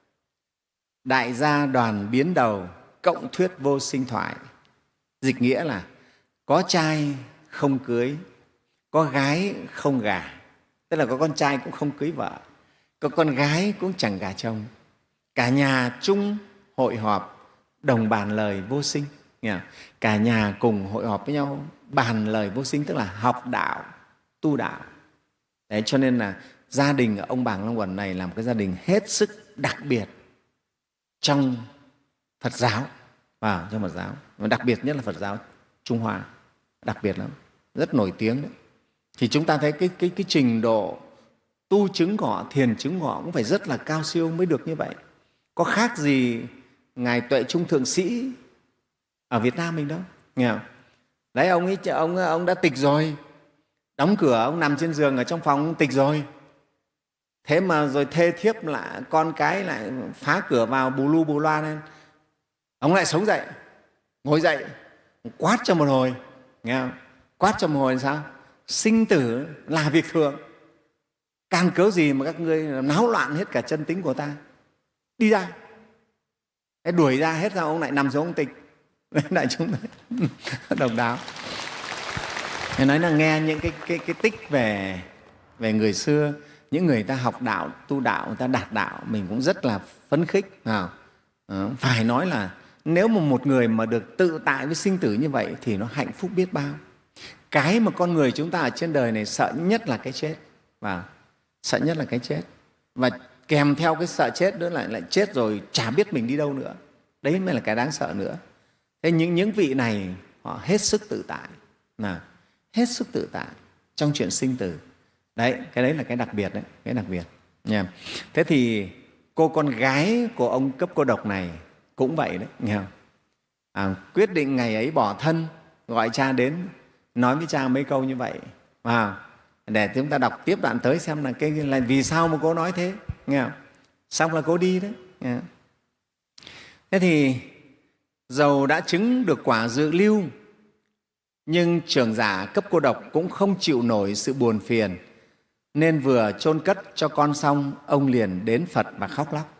đại gia đoàn biến đầu, cộng thuyết vô sinh thoại. Dịch nghĩa là có trai không cưới, có gái không gả. Tức là có con trai cũng không cưới vợ, có con gái cũng chẳng gả chồng. Cả nhà chung hội họp, đồng bàn lời vô sinh. Nghe không? Cả nhà cùng hội họp với nhau, bàn lời vô sinh, tức là học đạo, tu đạo. Đấy, cho nên là gia đình ở ông Bàng Long Uẩn này là một cái gia đình hết sức đặc biệt trong Phật giáo, và trong Phật giáo, và đặc biệt nhất là Phật giáo Trung Hoa, đặc biệt lắm, rất nổi tiếng đấy. Thì chúng ta thấy cái, cái, cái trình độ tu chứng của họ, thiền chứng của họ cũng phải rất là cao siêu mới được như vậy. Có khác gì Ngài Tuệ Trung Thượng Sĩ ở Việt Nam mình đâu, nghe không? Đấy, ông ấy ông, ông đã tịch rồi, đóng cửa, ông nằm trên giường ở trong phòng, ông tịch rồi. Thế mà rồi thê thiếp lại, con cái lại phá cửa vào bù lu bù loa lên. Ông lại sống dậy, ngồi dậy, quát cho một hồi, nghe không? Quát cho một hồi sao? Sinh tử là việc thường, càng cớ gì mà các ngươi náo loạn hết cả chân tính của ta. Đi ra. Thế đuổi ra hết, sao ông lại nằm xuống ông tịch. Đại chúng thấy độc đáo. Thế nói là nghe những cái, cái, cái tích về, về người xưa, những người ta học đạo, tu đạo, người ta đạt đạo, mình cũng rất là phấn khích. À, phải nói là nếu mà một người mà được tự tại với sinh tử như vậy thì nó hạnh phúc biết bao. Cái mà con người chúng ta ở trên đời này sợ nhất là cái chết, và sợ nhất là cái chết, và kèm theo cái sợ chết nữa lại lại chết rồi chả biết mình đi đâu nữa. Đấy mới là cái đáng sợ nữa. Thế những những vị này họ hết sức tự tại, là hết sức tự tại trong chuyện sinh tử. Đấy, cái đấy là cái đặc biệt đấy, cái đặc biệt nha. Thế thì cô con gái của ông Cấp Cô Độc này cũng vậy đấy, nghe không? À, quyết định ngày ấy bỏ thân, gọi cha đến, nói với cha mấy câu như vậy, à, để chúng ta đọc tiếp đoạn tới xem là cái là vì sao mà cô nói thế, nghe không? Xong là cô đi đấy, nghe không? Thế thì dầu đã chứng được quả dự lưu, nhưng trưởng giả Cấp Cô Độc cũng không chịu nổi sự buồn phiền, nên vừa chôn cất cho con xong, ông liền đến Phật và khóc lóc.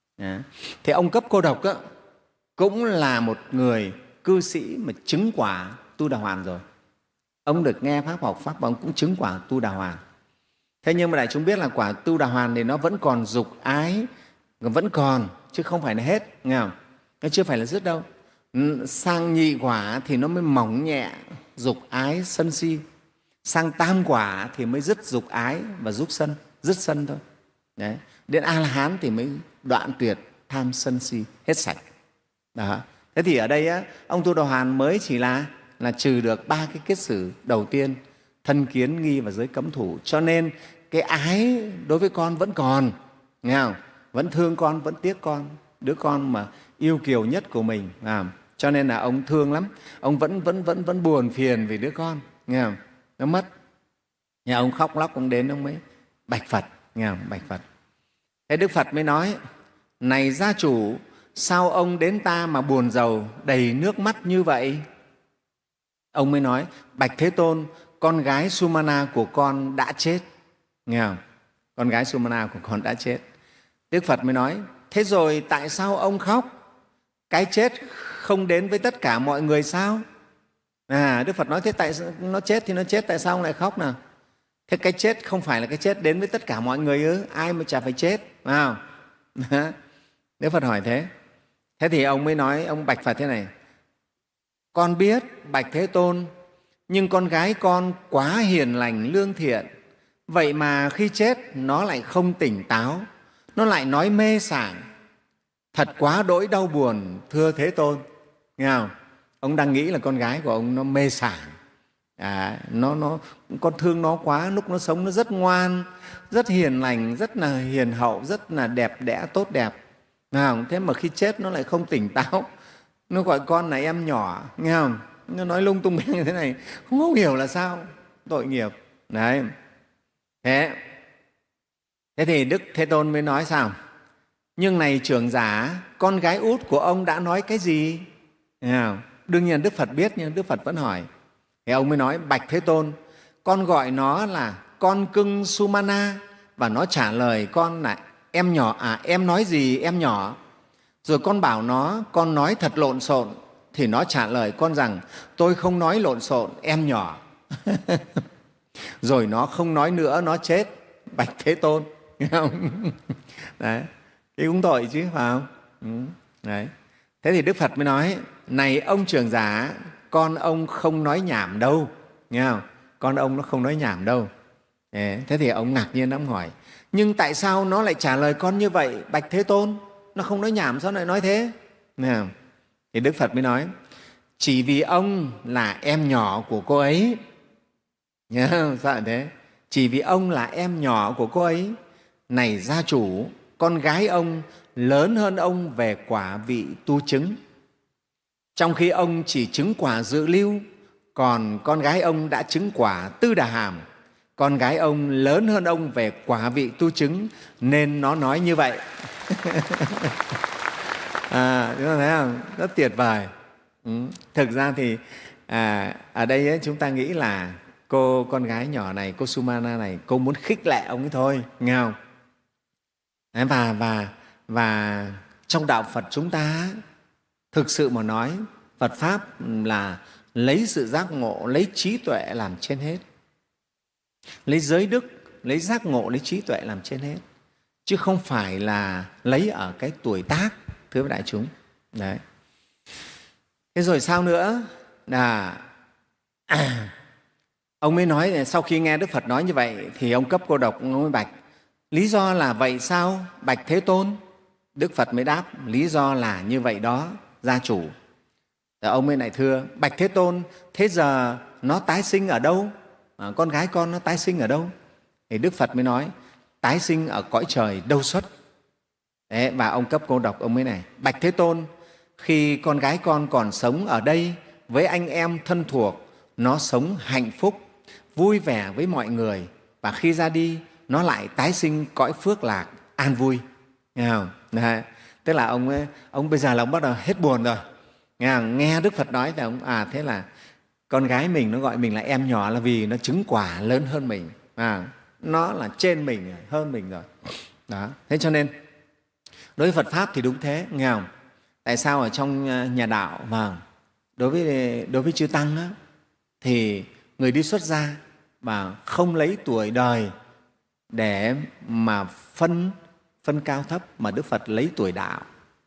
Thế ông Cấp Cô Độc á, cũng là một người cư sĩ mà chứng quả tu đà hoàn rồi. Ông được nghe Pháp học Pháp và ông cũng chứng quả tu đà hoàn. Thế nhưng mà đại chúng biết là quả tu đà hoàn thì nó vẫn còn dục ái, vẫn còn, chứ không phải là hết, nghe không? Nó chưa phải là dứt đâu. Sang nhị quả thì nó mới mỏng nhẹ dục ái sân si. Sang tam quả thì mới dứt dục ái và dứt sân, dứt sân thôi. Đấy. Đến A-la-hán thì mới đoạn tuyệt tham sân si, hết sạch. Đó. Thế thì ở đây á, ông Tu Đà Hoàn mới chỉ là, là trừ được ba cái kiết sử đầu tiên, thân kiến, nghi và giới cấm thủ. Cho nên cái ái đối với con vẫn còn, nghe không? Vẫn thương con, vẫn tiếc con, đứa con mà yêu kiều nhất của mình. À, cho nên là ông thương lắm, ông vẫn vẫn vẫn vẫn buồn phiền vì đứa con, nghe không? Nó mất. Nhà ông khóc lóc, ông đến ông mới bạch Phật, nghe không? Bạch Phật. Thế Đức Phật mới nói: này gia chủ, sao ông đến ta mà buồn rầu đầy nước mắt như vậy? Ông mới nói: bạch Thế Tôn, con gái Sumana của con đã chết, nghe không? Con gái Sumana của con đã chết. Đức Phật mới nói: thế rồi tại sao ông khóc? Cái chết không đến với tất cả mọi người sao? À, Đức Phật nói: thế tại sao nó chết thì nó chết, tại sao ông lại khóc nào? Thế cái chết không phải là cái chết đến với tất cả mọi người ư? Ai mà chả phải chết, phải không? Đức Phật hỏi thế. Thế thì ông mới nói, ông bạch Phật thế này: con biết bạch Thế Tôn, nhưng con gái con quá hiền lành lương thiện, vậy mà khi chết nó lại không tỉnh táo, nó lại nói mê sảng, thật quá đỗi đau buồn, thưa Thế Tôn. Nghe không? Ông đang nghĩ là con gái của ông nó mê sảng, à, nó, nó, con thương nó quá, lúc nó sống nó rất ngoan, rất hiền lành, rất là hiền hậu, rất là đẹp đẽ, tốt đẹp. Nghe không? Thế mà khi chết nó lại không tỉnh táo, nó gọi con là em nhỏ, nghe không? Nó nói lung tung beng như thế này, không, không hiểu là sao, tội nghiệp. Đấy. Thế, thế thì Đức Thế Tôn mới nói sao? Nhưng này trưởng giả, con gái út của ông đã nói cái gì? Nghe không? Đương nhiên Đức Phật biết, nhưng Đức Phật vẫn hỏi. Thì ông mới nói, bạch Thế Tôn, con gọi nó là con cưng Sumana, và nó trả lời con là em nhỏ. À, em nói gì em nhỏ? Rồi con bảo nó con nói thật lộn xộn, thì nó trả lời con rằng tôi không nói lộn xộn, em nhỏ. Rồi nó không nói nữa, nó chết, bạch Thế Tôn. Nghe không? Đấy, cái cũng tội chứ, phải không? Ừ. Đấy. Thế thì Đức Phật mới nói, này ông trưởng giả, con ông không nói nhảm đâu. Nghe không? Con ông nó không nói nhảm đâu. Thế thì ông ngạc nhiên, ông hỏi, nhưng tại sao nó lại trả lời con như vậy, bạch Thế Tôn? Nó không nói nhảm, sao lại nói thế? Nghe không? Thì Đức Phật mới nói, chỉ vì ông là em nhỏ của cô ấy. Nhớ không? Sao lại thế? Chỉ vì ông là em nhỏ của cô ấy. Này gia chủ, con gái ông lớn hơn ông về quả vị tu chứng, trong khi ông chỉ chứng quả dự lưu, còn con gái ông đã chứng quả tư đà hàm. Con gái ông lớn hơn ông về quả vị tu chứng, nên nó nói như vậy. À, chúng ta thấy không? Rất tuyệt vời. Ừ. Thực ra thì à, ở đây ấy, chúng ta nghĩ là cô con gái nhỏ này, cô Sumana này, cô muốn khích lệ ông ấy thôi, nghe không? Đấy, và, và, và trong đạo Phật chúng ta, thực sự mà nói, Phật Pháp là lấy sự giác ngộ, lấy trí tuệ làm trên hết. Lấy giới đức, lấy giác ngộ, lấy trí tuệ làm trên hết. Chứ không phải là lấy ở cái tuổi tác, thưa đại chúng. Đấy. Thế rồi sao nữa? Là à, ông mới nói, sau khi nghe Đức Phật nói như vậy, thì ông cấp cô độc, ông mới bạch, lý do là vậy sao, bạch Thế Tôn? Đức Phật mới đáp, lý do là như vậy đó, gia chủ. Rồi ông mới lại thưa, bạch Thế Tôn, thế giờ nó tái sinh ở đâu? À, con gái con nó tái sinh ở đâu? Thì Đức Phật mới nói, tái sinh ở cõi trời đâu xuất. Đấy, và ông cấp cô độc, ông mới này, bạch Thế Tôn, khi con gái con còn sống ở đây với anh em thân thuộc, nó sống hạnh phúc, vui vẻ với mọi người, và khi ra đi nó lại tái sinh cõi phước lạc, an vui. Nghe không? Đấy. Tức là ông ấy, ông bây giờ là ông bắt đầu hết buồn rồi. Nghe, không? Nghe Đức Phật nói thì ông à thế là con gái mình nó gọi mình là em nhỏ là vì nó chứng quả lớn hơn mình, à, nó là trên mình, hơn mình rồi. Đó. Thế cho nên đối với Phật Pháp thì đúng thế, nghe không? Tại sao ở trong nhà đạo mà đối với, đối với chư Tăng á, thì người đi xuất gia mà không lấy tuổi đời để mà phân, phân cao thấp, mà Đức Phật lấy tuổi đạo,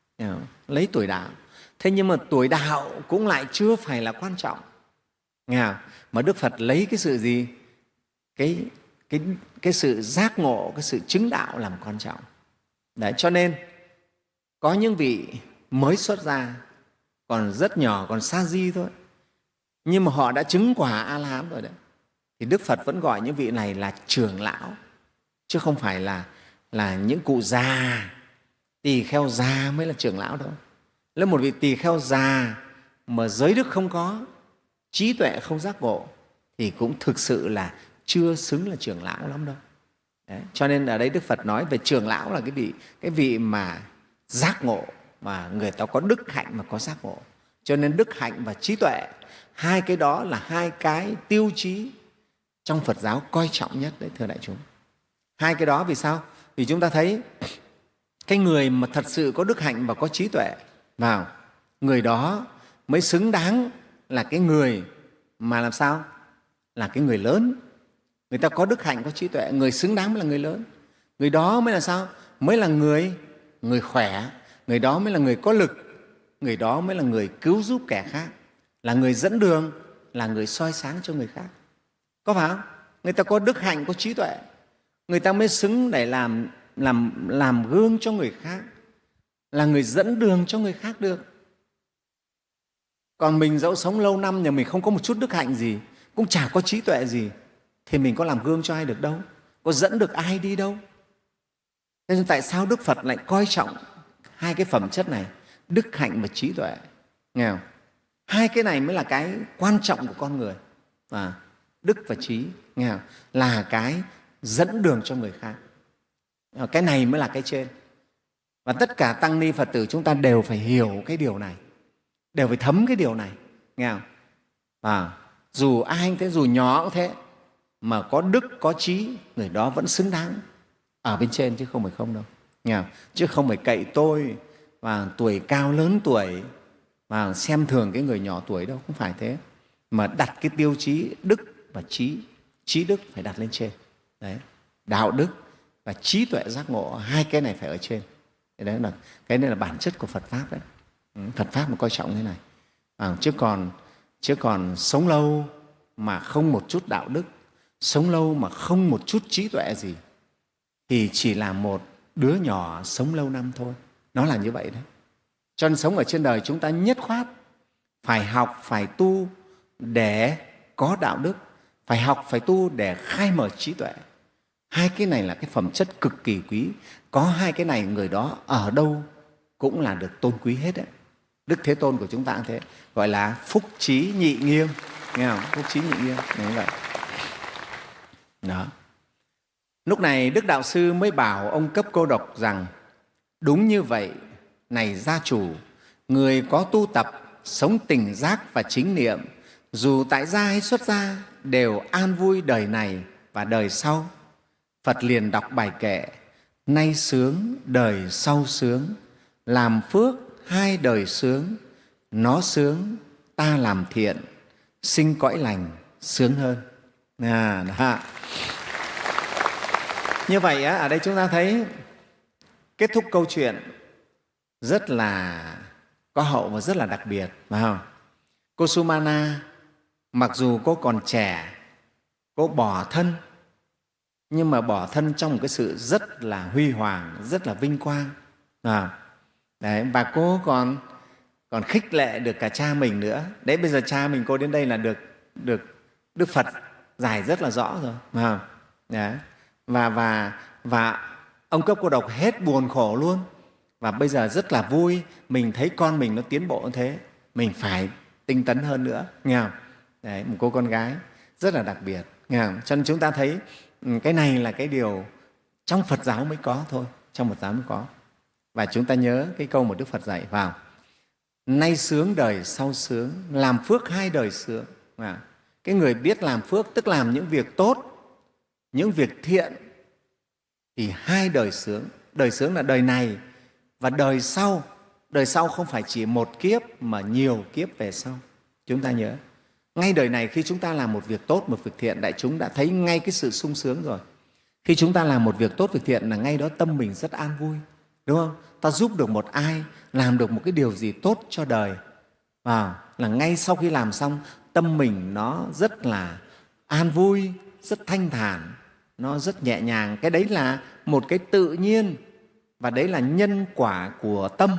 lấy tuổi đạo. Thế nhưng mà tuổi đạo cũng lại chưa phải là quan trọng, nghe không? Mà Đức Phật lấy cái sự gì? Cái, cái, cái sự giác ngộ, cái sự chứng đạo làm quan trọng. Đấy, cho nên có những vị mới xuất gia, còn rất nhỏ, còn sa di thôi, nhưng mà họ đã chứng quả A-la-hán rồi đấy, thì Đức Phật vẫn gọi những vị này là trưởng lão, chứ không phải là, là những cụ già, tỳ kheo già mới là trưởng lão đâu. Lấy một vị tỳ kheo già mà giới đức không có, trí tuệ không giác ngộ, thì cũng thực sự là chưa xứng là trưởng lão lắm đâu. Đấy. Cho nên ở đây Đức Phật nói về trưởng lão là cái vị, cái vị mà giác ngộ, mà người ta có đức hạnh mà có giác ngộ. Cho nên đức hạnh và trí tuệ, hai cái đó là hai cái tiêu chí trong Phật giáo coi trọng nhất đấy, thưa đại chúng. Hai cái đó vì sao? Vì chúng ta thấy cái người mà thật sự có đức hạnh và có trí tuệ vào, người đó mới xứng đáng là cái người mà làm sao? Là cái người lớn. Người ta có đức hạnh, có trí tuệ, người xứng đáng mới là người lớn. Người đó mới là sao? Mới là người, người khỏe, người đó mới là người có lực, người đó mới là người cứu giúp kẻ khác, là người dẫn đường, là người soi sáng cho người khác. Có phải không? Người ta có đức hạnh, có trí tuệ, người ta mới xứng để làm, làm, làm gương cho người khác, là người dẫn đường cho người khác được. Còn mình dẫu sống lâu năm nhà mình không có một chút đức hạnh gì, cũng chả có trí tuệ gì, thì mình có làm gương cho ai được đâu, có dẫn được ai đi đâu. Nên tại sao Đức Phật lại coi trọng hai cái phẩm chất này, đức hạnh và trí tuệ? Nghe không? Hai cái này mới là cái quan trọng của con người. À, đức và trí, nghe không? Là cái dẫn đường cho người khác. Cái này mới là cái trên. Và tất cả tăng ni Phật tử chúng ta đều phải hiểu cái điều này, đều phải thấm cái điều này, nghe không? À, dù ai cũng thế, dù nhỏ cũng thế, mà có đức, có trí, người đó vẫn xứng đáng ở bên trên chứ không phải không đâu, nghe không? Chứ không phải cậy tôi và tuổi cao lớn tuổi và xem thường cái người nhỏ tuổi đâu, không phải thế. Mà đặt cái tiêu chí đức và trí, trí đức phải đặt lên trên. Đấy, đạo đức và trí tuệ giác ngộ, hai cái này phải ở trên. Cái đấy là, cái này là bản chất của Phật Pháp đấy. Phật Pháp mà coi trọng thế này. À, chứ, còn, chứ còn sống lâu mà không một chút đạo đức, sống lâu mà không một chút trí tuệ gì, thì chỉ là một đứa nhỏ sống lâu năm thôi. Nó là như vậy đấy. Cho nên sống ở trên đời chúng ta nhất khoát phải học, phải tu để có đạo đức, phải học, phải tu để khai mở trí tuệ. Hai cái này là cái phẩm chất cực kỳ quý. Có hai cái này người đó ở đâu cũng là được tôn quý hết đấy. Đức Thế Tôn của chúng ta cũng thế, gọi là phúc trí nhị nghiêm, nghe không? Phúc trí nhị nghiêm, như vậy. Đó. Lúc này Đức Đạo Sư mới bảo ông Cấp Cô Độc rằng đúng như vậy, này gia chủ, người có tu tập, sống tỉnh giác và chính niệm, dù tại gia hay xuất gia, đều an vui đời này và đời sau. Phật liền đọc bài kệ: nay sướng, đời sau sướng, làm phước hai đời sướng, nó sướng, ta làm thiện, sinh cõi lành sướng hơn. À, đó. Như vậy ở đây chúng ta thấy kết thúc câu chuyện rất là có hậu và rất là đặc biệt, phải không? Cô Sumana mặc dù cô còn trẻ, cô bỏ thân, nhưng mà bỏ thân trong một cái sự rất là huy hoàng, rất là vinh quang. À, đấy, và cô còn còn khích lệ được cả cha mình nữa. Đấy, bây giờ cha mình cô đến đây là được được Đức Phật giải rất là rõ rồi. À, đấy. Và, và, và ông Cấp Cô Độc hết buồn khổ luôn. Và bây giờ rất là vui, mình thấy con mình nó tiến bộ như thế, mình phải tinh tấn hơn nữa, nghe không? Đấy, một cô con gái rất là đặc biệt, nghe không? Cho nên chúng ta thấy cái này là cái điều trong Phật giáo mới có thôi, trong Phật giáo mới có. Và chúng ta nhớ cái câu mà Đức Phật dạy vào: nay sướng đời sau sướng, làm phước hai đời sướng. À, cái người biết làm phước tức làm những việc tốt, những việc thiện, thì hai đời sướng. Đời sướng là đời này và đời sau. Đời sau không phải chỉ một kiếp mà nhiều kiếp về sau. Chúng ta nhớ, ngay đời này khi chúng ta làm một việc tốt, một việc thiện, đại chúng đã thấy ngay cái sự sung sướng rồi. Khi chúng ta làm một việc tốt, việc thiện là ngay đó tâm mình rất an vui, đúng không? Ta giúp được một ai, làm được một cái điều gì tốt cho đời, à, là ngay sau khi làm xong tâm mình nó rất là an vui, rất thanh thản, nó rất nhẹ nhàng. Cái đấy là một cái tự nhiên và đấy là nhân quả của tâm.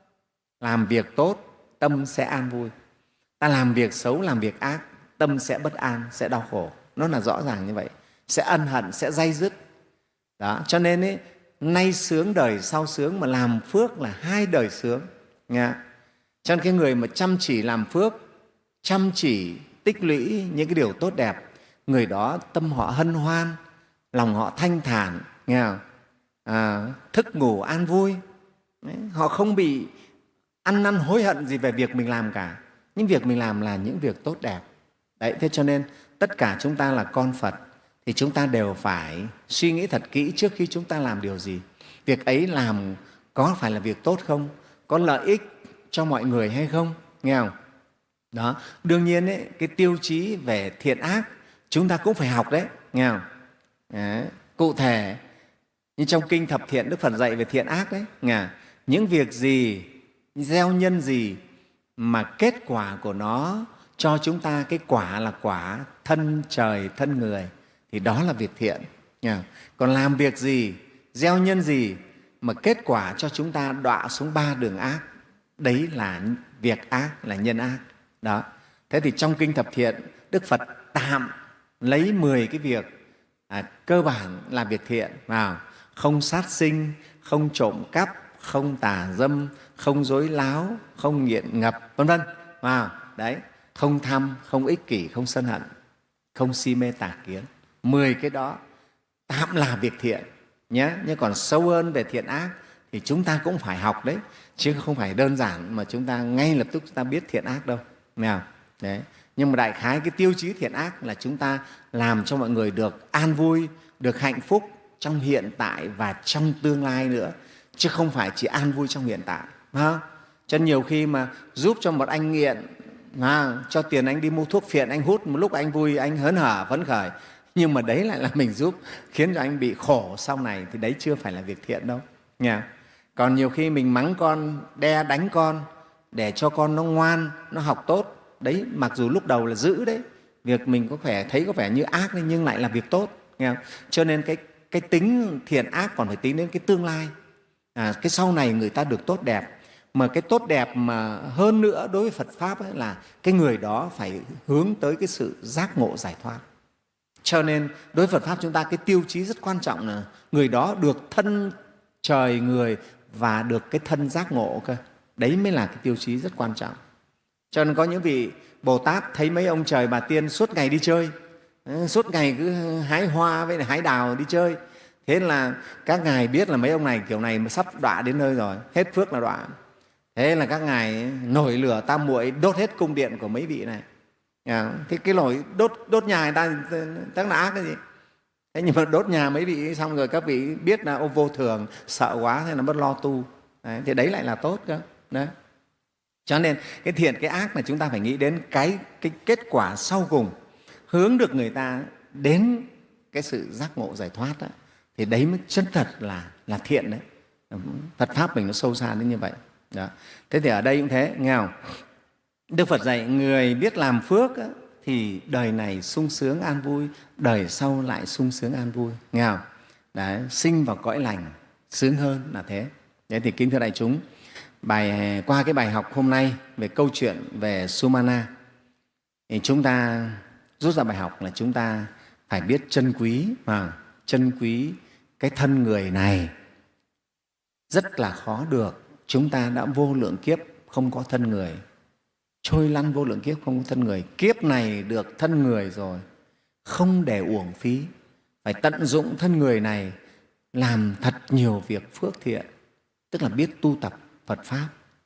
Làm việc tốt, tâm sẽ an vui. Ta làm việc xấu, làm việc ác, tâm sẽ bất an, sẽ đau khổ. Nó là rõ ràng như vậy, sẽ ân hận, sẽ day dứt. Đó, cho nên ấy, nay sướng đời sau sướng, mà làm phước là hai đời sướng. Nghe? Cho nên cái người mà chăm chỉ làm phước, chăm chỉ tích lũy những cái điều tốt đẹp, người đó tâm họ hân hoan, lòng họ thanh thản, nghe không? À, thức ngủ an vui. Đấy, họ không bị ăn năn hối hận gì về việc mình làm cả. Những việc mình làm là những việc tốt đẹp. Đấy, thế cho nên tất cả chúng ta là con Phật thì chúng ta đều phải suy nghĩ thật kỹ trước khi chúng ta làm điều gì. Việc ấy làm có phải là việc tốt không? Có lợi ích cho mọi người hay không? Nghe không? Đó. Đương nhiên ấy, cái tiêu chí về thiện ác chúng ta cũng phải học đấy, nghe không? Đấy. Cụ thể như trong Kinh Thập Thiện, Đức Phật dạy về thiện ác đấy, nghe? Những việc gì, gieo nhân gì mà kết quả của nó cho chúng ta cái quả là quả thân trời, thân người, thì đó là việc thiện. Nghe không? Còn làm việc gì, gieo nhân gì mà kết quả cho chúng ta đọa xuống ba đường ác. Đấy là việc ác, là nhân ác. Đó. Thế thì trong Kinh Thập Thiện, Đức Phật tạm lấy mười cái việc à, cơ bản là việc thiện vào: không sát sinh, không trộm cắp, không tà dâm, không dối láo, không nghiện ngập, vân vân. Vào đấy, không tham, không ích kỷ, không sân hận, không si mê tà kiến. Mười cái đó tạm là việc thiện nhé. Nhưng còn sâu hơn về thiện ác thì chúng ta cũng phải học đấy, chứ không phải đơn giản mà chúng ta ngay lập tức chúng ta biết thiện ác đâu. Nào, đấy. Nhưng mà đại khái cái tiêu chí thiện ác là chúng ta làm cho mọi người được an vui, được hạnh phúc trong hiện tại và trong tương lai nữa, chứ không phải chỉ an vui trong hiện tại. Ha? Cho nên nhiều khi mà giúp cho một anh nghiện, à, cho tiền anh đi mua thuốc phiện, anh hút một lúc anh vui, anh hớn hở, phấn khởi, nhưng mà đấy lại là mình giúp khiến cho anh bị khổ sau này, thì đấy chưa phải là việc thiện đâu. Nha. Còn nhiều khi mình mắng con, đe đánh con để cho con nó ngoan, nó học tốt, đấy mặc dù lúc đầu là dữ đấy, việc mình có vẻ thấy có vẻ như ác đấy, nhưng lại là việc tốt. Nghe không? Cho nên cái, cái tính thiện ác còn phải tính đến cái tương lai, à, cái sau này người ta được tốt đẹp. Mà cái tốt đẹp mà hơn nữa đối với Phật Pháp ấy là cái người đó phải hướng tới cái sự giác ngộ giải thoát. Cho nên đối với Phật Pháp chúng ta cái tiêu chí rất quan trọng là người đó được thân trời người và được cái thân giác ngộ cơ. Đấy mới là cái tiêu chí rất quan trọng. Cho nên có những vị Bồ Tát thấy mấy ông trời bà tiên suốt ngày đi chơi, suốt ngày cứ hái hoa với hái đào đi chơi. Thế là các ngài biết là mấy ông này kiểu này mà sắp đọa đến nơi rồi, hết phước là đọa. Thế là các ngài nổi lửa tam muội đốt hết cung điện của mấy vị này. À, thế cái nổi đốt, đốt nhà người ta chắc là ác cái gì. Thế nhưng mà đốt nhà mấy vị xong rồi các vị biết là ô vô thường, sợ quá, thế là mất lo tu. Đấy, thì đấy lại là tốt cơ. Đấy. Cho nên cái thiện, cái ác là chúng ta phải nghĩ đến cái, cái kết quả sau cùng, hướng được người ta đến cái sự giác ngộ giải thoát đó. Thì đấy mới chân thật là, là thiện đấy. Phật Pháp mình nó sâu xa đến như vậy. Đó. Thế thì ở đây cũng thế, nghe không? Đức Phật dạy người biết làm phước á, thì đời này sung sướng an vui, đời sau lại sung sướng an vui. Nghe không? Đấy, sinh vào cõi lành, sướng hơn là thế. Đấy thì kính thưa đại chúng, bài qua cái bài học hôm nay về câu chuyện về Sumana, thì chúng ta rút ra bài học là chúng ta phải biết trân quý, mà trân quý cái thân người này rất là khó được. Chúng ta đã vô lượng kiếp không có thân người, trôi lăn vô lượng kiếp không có thân người. Kiếp này được thân người rồi, không để uổng phí, phải tận dụng thân người này làm thật nhiều việc phước thiện, tức là biết tu tập Phật Pháp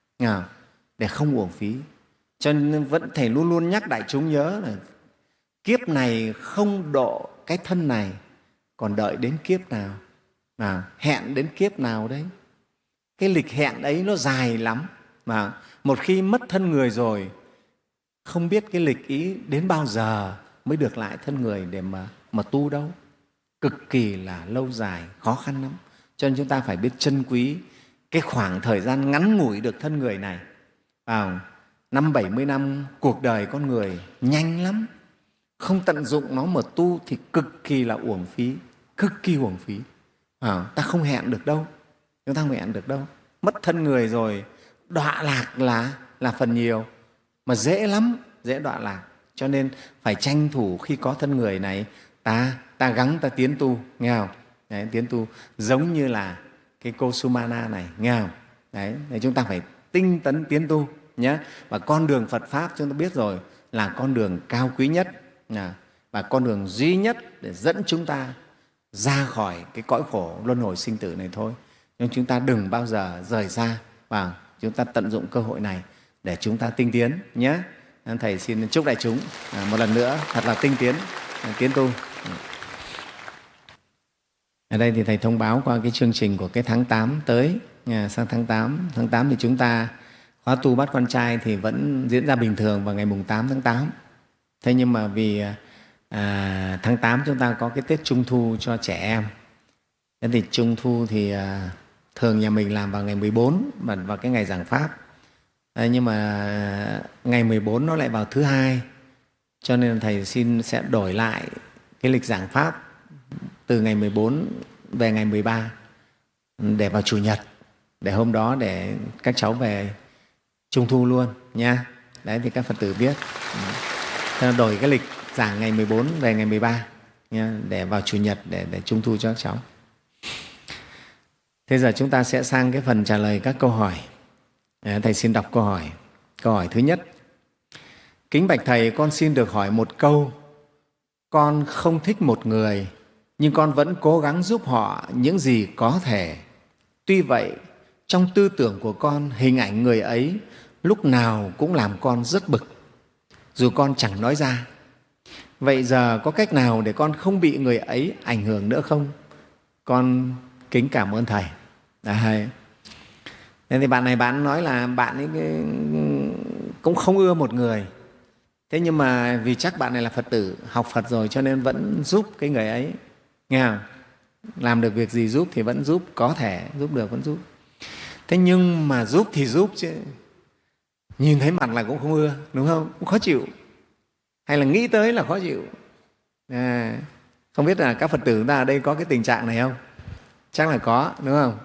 để không uổng phí. Cho nên vẫn Thầy luôn luôn nhắc đại chúng nhớ là kiếp này không độ cái thân này, còn đợi đến kiếp nào, nào hẹn đến kiếp nào đấy. Cái lịch hẹn ấy nó dài lắm, mà một khi mất thân người rồi không biết cái lịch ý đến bao giờ mới được lại thân người để mà, mà tu đâu. Cực kỳ là lâu dài, khó khăn lắm. Cho nên chúng ta phải biết trân quý cái khoảng thời gian ngắn ngủi được thân người này. Vào năm bảy mươi năm cuộc đời con người nhanh lắm, không tận dụng nó mà tu thì cực kỳ là uổng phí, cực kỳ uổng phí. À, ta không hẹn được đâu, chúng ta không hẹn được đâu. Mất thân người rồi đọa lạc là, là phần nhiều, mà dễ lắm, dễ đọa lạc. Cho nên phải tranh thủ khi có thân người này, ta, ta gắng ta tiến tu, nghe không? Đấy, tiến tu giống như là cái cô Sumana này, nghe không? Đấy, để chúng ta phải tinh tấn tiến tu nhé. Và con đường Phật Pháp chúng ta biết rồi là con đường cao quý nhất và con đường duy nhất để dẫn chúng ta ra khỏi cái cõi khổ luân hồi sinh tử này thôi. Nhưng chúng ta đừng bao giờ rời xa, và chúng ta tận dụng cơ hội này để chúng ta tinh tiến nhé. Thầy xin chúc đại chúng một lần nữa thật là tinh tiến, tiến tu. Ở đây thì Thầy thông báo qua cái chương trình của cái tháng tám tới, sang tháng tám. Tháng tám thì chúng ta khóa tu Bát Quan Trai thì vẫn diễn ra bình thường vào ngày mùng tám tháng tám. Thế nhưng mà vì à, tháng tám chúng ta có cái Tết Trung Thu cho trẻ em. Thế thì Trung Thu thì à, thường nhà mình làm vào ngày mười bốn, và vào cái ngày giảng Pháp. À, nhưng mà ngày mười bốn nó lại vào thứ hai, cho nên Thầy xin sẽ đổi lại cái lịch giảng Pháp từ ngày mười bốn về ngày mười ba. để vào Chủ nhật, để hôm đó để các cháu về Trung thu luôn nha. Đấy thì các Phật tử biết. Thế đổi cái lịch giảng ngày mười bốn về ngày mười ba nha, để vào Chủ nhật để, để Trung thu cho các cháu. Thế giờ chúng ta sẽ sang cái phần trả lời các câu hỏi. Thầy xin đọc câu hỏi. Câu hỏi thứ nhất: kính bạch Thầy, con xin được hỏi một câu. Con không thích một người, nhưng con vẫn cố gắng giúp họ những gì có thể. Tuy vậy, trong tư tưởng của con, hình ảnh người ấy lúc nào cũng làm con rất bực, dù con chẳng nói ra. Vậy giờ có cách nào để con không bị người ấy ảnh hưởng nữa không? Con kính cảm ơn Thầy. Đấy. Nên thì bạn này bạn nói là bạn ấy cũng không ưa một người. Thế nhưng mà vì chắc bạn này là Phật tử, học Phật rồi cho nên vẫn giúp cái người ấy. Nghe không? Làm được việc gì giúp thì vẫn giúp, có thể giúp được vẫn giúp. Thế nhưng mà giúp thì giúp chứ nhìn thấy mặt là cũng không ưa, đúng không? Cũng khó chịu. Hay là nghĩ tới là khó chịu. À, không biết là các Phật tử chúng ta ở đây có cái tình trạng này không? Chắc là có, đúng không?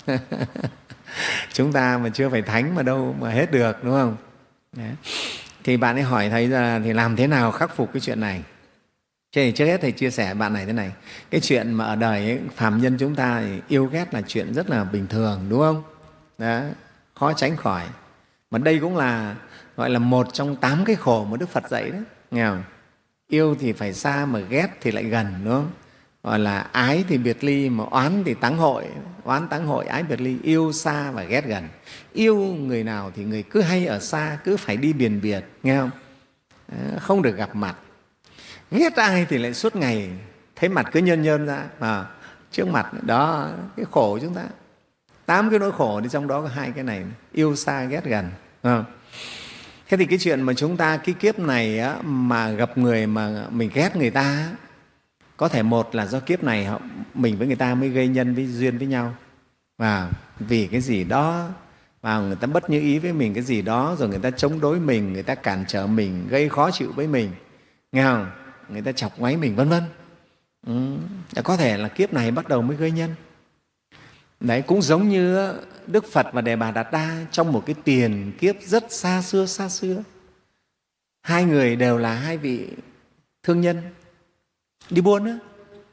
Chúng ta mà chưa phải thánh mà đâu mà hết được, đúng không? Đấy. Thì bạn ấy hỏi Thầy ra thì làm thế nào khắc phục cái chuyện này? Thế thì trước hết Thầy chia sẻ bạn này thế này. Cái chuyện mà ở đời ấy, phàm nhân chúng ta thì yêu ghét là chuyện rất là bình thường, đúng không? Đó, khó tránh khỏi. Mà đây cũng là gọi là một trong tám cái khổ mà Đức Phật dạy đấy. Nghe không? Yêu thì phải xa mà ghét thì lại gần, đúng không? Gọi là ái thì biệt ly mà oán thì táng hội. Oán táng hội, ái biệt ly, yêu xa và ghét gần. Yêu người nào thì người cứ hay ở xa, cứ phải đi biển biệt, nghe không? Không được gặp mặt. Ghét ai thì lại suốt ngày thấy mặt cứ nhơn nhơn ra à, trước mặt. Đó, cái khổ chúng ta. Tám cái nỗi khổ thì trong đó có hai cái này, yêu xa ghét gần. À. Thế thì cái chuyện mà chúng ta cái kiếp này á, mà gặp người mà mình ghét người ta, có thể một là do kiếp này mình với người ta mới gây nhân với duyên với nhau, và vì cái gì đó và người ta bất như ý với mình cái gì đó, rồi người ta chống đối mình, người ta cản trở mình, gây khó chịu với mình, nghe không? Người ta chọc ngoáy mình, vân vân. Ừ. Có thể là kiếp này bắt đầu mới gây nhân. Đấy, cũng giống như Đức Phật và Đề Bà Đạt Đa trong một cái tiền kiếp rất xa xưa xa xưa. Hai người đều là hai vị thương nhân đi buôn đó.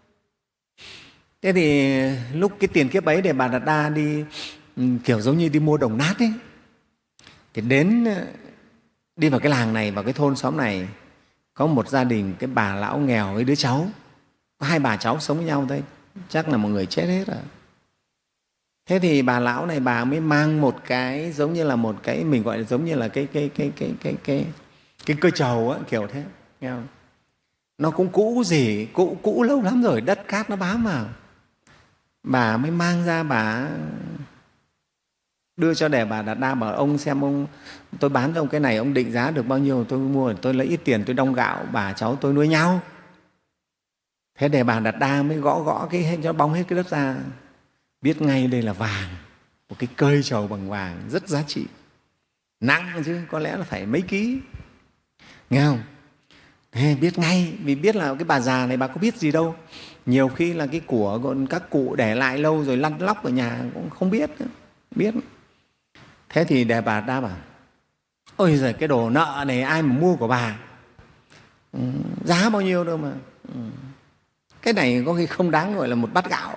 Thế thì lúc cái tiền kiếp ấy Đề Bà Đạt Đa đi kiểu giống như đi mua đồng nát ấy, thì đến đi vào cái làng này, vào cái thôn xóm này, có một gia đình cái bà lão nghèo với đứa cháu, có hai bà cháu sống với nhau thôi, chắc là một người chết hết rồi. Thế thì bà lão này bà mới mang một cái giống như là một cái mình gọi là giống như là cái cái cái cái cái cái cái cơ trầu á, kiểu thế, nghe không? Nó cũng cũ gì, cũ cũ lâu lắm rồi, đất cát nó bám vào. Bà mới mang ra bà đưa cho Đề Bà Đạt Đa, bảo ông xem ông tôi bán cho ông cái này, ông định giá được bao nhiêu tôi mua, tôi lấy ít tiền tôi đong gạo bà cháu tôi nuôi nhau. Thế Đề Bà Đạt Đa mới gõ gõ cái cho bong hết cái đất ra, biết ngay đây là vàng, một cái cơi trầu bằng vàng rất giá trị, nặng chứ, có lẽ là phải mấy ký, nghe không? Thế biết ngay, vì biết là cái bà già này bà có biết gì đâu, nhiều khi là cái của còn các cụ để lại lâu rồi lăn lóc ở nhà cũng không biết, biết. Thế thì Đề Bà Đạt bảo: ôi giời, cái đồ nợ này ai mà mua của bà, ừ, giá bao nhiêu đâu mà, ừ, cái này có khi không đáng gọi là một bát gạo,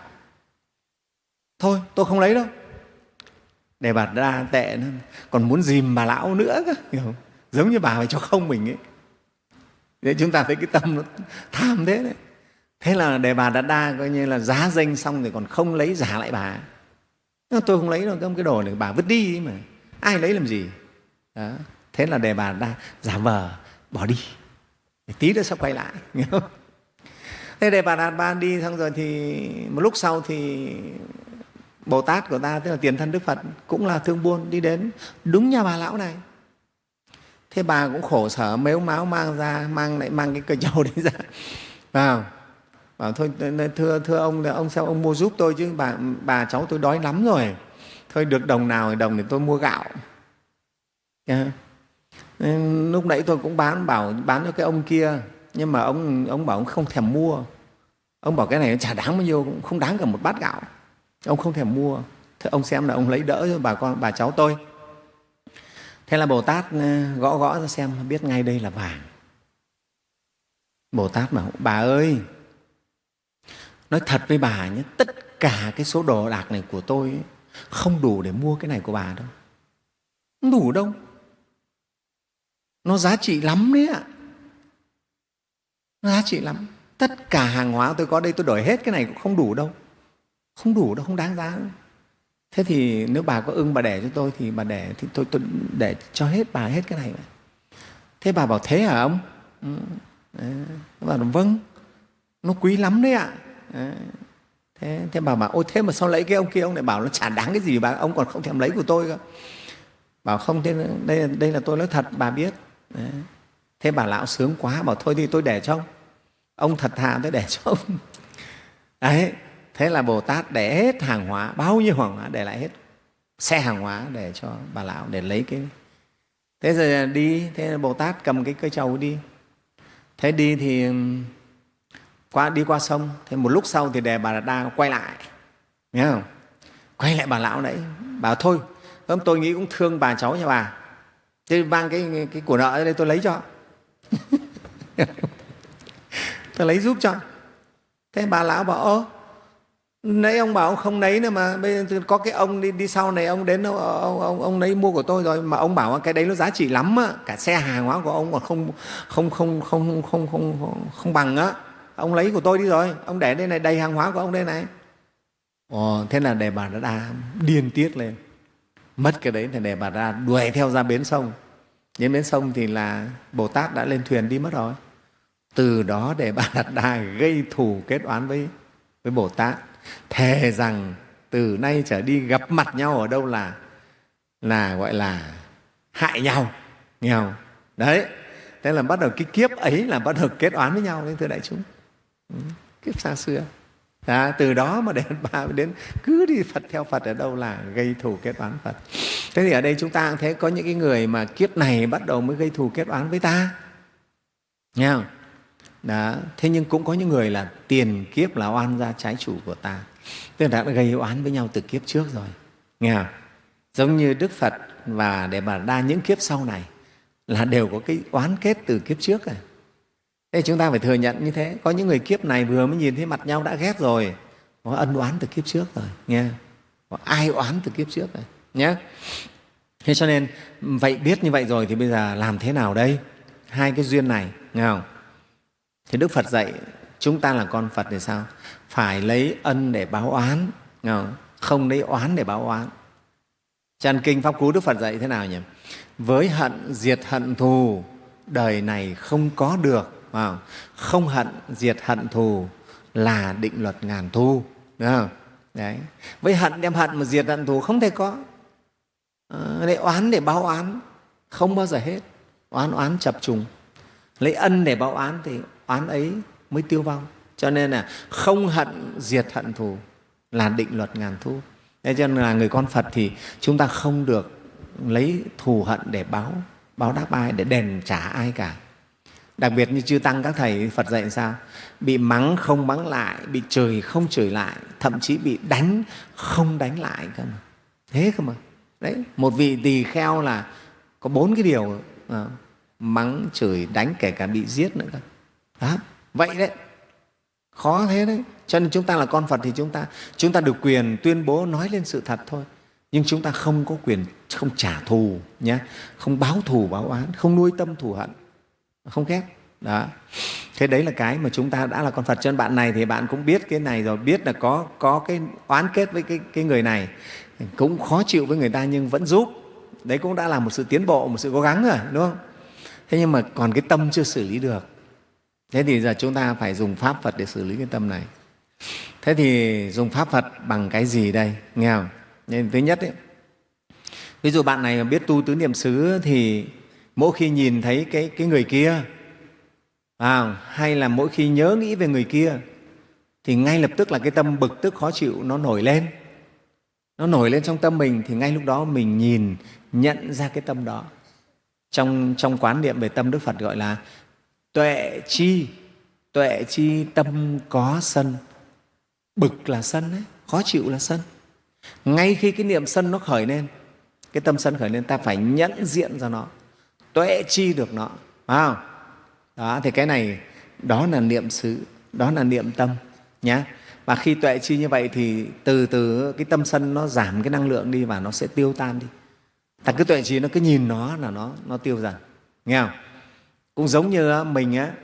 thôi tôi không lấy đâu. Đề Bà Đạt Đa tệ nữa, còn muốn dìm bà lão nữa cơ, hiểu không? Giống như bà phải cho không mình ấy. Thế chúng ta thấy cái tâm nó tham thế đấy. Thế là Đề Bà Đạt Đa coi như là giá danh xong rồi còn không lấy, giả lại bà. Tôi không lấy đâu, cái đồ này bà vứt đi mà, ai lấy làm gì. Đó. Thế là Đề Bà Đạt Đa giả vờ bỏ đi, tí nữa sắp quay lại, hiểu không? Thế Đề Bà Đạt Đa đi xong rồi thì một lúc sau thì Bồ Tát của ta, tức là tiền thân Đức Phật, cũng là thương buôn, đi đến đúng nhà bà lão này. Thế bà cũng khổ sở mếu máo mang ra, mang lại mang cái cây trầu đấy ra, vào bảo thôi thưa thưa ông là ông sao ông mua giúp tôi chứ bà bà cháu tôi đói lắm rồi, thôi được đồng nào thì đồng để tôi mua gạo. Yeah. Lúc nãy tôi cũng bán bảo bán cho cái ông kia, nhưng mà ông ông bảo ông không thèm mua, ông bảo cái này nó chả đáng bao nhiêu, cũng không đáng cả một bát gạo. Ông không thèm mua. Thế ông xem là ông lấy đỡ cho bà con bà cháu tôi. Thế là Bồ Tát gõ gõ ra xem, biết ngay đây là vàng. Bồ Tát bảo: bà ơi, nói thật với bà nhé, tất cả cái số đồ đạc này của tôi ấy, không đủ để mua cái này của bà đâu. Không đủ đâu. Nó giá trị lắm đấy ạ. Nó giá trị lắm. Tất cả hàng hóa tôi có đây tôi đổi hết cái này cũng không đủ đâu. Không đủ đâu, không đáng giá đâu. Thế thì nếu bà có ưng bà để cho tôi thì bà để, thì tôi, tôi để cho hết bà hết cái này. Thế bà bảo: thế hả ông? Ừ. Bà bảo: vâng, nó quý lắm đấy ạ. Thế, thế bà bảo: ôi thế mà sao lấy cái ông kia, ông lại bảo nó chả đáng cái gì, bà ông còn không thèm lấy của tôi cơ. Bảo: không, thế đây, đây là tôi nói thật, bà biết. Đấy. Thế bà lão sướng quá, bảo: thôi thì tôi để cho ông. Ông thật thà tôi để cho ông. Đấy. Thế là Bồ Tát để hết hàng hóa, bao nhiêu hàng hóa để lại hết, xe hàng hóa để cho bà lão để lấy cái. Thế rồi đi, thế là Bồ Tát cầm cái cây trầu đi. Thế đi thì qua đi qua sông. Thế một lúc sau thì Đề Bà Đạt Đa quay lại, nghe không? Quay lại bà lão đấy, bảo: thôi, tôi nghĩ cũng thương bà cháu nhà bà, thế mang cái, cái của nợ ở đây tôi lấy cho. Tôi lấy giúp cho. Thế bà lão bảo: ơ, nãy ông bảo ông không lấy nữa mà, bây giờ có cái ông đi, đi sau này ông đến ông, ông, ông, ông lấy mua của tôi rồi, mà ông bảo cái đấy nó giá trị lắm á, cả xe hàng hóa của ông mà không không không không không không không, không bằng á, ông lấy của tôi đi rồi, ông để đây này, đầy hàng hóa của ông đây này. Ồ, thế là Đề Bà Đạt Đa điên tiết lên, mất cái đấy thì Đề Bà Đạt Đa đuổi theo ra bến sông. Đến bến sông thì là Bồ Tát đã lên thuyền đi mất rồi. Từ đó Đề Bà Đạt Đa gây thù kết oán với với Bồ Tát, thề rằng từ nay trở đi gặp mặt nhau ở đâu là là gọi là hại nhau, nghe không? Đấy, thế là bắt đầu cái kiếp ấy là bắt đầu kết oán với nhau đấy, thưa đại chúng. Ừ, kiếp xa xưa. Đó, từ đó mà đến bà đến cứ đi Phật theo Phật ở đâu là gây thù kết oán Phật. Thế thì ở đây chúng ta cũng thấy có những cái người mà kiếp này bắt đầu mới gây thù kết oán với ta, nghe không? Đó. Thế nhưng cũng có những người là tiền kiếp là oan gia trái chủ của ta, tức là đã gây oán với nhau từ kiếp trước rồi, nghe không? Giống như Đức Phật và Đề Bà Đạt Đa những kiếp sau này là đều có cái oán kết từ kiếp trước rồi. Thế chúng ta phải thừa nhận như thế. Có những người kiếp này vừa mới nhìn thấy mặt nhau đã ghét rồi, có ân oán từ kiếp trước rồi, nghe, có ai oán từ kiếp trước rồi nhé. Thế cho nên vậy biết như vậy rồi thì bây giờ làm thế nào đây? Hai cái duyên này, nghe không? Thì Đức Phật dạy chúng ta là con Phật thì sao? Phải lấy ân để báo oán, nghe không? Không lấy oán để báo oán. Trong kinh Pháp Cú Đức Phật dạy thế nào nhỉ? Với hận diệt hận thù, đời này không có được. Không, không hận diệt hận thù là định luật ngàn thu, đúng không? Đấy. Với hận đem hận mà diệt hận thù không thể có. À, lấy oán để báo oán không bao giờ hết, oán oán chập trùng. Lấy ân để báo oán thì oán ấy mới tiêu vong. Cho nên là không hận diệt hận thù là định luật ngàn thu. Thế cho nên là người con Phật thì chúng ta không được lấy thù hận để báo báo đáp ai, để đền trả ai cả. Đặc biệt như chư Tăng các thầy Phật dạy sao? Bị mắng không mắng lại, bị chửi không chửi lại, thậm chí bị đánh không đánh lại cơ mà. Thế cơ mà. Đấy, một vị tỳ kheo là có bốn cái điều à, mắng, chửi, đánh, kể cả bị giết nữa cơ. Đó, vậy đấy. Khó thế đấy. Cho nên chúng ta là con Phật thì chúng ta chúng ta được quyền tuyên bố nói lên sự thật thôi. Nhưng chúng ta không có quyền không trả thù nhé, không báo thù báo oán, không nuôi tâm thù hận, không ghét. Đó. Thế đấy là cái mà chúng ta đã là con Phật. Cho nên bạn này thì bạn cũng biết cái này rồi, biết là có, có cái oán kết với cái, cái người này, cũng khó chịu với người ta nhưng vẫn giúp. Đấy cũng đã là một sự tiến bộ, một sự cố gắng rồi, đúng không? Thế nhưng mà còn cái tâm chưa xử lý được. Thế thì giờ chúng ta phải dùng Pháp Phật để xử lý cái tâm này. Thế thì dùng Pháp Phật bằng cái gì đây? Nghe không? Nên thứ nhất ấy, ví dụ bạn này biết tu tứ niệm xứ thì mỗi khi nhìn thấy cái, cái người kia à, hay là mỗi khi nhớ nghĩ về người kia thì ngay lập tức là cái tâm bực tức khó chịu nó nổi lên. Nó nổi lên trong tâm mình thì ngay lúc đó mình nhìn, nhận ra cái tâm đó. Trong, trong quán niệm về tâm Đức Phật gọi là tuệ chi. Tuệ chi tâm có sân. Bực là sân ấy. khó chịu là sân. Ngay khi cái niệm sân nó khởi lên, cái tâm sân khởi lên, ta phải nhận diện ra nó, tuệ chi được nó, phải không? Đó, thì cái này đó là niệm xứ, đó là niệm tâm nhá. Và khi tuệ chi như vậy thì từ từ cái tâm sân nó giảm cái năng lượng đi và nó sẽ tiêu tan đi. Ta cứ tuệ chi, nó cứ nhìn nó là nó nó tiêu dần, nghe không? Cũng giống như mình á,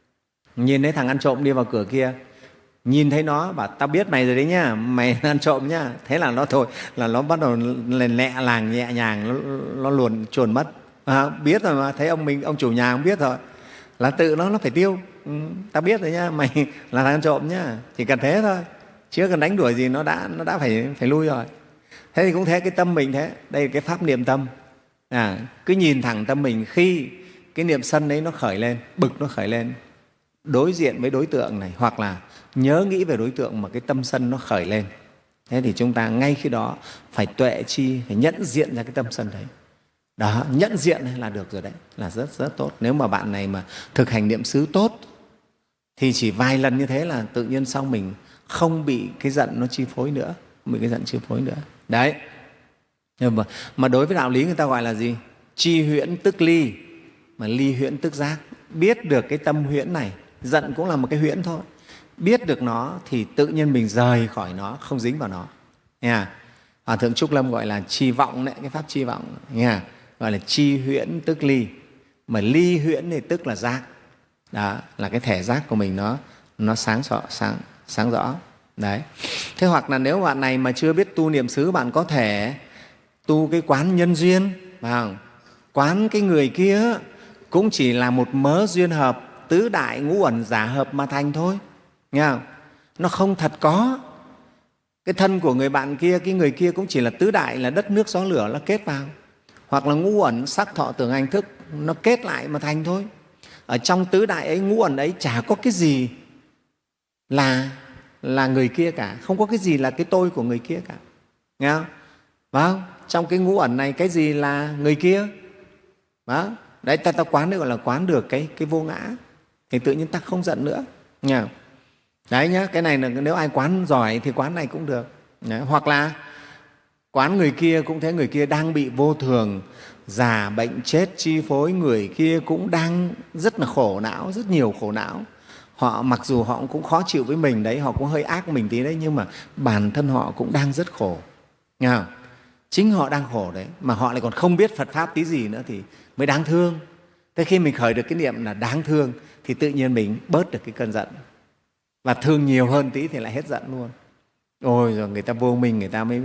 nhìn thấy thằng ăn trộm đi vào cửa kia, nhìn thấy nó bảo tao biết mày rồi đấy nhá, mày ăn trộm nhá, thế là nó thôi, là nó bắt đầu lèn lẹ làng nhẹ nhàng, nó, nó luồn chuồn mất. À, biết rồi mà, thấy ông mình ông chủ nhà không biết rồi, là tự nó nó phải tiêu. Ừ, tao biết rồi nhá, mày là thằng ăn trộm nhá, chỉ cần thế thôi, chưa cần đánh đuổi gì, nó đã nó đã phải phải lui rồi. Thế thì cũng thế, cái tâm mình thế, đây là cái pháp niệm tâm. À, cứ nhìn thẳng tâm mình, khi cái niệm sân đấy nó khởi lên, bực nó khởi lên, đối diện với đối tượng này, hoặc là nhớ nghĩ về đối tượng mà cái tâm sân nó khởi lên, thế thì chúng ta ngay khi đó phải tuệ chi, phải nhận diện ra cái tâm sân đấy. Đó, nhận diện là được rồi đấy, là rất rất tốt. Nếu mà bạn này mà thực hành niệm xứ tốt thì chỉ vài lần như thế là tự nhiên sau mình không bị cái giận nó chi phối nữa, không bị cái giận chi phối nữa. Đấy. Nhưng mà, mà đối với đạo lý người ta gọi là gì? Chi huyễn tức ly, mà ly huyễn tức giác. Biết được cái tâm huyễn này, giận cũng là một cái huyễn thôi. Biết được nó thì tự nhiên mình rời khỏi nó, không dính vào nó. Nghe? Hòa Thượng Trúc Lâm gọi là chi vọng đấy, cái pháp chi vọng. Nghe? Gọi là chi huyễn tức ly, mà ly huyễn thì tức là giác. Đó, là cái thể giác của mình nó nó sáng rõ, sáng, sáng rõ. Đấy. Thế hoặc là nếu bạn này mà chưa biết tu niệm xứ, bạn có thể tu cái quán nhân duyên, phải không? Quán cái người kia cũng chỉ là một mớ duyên hợp, tứ đại ngũ uẩn giả hợp mà thành thôi. Nghe không? Nó không thật có. Cái thân của người bạn kia, cái người kia cũng chỉ là tứ đại, là đất nước gió lửa, nó kết vào. Hoặc là ngũ uẩn sắc thọ tưởng hành thức, nó kết lại mà thành thôi. Ở trong tứ đại ấy, ngũ uẩn ấy chả có cái gì là là người kia cả, không có cái gì là cái tôi của người kia cả. Nghe không? Vâng, trong cái ngũ uẩn này cái gì là người kia? Vâng, đấy, ta, ta quán được gọi là quán được cái, cái vô ngã, thì tự nhiên ta không giận nữa. Nghe không? Đấy nhá, cái này là nếu ai quán giỏi thì quán này cũng được. Đấy, hoặc là quán người kia cũng thế, người kia đang bị vô thường, già bệnh chết chi phối, người kia cũng đang rất là khổ não, rất nhiều khổ não. Họ mặc dù họ cũng khó chịu với mình đấy, họ cũng hơi ác mình tí đấy, nhưng mà bản thân họ cũng đang rất khổ. Nghe không? Chính họ đang khổ đấy, mà họ lại còn không biết Phật Pháp tí gì nữa thì mới đáng thương. Thế khi mình khởi được cái niệm là đáng thương thì tự nhiên mình bớt được cái cơn giận. Và thương nhiều hơn tí thì lại hết giận luôn. Ôi rồi người ta vô minh, người ta mới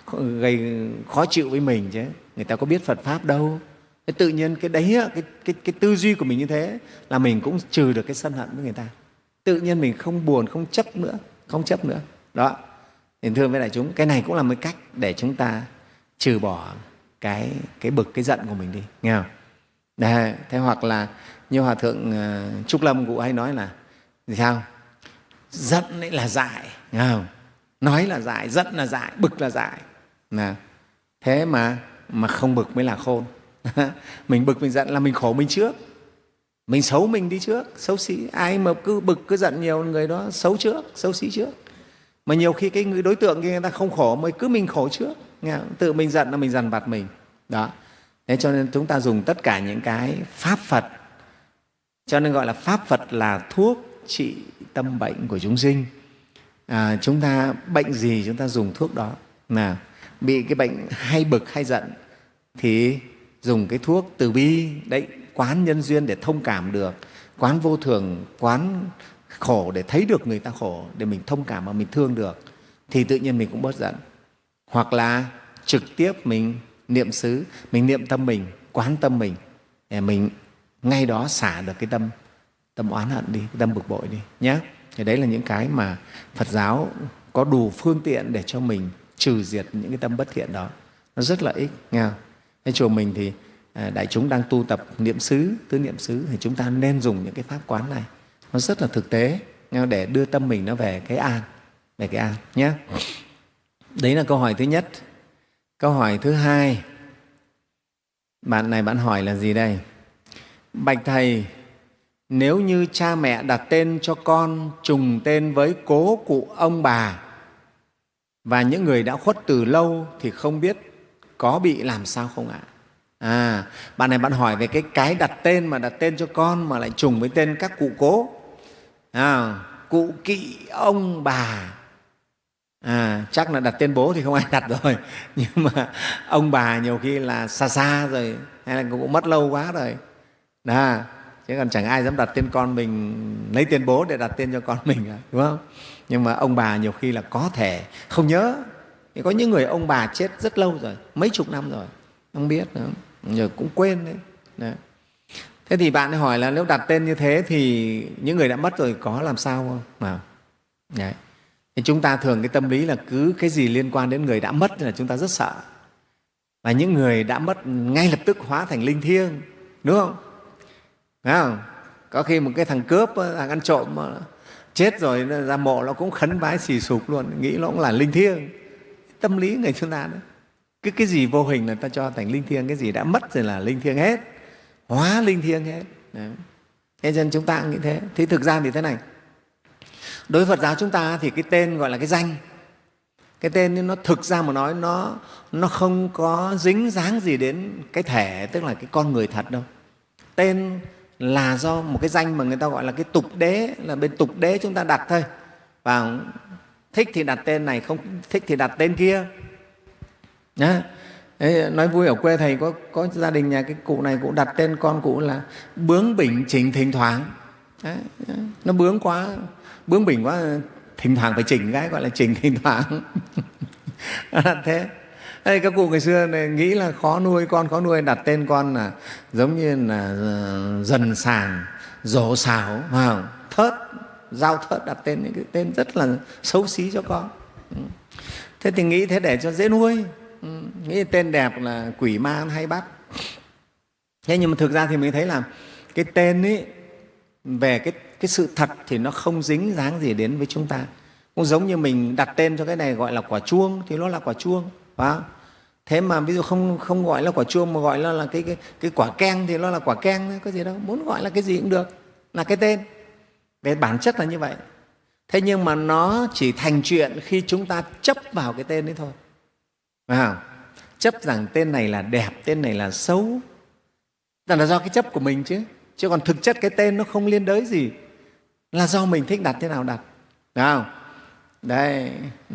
gây khó chịu với mình chứ. Người ta có biết Phật Pháp đâu. Thế tự nhiên cái đấy, cái, cái, cái tư duy của mình như thế là mình cũng trừ được cái sân hận với người ta. Tự nhiên mình không buồn, không chấp nữa, không chấp nữa. Đó. Thì thưa với đại chúng, cái này cũng là một cách để chúng ta trừ bỏ cái, cái bực, cái giận của mình đi. Nghe không? Đấy, thế hoặc là như Hòa Thượng Trúc Lâm cũng hay nói là gì sao? Giận ấy là dại, nghe không? Nói là dại, giận là dại, bực là dại. Nào. Thế mà mà không bực mới là khôn. Mình bực mình giận là mình khổ mình trước, mình xấu mình đi trước, xấu xí. Ai mà cứ bực cứ giận nhiều, người đó xấu trước, xấu xí trước. Mà nhiều khi cái người đối tượng kia người ta không khổ, mới cứ mình khổ trước. Nghe không? Tự mình giận là mình dằn vặt mình. Đó. Thế cho nên chúng ta dùng tất cả những cái pháp Phật, cho nên gọi là pháp Phật là thuốc trị tâm bệnh của chúng sinh. À, chúng ta bệnh gì chúng ta dùng thuốc đó. Nào, bị cái bệnh hay bực hay giận thì dùng cái thuốc từ bi đấy, quán nhân duyên để thông cảm được, quán vô thường, quán khổ để thấy được người ta khổ, để mình thông cảm và mình thương được, thì tự nhiên mình cũng bớt giận. Hoặc là trực tiếp mình niệm xứ, mình niệm tâm mình, quán tâm mình, để mình ngay đó xả được cái tâm tâm oán hận đi, cái tâm bực bội đi nhé. Thì đấy là những cái mà Phật giáo có đủ phương tiện để cho mình trừ diệt những cái tâm bất thiện đó. Nó rất lợi ích. Nghe không? Thế chùa mình thì đại chúng đang tu tập niệm xứ, tứ niệm xứ, thì chúng ta nên dùng những cái pháp quán này. Nó rất là thực tế để đưa tâm mình nó về cái an, về cái an nhé. Đấy là câu hỏi thứ nhất. Câu hỏi thứ hai, bạn này bạn hỏi là gì đây? Bạch Thầy, nếu như cha mẹ đặt tên cho con trùng tên với cố cụ ông bà Và những người đã khuất từ lâu thì không biết có bị làm sao không ạ? À, bạn này bạn hỏi về cái cái đặt tên mà đặt tên cho con mà lại trùng với tên các cụ cố. À, cụ kỵ ông bà. À, chắc là đặt tên bố thì không ai đặt rồi, nhưng mà ông bà nhiều khi là xa xa rồi, hay là cũng mất lâu quá rồi. Đó, chứ còn chẳng ai dám đặt tên con mình, lấy tên bố để đặt tên cho con mình, đúng không? Nhưng mà ông bà nhiều khi là có thể không nhớ. Thì có những người ông bà chết rất lâu rồi, mấy chục năm rồi, không biết nữa, rồi cũng quên đấy. Đấy. Thế thì bạn hỏi là nếu đặt tên như thế thì những người đã mất rồi có làm sao không? Nào. Đấy. Thì chúng ta thường cái tâm lý là cứ cái gì liên quan đến người đã mất là chúng ta rất sợ. Và những người đã mất ngay lập tức hóa thành linh thiêng, đúng không? Phải không? Có khi một cái thằng cướp, thằng ăn trộm mà chết rồi ra mộ nó cũng khấn vái xì sụp luôn, nghĩ nó cũng là linh thiêng. Tâm lý người chúng ta đó. Cứ cái gì vô hình là ta cho thành linh thiêng, cái gì đã mất rồi là linh thiêng hết, hóa linh thiêng hết. Đấy. Thế nên chúng ta cũng nghĩ thế. Thì thực ra thì thế này, đối với Phật giáo chúng ta thì cái tên gọi là cái danh. Cái tên nó thực ra mà nói nó, nó không có dính dáng gì đến cái thể, tức là cái con người thật đâu. Tên là do một cái danh mà người ta gọi là cái tục đế, là bên tục đế chúng ta đặt thôi. Và thích thì đặt tên này, không thích thì đặt tên kia. Đấy. Đấy, nói vui ở quê thầy có, có gia đình nhà cái cụ này cũng đặt tên con cụ là bướng bỉnh chỉnh thỉnh thoảng. Đấy. Nó bướng quá, bướng bỉnh quá, thỉnh thoảng phải chỉnh cái, gọi là chỉnh thỉnh thoảng. Thế Đây, các cụ ngày xưa này nghĩ là khó nuôi con, khó nuôi, đặt tên con là giống như là dần sàng, dỗ xảo, vào thớt, giao thớt, đặt tên những cái tên rất là xấu xí cho con. Thế thì nghĩ thế để cho dễ nuôi, nghĩ tên đẹp là quỷ ma hay bắt. Thế nhưng mà thực ra thì mình thấy là cái tên ấy, về cái, cái sự thật thì nó không dính dáng gì đến với chúng ta. Cũng giống như mình đặt tên cho cái này gọi là quả chuông thì nó là quả chuông, phải không? Thế mà ví dụ không, không gọi là quả chuông mà gọi là, là cái, cái, cái quả keng thì nó là quả keng, có gì đâu, muốn gọi là cái gì cũng được, là cái tên. Về bản chất là như vậy. Thế nhưng mà nó chỉ thành chuyện khi chúng ta chấp vào cái tên đấy thôi, phải không? Chấp rằng tên này là đẹp, tên này là xấu, là do cái chấp của mình chứ. Chứ còn thực chất cái tên nó không liên đới gì, là do mình thích đặt thế nào đặt, phải không? Đấy.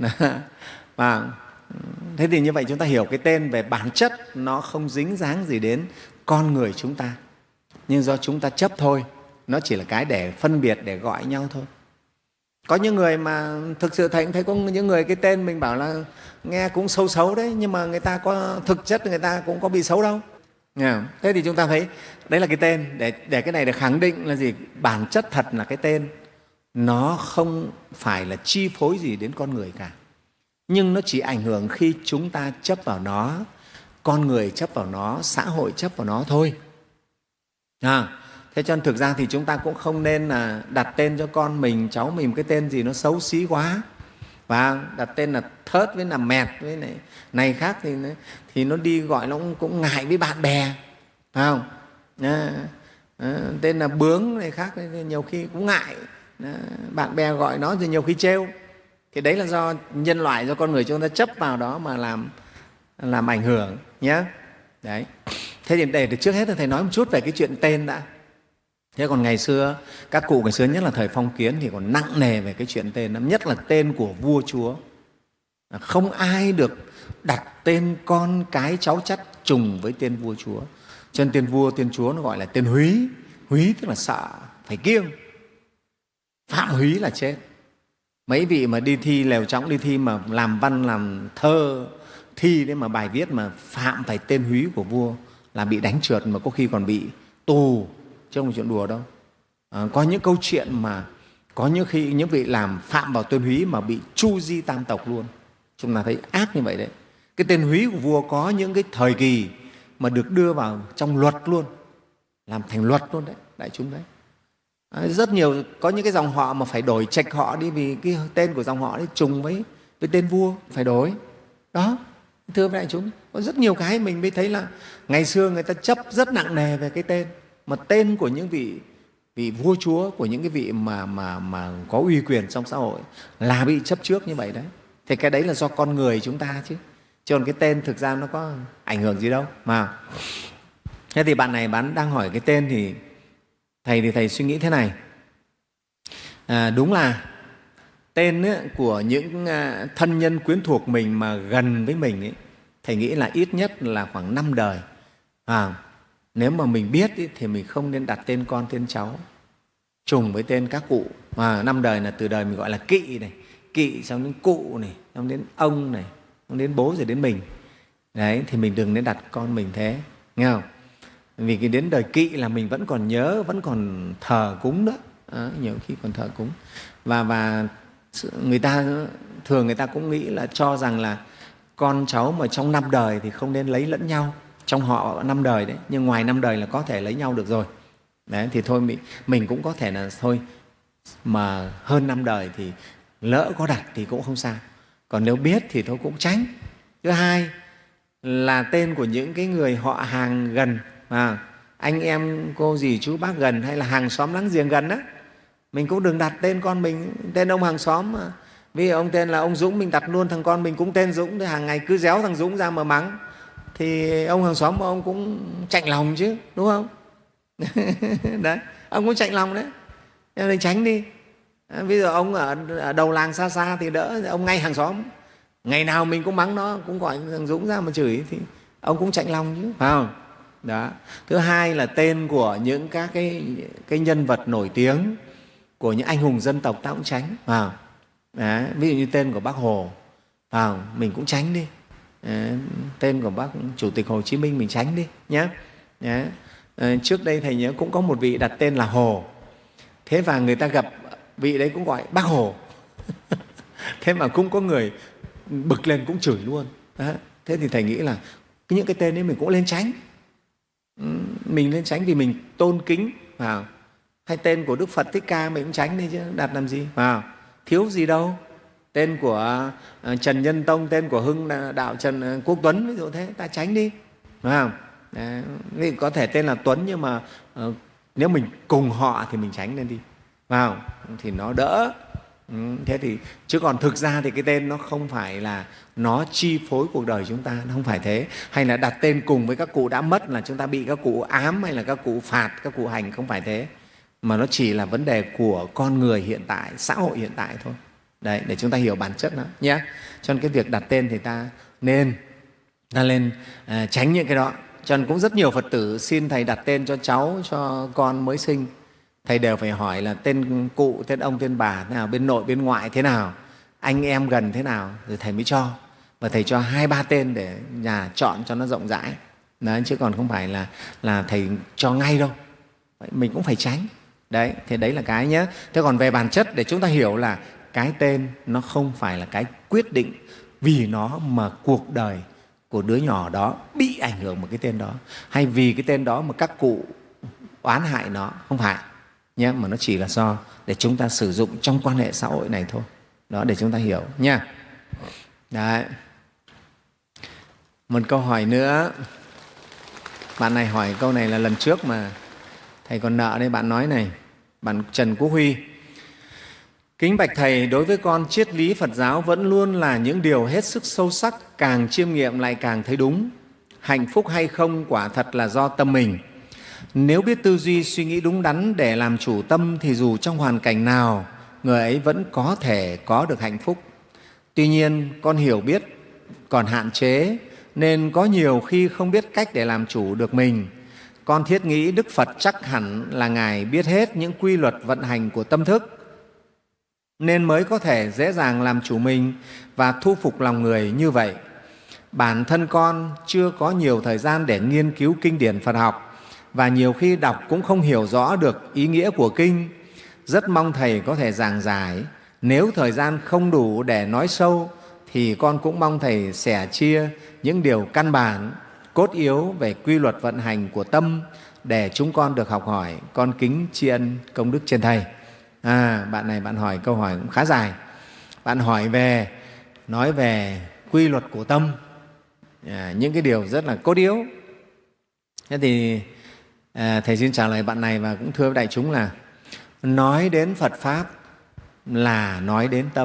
Và thế thì như vậy chúng ta hiểu cái tên về bản chất nó không dính dáng gì đến con người chúng ta, nhưng do chúng ta chấp thôi, nó chỉ là cái để phân biệt, để gọi nhau thôi. Có những người mà thực sự thầy cũng thấy có những người cái tên mình bảo là nghe cũng xấu xấu đấy, nhưng mà người ta có thực chất người ta cũng có bị xấu đâu. Thế thì chúng ta thấy đấy là cái tên, để, để cái này để khẳng định là gì? Bản chất thật là cái tên nó không phải là chi phối gì đến con người cả, nhưng nó chỉ ảnh hưởng khi chúng ta chấp vào nó, con người chấp vào nó, xã hội chấp vào nó thôi. À, thế cho nên thực ra thì chúng ta cũng không nên là đặt tên cho con mình, cháu mình cái tên gì nó xấu xí quá. Và đặt tên là thớt với là mẹt với này, này khác thì nó, thì nó đi gọi nó cũng, cũng ngại với bạn bè, phải không? À, à, tên là bướng này khác thì nhiều khi cũng ngại, à, bạn bè gọi nó thì nhiều khi trêu. Thì đấy là do nhân loại, do con người chúng ta chấp vào đó mà làm, làm ảnh hưởng nhé. Đấy. Thế thì để trước hết thầy nói một chút về cái chuyện tên đã. Thế còn ngày xưa, các cụ ngày xưa nhất là thời phong kiến thì còn nặng nề về cái chuyện tên, nhất là tên của vua chúa. Không ai được đặt tên con cái cháu chắt trùng với tên vua chúa. Cho nên tên vua, tên chúa nó gọi là tên húy. Húy tức là sợ, phải kiêng. Phạm húy là chết. Mấy vị mà đi thi, lèo trõng đi thi mà làm văn, làm thơ, thi đấy mà bài viết mà phạm phải tên húy của vua là bị đánh trượt, mà có khi còn bị tù, chứ không phải chuyện đùa đâu. À, có những câu chuyện mà có những khi những vị làm phạm vào tên húy mà bị chu di tam tộc luôn. Chúng ta thấy ác như vậy đấy. Cái tên húy của vua có những cái thời kỳ mà được đưa vào trong luật luôn, làm thành luật luôn đấy, đại chúng đấy. À, rất nhiều, có những cái dòng họ mà phải đổi trạch họ đi vì cái tên của dòng họ ấy trùng với, với tên vua, phải đổi. Đó, thưa đại chúng, có rất nhiều cái mình mới thấy là ngày xưa người ta chấp rất nặng nề về cái tên, mà tên của những vị, vị vua chúa, của những cái vị mà, mà, mà có uy quyền trong xã hội là bị chấp trước như vậy đấy. Thì cái đấy là do con người chúng ta chứ. Chứ còn cái tên thực ra nó có ảnh hưởng gì đâu mà. Thế thì bạn này bạn đang hỏi cái tên thì Thầy thì Thầy suy nghĩ thế này. À, đúng là tên ấy, của những thân nhân quyến thuộc mình mà gần với mình ấy, Thầy nghĩ là ít nhất là khoảng năm đời. À, nếu mà mình biết ý, thì mình không nên đặt tên con tên cháu trùng với tên các cụ. À, năm đời là từ đời mình gọi là kỵ này, kỵ xong đến cụ này, xong đến ông này, xong đến bố rồi đến mình. Đấy, thì mình đừng nên đặt con mình thế, nghe không? Vì cái đến đời kỵ là mình vẫn còn nhớ, vẫn còn thờ cúng đó. À, nhiều khi còn thờ cúng. Và, và người ta thường người ta cũng nghĩ là cho rằng là con cháu mà trong năm đời thì không nên lấy lẫn nhau. Trong họ năm đời đấy, nhưng ngoài năm đời là có thể lấy nhau được rồi. Đấy, thì thôi mình, mình cũng có thể là thôi mà hơn năm đời thì lỡ có đặt thì cũng không sao. Còn nếu biết thì thôi cũng tránh. Thứ hai là tên của những cái người họ hàng gần, à, anh em cô dì chú bác gần hay là hàng xóm láng giềng gần đó, mình cũng đừng đặt tên con mình tên ông hàng xóm mà. Ví dụ ông tên là ông Dũng, mình đặt luôn thằng con mình cũng tên Dũng, thì hàng ngày cứ réo thằng Dũng ra mà mắng thì ông hàng xóm ông cũng chạnh lòng chứ, đúng không? Đấy, ông cũng chạnh lòng đấy, nên mình tránh đi. Ví dụ ông ở, ở đầu làng xa xa thì đỡ, ông ngay hàng xóm ngày nào mình cũng mắng nó, cũng gọi thằng Dũng ra mà chửi thì ông cũng chạnh lòng chứ, phải không? Đó. Thứ hai là tên của những các cái, cái nhân vật nổi tiếng, của những anh hùng dân tộc ta cũng tránh. Phải. Đấy, ví dụ như tên của Bác Hồ, phải, mình cũng tránh đi. Đấy, tên của Bác Chủ tịch Hồ Chí Minh mình tránh đi nhé. Đấy. À, trước đây Thầy nhớ cũng có một vị đặt tên là Hồ, thế và người ta gặp vị đấy cũng gọi Bác Hồ. Thế mà cũng có người bực lên cũng chửi luôn. Đó. Thế thì Thầy nghĩ là những cái tên ấy mình cũng lên tránh. Mình lên tránh vì mình tôn kính. Vào. Hay tên của Đức Phật Thích Ca mình cũng tránh đi chứ, đặt làm gì? Vào. Thiếu gì đâu. Tên của Trần Nhân Tông, tên của Hưng Đạo Trần Quốc Tuấn, ví dụ thế, ta tránh đi. Đúng không? Đấy. Có thể tên là Tuấn nhưng mà uh, nếu mình cùng họ thì mình tránh lên đi. Vào. Thì nó đỡ. Ừ, thế thì chứ còn thực ra thì cái tên nó không phải là nó chi phối cuộc đời chúng ta, nó không phải thế. Hay là đặt tên cùng với các cụ đã mất là chúng ta bị các cụ ám hay là các cụ phạt, các cụ hành, không phải thế. Mà nó chỉ là vấn đề của con người hiện tại, xã hội hiện tại thôi. Đấy, để chúng ta hiểu bản chất nó nhé. Cho nên cái việc đặt tên thì ta nên ta lên à, tránh những cái đó. Cho nên cũng rất nhiều Phật tử xin Thầy đặt tên cho cháu, cho con mới sinh. Thầy đều phải hỏi là tên cụ, tên ông, tên bà thế nào, bên nội, bên ngoại thế nào, anh em gần thế nào, rồi Thầy mới cho. Và Thầy cho hai ba tên để nhà chọn cho nó rộng rãi. Đấy, chứ còn không phải là, là Thầy cho ngay đâu. Mình cũng phải tránh. Đấy, thế đấy là cái nhé. Thế còn về bản chất để chúng ta hiểu là cái tên nó không phải là cái quyết định vì nó mà cuộc đời của đứa nhỏ đó bị ảnh hưởng một cái tên đó, hay vì cái tên đó mà các cụ oán hại nó, không phải nhé, mà nó chỉ là do để chúng ta sử dụng trong quan hệ xã hội này thôi. Đó, để chúng ta hiểu nha. Đấy. Một câu hỏi nữa. Bạn này hỏi câu này là lần trước mà Thầy còn nợ đây. Bạn nói này, bạn Trần Quốc Huy: kính bạch Thầy, đối với con, triết lý Phật giáo vẫn luôn là những điều hết sức sâu sắc, càng chiêm nghiệm lại càng thấy đúng. Hạnh phúc hay không quả thật là do tâm mình. Nếu biết tư duy suy nghĩ đúng đắn để làm chủ tâm thì dù trong hoàn cảnh nào, người ấy vẫn có thể có được hạnh phúc. Tuy nhiên, con hiểu biết còn hạn chế, nên có nhiều khi không biết cách để làm chủ được mình. Con thiết nghĩ Đức Phật chắc hẳn là Ngài biết hết những quy luật vận hành của tâm thức, nên mới có thể dễ dàng làm chủ mình và thu phục lòng người như vậy. Bản thân con chưa có nhiều thời gian để nghiên cứu kinh điển Phật học, và nhiều khi đọc cũng không hiểu rõ được ý nghĩa của kinh. Rất mong Thầy có thể giảng giải. Nếu thời gian không đủ để nói sâu thì con cũng mong Thầy sẻ chia những điều căn bản, cốt yếu về quy luật vận hành của tâm để chúng con được học hỏi. Con kính tri ân công đức trên Thầy. À, bạn này bạn hỏi câu hỏi cũng khá dài. Bạn hỏi về, nói về quy luật của tâm, à, những cái điều rất là cốt yếu. Thế thì à, Thầy xin trả lời bạn này và cũng thưa với đại chúng là nói đến Phật Pháp là nói đến tâm.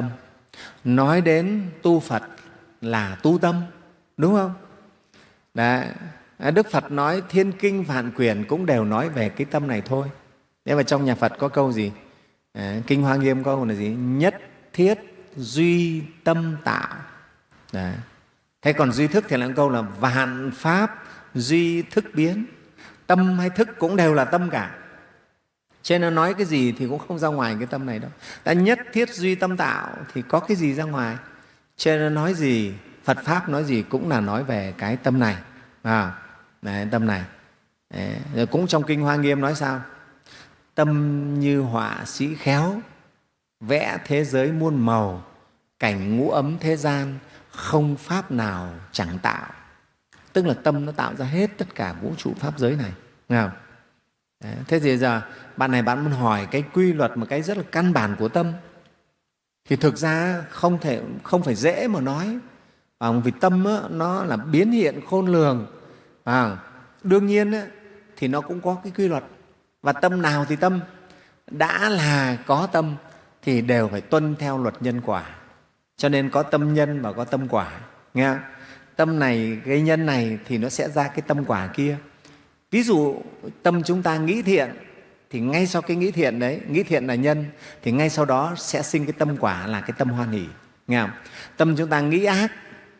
nói đến tu Phật là tu tâm, đúng không? Đấy. Đức Phật nói thiên kinh vạn quyển cũng đều nói về cái tâm này thôi. Thế mà trong nhà Phật có câu gì? À, Kinh Hoa Nghiêm có câu là gì? Nhất thiết duy tâm tạo. Đấy. Thế còn duy thức thì là câu là vạn pháp duy thức biến. Tâm hay thức cũng đều là tâm cả. Cho nên nói cái gì thì cũng không ra ngoài cái tâm này đâu. Đã nhất thiết duy tâm tạo thì có cái gì ra ngoài. Cho nên nói gì, Phật Pháp nói gì cũng là nói về cái tâm này. À, đấy, tâm này. Đấy. Rồi cũng trong Kinh Hoa Nghiêm nói sao? Tâm như họa sĩ khéo, vẽ thế giới muôn màu, cảnh ngũ ấm thế gian, không pháp nào chẳng tạo. Tức là tâm nó tạo ra hết tất cả vũ trụ pháp giới này. Nghe không? Đấy. Thế thì giờ bạn này bạn muốn hỏi cái quy luật, một cái rất là căn bản của tâm, thì thực ra không thể không phải dễ mà nói. À, vì tâm á, nó là biến hiện khôn lường. À, đương nhiên á, thì nó cũng có cái quy luật. Và tâm nào thì tâm, đã là có tâm thì đều phải tuân theo luật nhân quả. Cho nên có tâm nhân và có tâm quả. Nghe không? Tâm này, cái nhân này thì nó sẽ ra cái tâm quả kia. Ví dụ tâm chúng ta nghĩ thiện thì ngay sau cái nghĩ thiện đấy, nghĩ thiện là nhân, thì ngay sau đó sẽ sinh cái tâm quả là cái tâm hoan hỷ. Nghe không? Tâm chúng ta nghĩ ác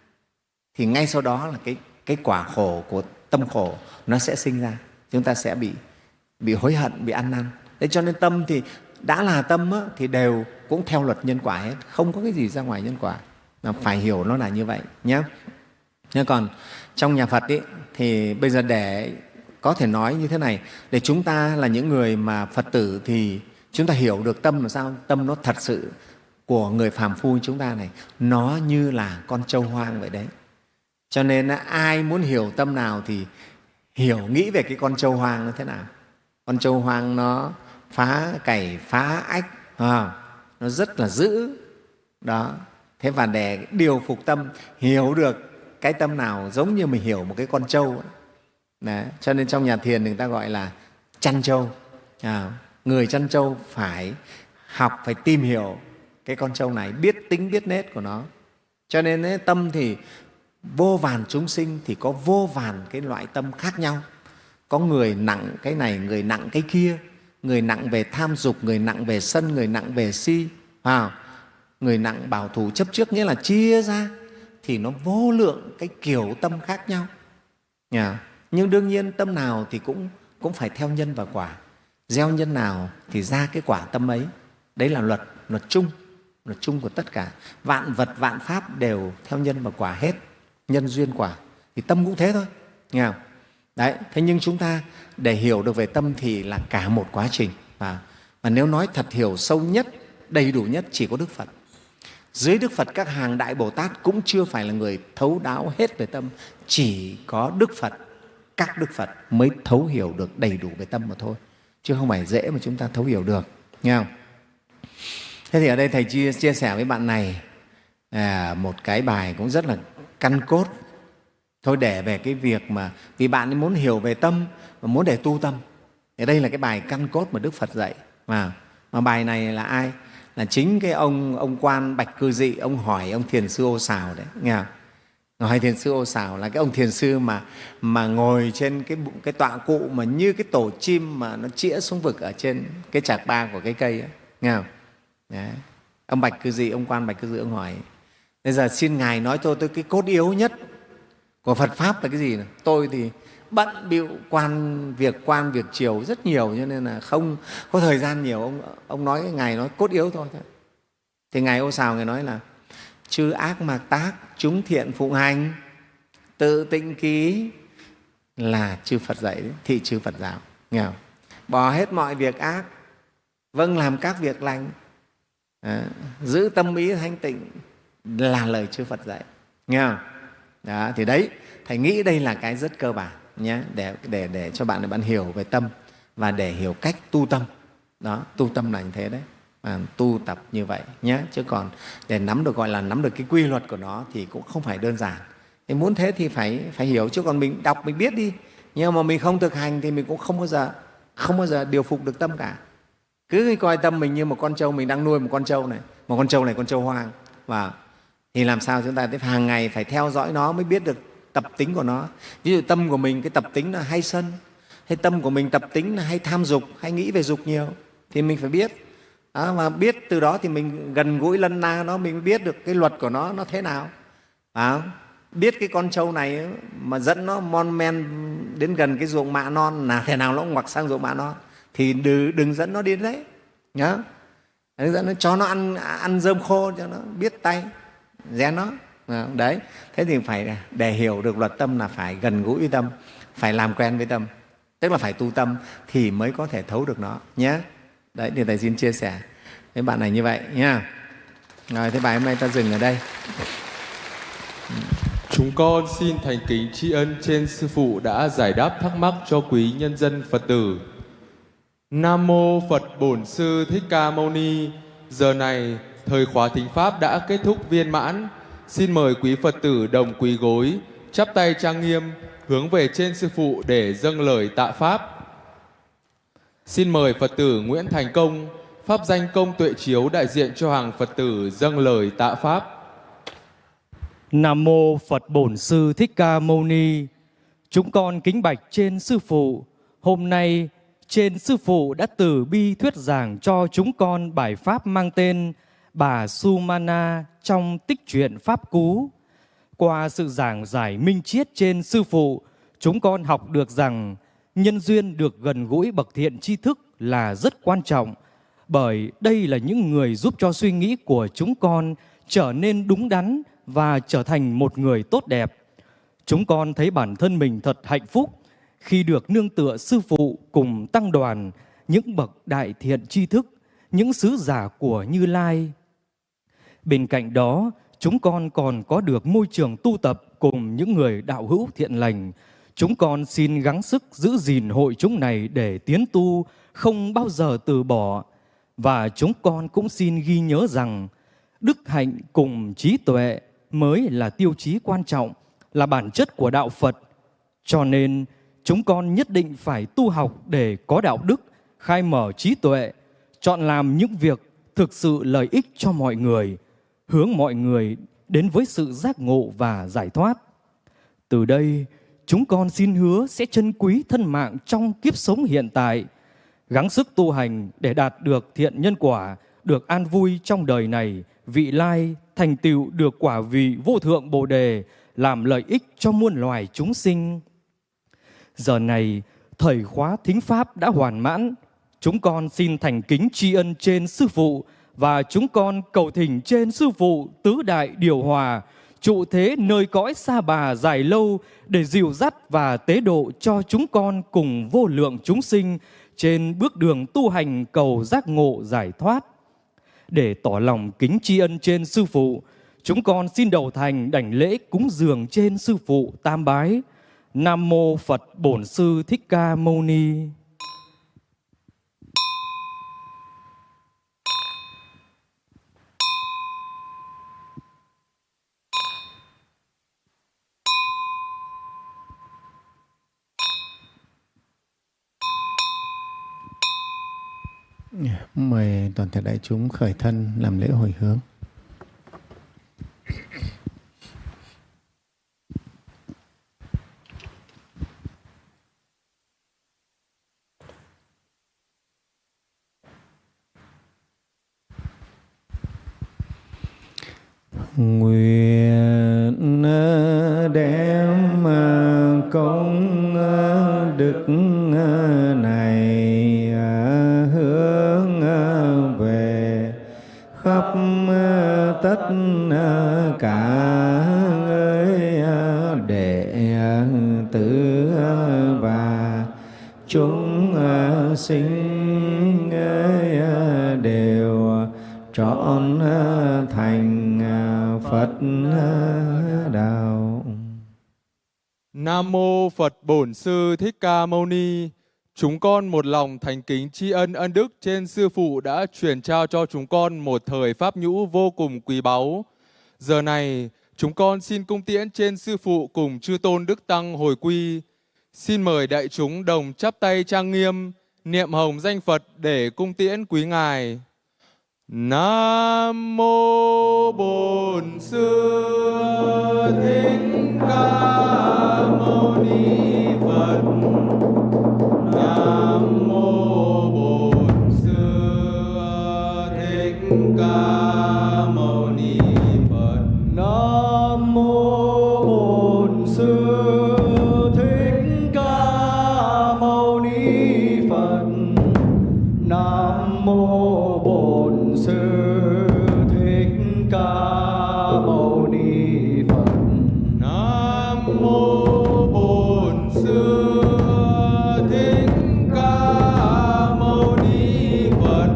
thì ngay sau đó là cái, cái quả khổ của tâm khổ nó sẽ sinh ra. Chúng ta sẽ bị, bị hối hận, bị ăn năn. Thế cho nên tâm thì đã là tâm á, thì đều cũng theo luật nhân quả hết, không có cái gì ra ngoài nhân quả. Mà phải hiểu nó là như vậy nhé. Nhưng còn trong nhà Phật ý, thì bây giờ để có thể nói như thế này, để chúng ta là những người mà Phật tử thì chúng ta hiểu được tâm là sao. Tâm nó thật sự của người phàm phu chúng ta này, nó như là con trâu hoang vậy đấy. Cho nên ai muốn hiểu tâm nào thì hiểu, nghĩ về cái con trâu hoang nó thế nào. Con trâu hoang nó phá cày, phá ách, à, nó rất là dữ. Đó. Thế và để điều phục tâm, hiểu được cái tâm nào giống như mình hiểu một cái con trâu ấy. Đấy. Cho nên trong nhà thiền người ta gọi là chăn trâu. À, người chăn trâu phải học, phải tìm hiểu cái con trâu này, biết tính biết nết của nó. Cho nên ấy, tâm thì vô vàn chúng sinh thì có vô vàn cái loại tâm khác nhau. Có người nặng cái này, người nặng cái kia, người nặng về tham dục, người nặng về sân, người nặng về si, à, người nặng bảo thủ chấp trước, nghĩa là chia ra thì nó vô lượng cái kiểu tâm khác nhau. Yeah. Nhưng đương nhiên tâm nào thì cũng, cũng phải theo nhân và quả. Gieo nhân nào thì ra cái quả tâm ấy. Đấy là luật, luật chung, luật chung của tất cả. Vạn vật, vạn pháp đều theo nhân và quả hết. Nhân duyên quả. Thì tâm cũng thế thôi. Nghe không? Đấy. Thế nhưng chúng ta để hiểu được về tâm thì là cả một quá trình. Và, và nếu nói thật hiểu sâu nhất, đầy đủ nhất chỉ có Đức Phật. Dưới Đức Phật các hàng Đại Bồ Tát cũng chưa phải là người thấu đáo hết về tâm. Chỉ có Đức Phật, các Đức Phật mới thấu hiểu được đầy đủ về tâm mà thôi. Chứ không phải dễ mà chúng ta thấu hiểu được. Nghe không? Thế thì ở đây Thầy chia, chia sẻ với bạn này à, một cái bài cũng rất là căn cốt. Thôi để về cái việc mà, vì bạn ấy muốn hiểu về tâm và muốn để tu tâm. Thì đây là cái bài căn cốt mà Đức Phật dạy. Mà, mà bài này là ai? Là chính cái ông, ông quan Bạch Cư Dị, ông hỏi ông Thiền sư Ô Sào đấy. Nghe không? Hỏi Thiền sư Ô Sào là cái ông thiền sư mà, mà ngồi trên cái, cái tọa cụ mà như cái tổ chim mà nó chĩa xuống vực ở trên cái chạc ba của cái cây ấy. Nghe không? Đấy. Ông Bạch Cư Dị, ông quan Bạch Cư Dị, ông hỏi: bây giờ xin Ngài nói cho tôi cái cốt yếu nhất của Phật Pháp là cái gì nào? Tôi thì bận bịu quan việc quan việc chiều rất nhiều, cho nên là không có thời gian nhiều. Ông, ông nói Ngài nói cốt yếu thôi. Thì Ngài Ô Sào Ngài nói là chư ác mạc tác, chúng thiện phụng hành, tự tịnh ký là chư Phật dạy đấy, thị chư Phật giáo. Nghe không? Bỏ hết mọi việc ác, vâng làm các việc lành, à, giữ tâm ý thanh tịnh là lời chư Phật dạy. Nghe không? Đó, thì đấy, Thầy nghĩ đây là cái rất cơ bản nhé, để, để, để cho bạn bạn hiểu về tâm và để hiểu cách tu tâm. Đó, tu tâm là như thế đấy. À, tu tập như vậy nhé. Chứ còn để nắm được, gọi là nắm được cái quy luật của nó thì cũng không phải đơn giản. Thì muốn thế thì phải, phải hiểu, chứ còn mình đọc mình biết đi, nhưng mà mình không thực hành thì mình cũng không bao giờ, không bao giờ điều phục được tâm cả. Cứ coi tâm mình như một con trâu, mình đang nuôi một con trâu này, một con trâu này con trâu hoang, Và thì làm sao chúng ta phải hàng ngày phải theo dõi nó mới biết được tập tính của nó. Ví dụ tâm của mình cái tập tính là hay sân, hay tâm của mình tập tính là hay tham dục, hay nghĩ về dục nhiều, thì mình phải biết. Đó, và biết từ đó thì mình gần gũi lân la nó, mình mới biết được cái luật của nó nó thế nào. À, biết cái con trâu này mà dẫn nó mon men đến gần cái ruộng mạ non là thế nào nó cũng ngoặc sang ruộng mạ non, thì đừng, đừng dẫn nó đến đấy nhá. Dẫn nó, cho nó ăn ăn rơm khô cho nó biết tay, rén nó. À, đấy, thế thì phải để hiểu được luật tâm là phải gần gũi với tâm, phải làm quen với tâm, tức là phải tu tâm thì mới có thể thấu được nó nhé. Đấy thì thầy xin chia sẻ với bạn này như vậy nha. Rồi, thế bài hôm nay ta dừng ở đây. Chúng con xin thành kính tri ân trên Sư Phụ đã giải đáp thắc mắc cho quý nhân dân Phật tử. Nam Mô Phật Bổn Sư Thích Ca Mâu Ni. Giờ này, thời khóa thính Pháp đã kết thúc viên mãn. Xin mời quý Phật tử đồng quỳ gối, chắp tay trang nghiêm, hướng về trên Sư Phụ để dâng lời tạ Pháp. Xin mời Phật tử Nguyễn Thành Công, pháp danh Công Tuệ Chiếu đại diện cho hàng Phật tử dâng lời tạ Pháp. Nam Mô Phật Bổn Sư Thích Ca Mâu Ni. Chúng con kính bạch trên Sư Phụ. Hôm nay, trên Sư Phụ đã từ bi thuyết giảng cho chúng con bài Pháp mang tên Bà Sumana trong tích truyện Pháp Cú. Qua sự giảng giải minh triết trên Sư Phụ, chúng con học được rằng nhân duyên được gần gũi bậc thiện tri thức là rất quan trọng, bởi đây là những người giúp cho suy nghĩ của chúng con trở nên đúng đắn và trở thành một người tốt đẹp. Chúng con thấy bản thân mình thật hạnh phúc khi được nương tựa Sư Phụ cùng tăng đoàn, những bậc đại thiện tri thức, những sứ giả của Như Lai. Bên cạnh đó, chúng con còn có được môi trường tu tập cùng những người đạo hữu thiện lành. Chúng con xin gắng sức giữ gìn hội chúng này để tiến tu, không bao giờ từ bỏ. Và chúng con cũng xin ghi nhớ rằng đức hạnh cùng trí tuệ mới là tiêu chí quan trọng, là bản chất của đạo Phật. Cho nên chúng con nhất định phải tu học để có đạo đức, khai mở trí tuệ, chọn làm những việc thực sự lợi ích cho mọi người, hướng mọi người đến với sự giác ngộ và giải thoát. Từ đây, chúng con xin hứa sẽ trân quý thân mạng trong kiếp sống hiện tại, gắng sức tu hành để đạt được thiện nhân quả, được an vui trong đời này, vị lai, thành tựu được quả vị vô thượng Bồ Đề, làm lợi ích cho muôn loài chúng sinh. Giờ này, thời khóa thính Pháp đã hoàn mãn. Chúng con xin thành kính tri ân trên Sư Phụ và chúng con cầu thỉnh trên Sư Phụ tứ đại điều hòa, trụ thế nơi cõi Sa Bà dài lâu để dìu dắt và tế độ cho chúng con cùng vô lượng chúng sinh trên bước đường tu hành cầu giác ngộ giải thoát. Để tỏ lòng kính tri ân trên Sư Phụ, chúng con xin đầu thành đảnh lễ cúng dường trên Sư Phụ tam bái. Nam Mô Phật Bổn Sư Thích Ca Mâu Ni. Mời toàn thể đại chúng khởi thân làm lễ hồi hướng. Nguyện đem công đức này hướng về khắp tất cả đệ tử và chúng sinh đều trọn thành Phật đạo. Nam Mô Phật Bổn Sư Thích Ca Mâu Ni. Chúng con một lòng thành kính tri ân ân đức trên Sư Phụ đã truyền trao cho chúng con một thời pháp nhũ vô cùng quý báu. Giờ này, chúng con xin cung tiễn trên Sư Phụ cùng chư tôn Đức Tăng hồi quy. Xin mời đại chúng đồng chắp tay trang nghiêm, niệm hồng danh Phật để cung tiễn quý Ngài. Nam Mô Bổn Ca Mâu Ni Phật. Nam mô Bổn Sư Thích Ca Mâu Ni Phật.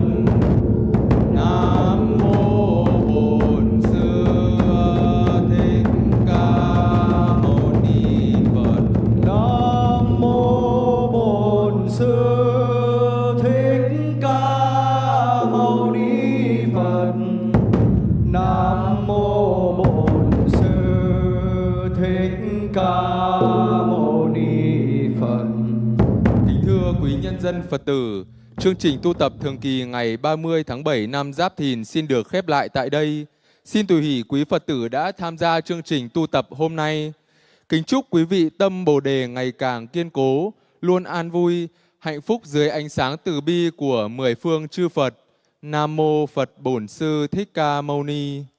Nam mô Bổn Sư Thích Ca Mâu Ni Phật. Nam mô Bổn Sư Thích Ca Mâu Ni Phật. Nam mô Bổn Sư Thích Ca Mâu Ni Phật. Kính thưa quý nhân dân Phật tử, chương trình tu tập thường kỳ ngày ba mươi tháng bảy năm Giáp Thìn xin được khép lại tại đây. Xin tùy hỷ quý Phật tử đã tham gia chương trình tu tập hôm nay. Kính chúc quý vị tâm Bồ Đề ngày càng kiên cố, luôn an vui, hạnh phúc dưới ánh sáng từ bi của mười phương chư Phật. Nam mô Phật Bổn Sư Thích Ca Mâu Ni.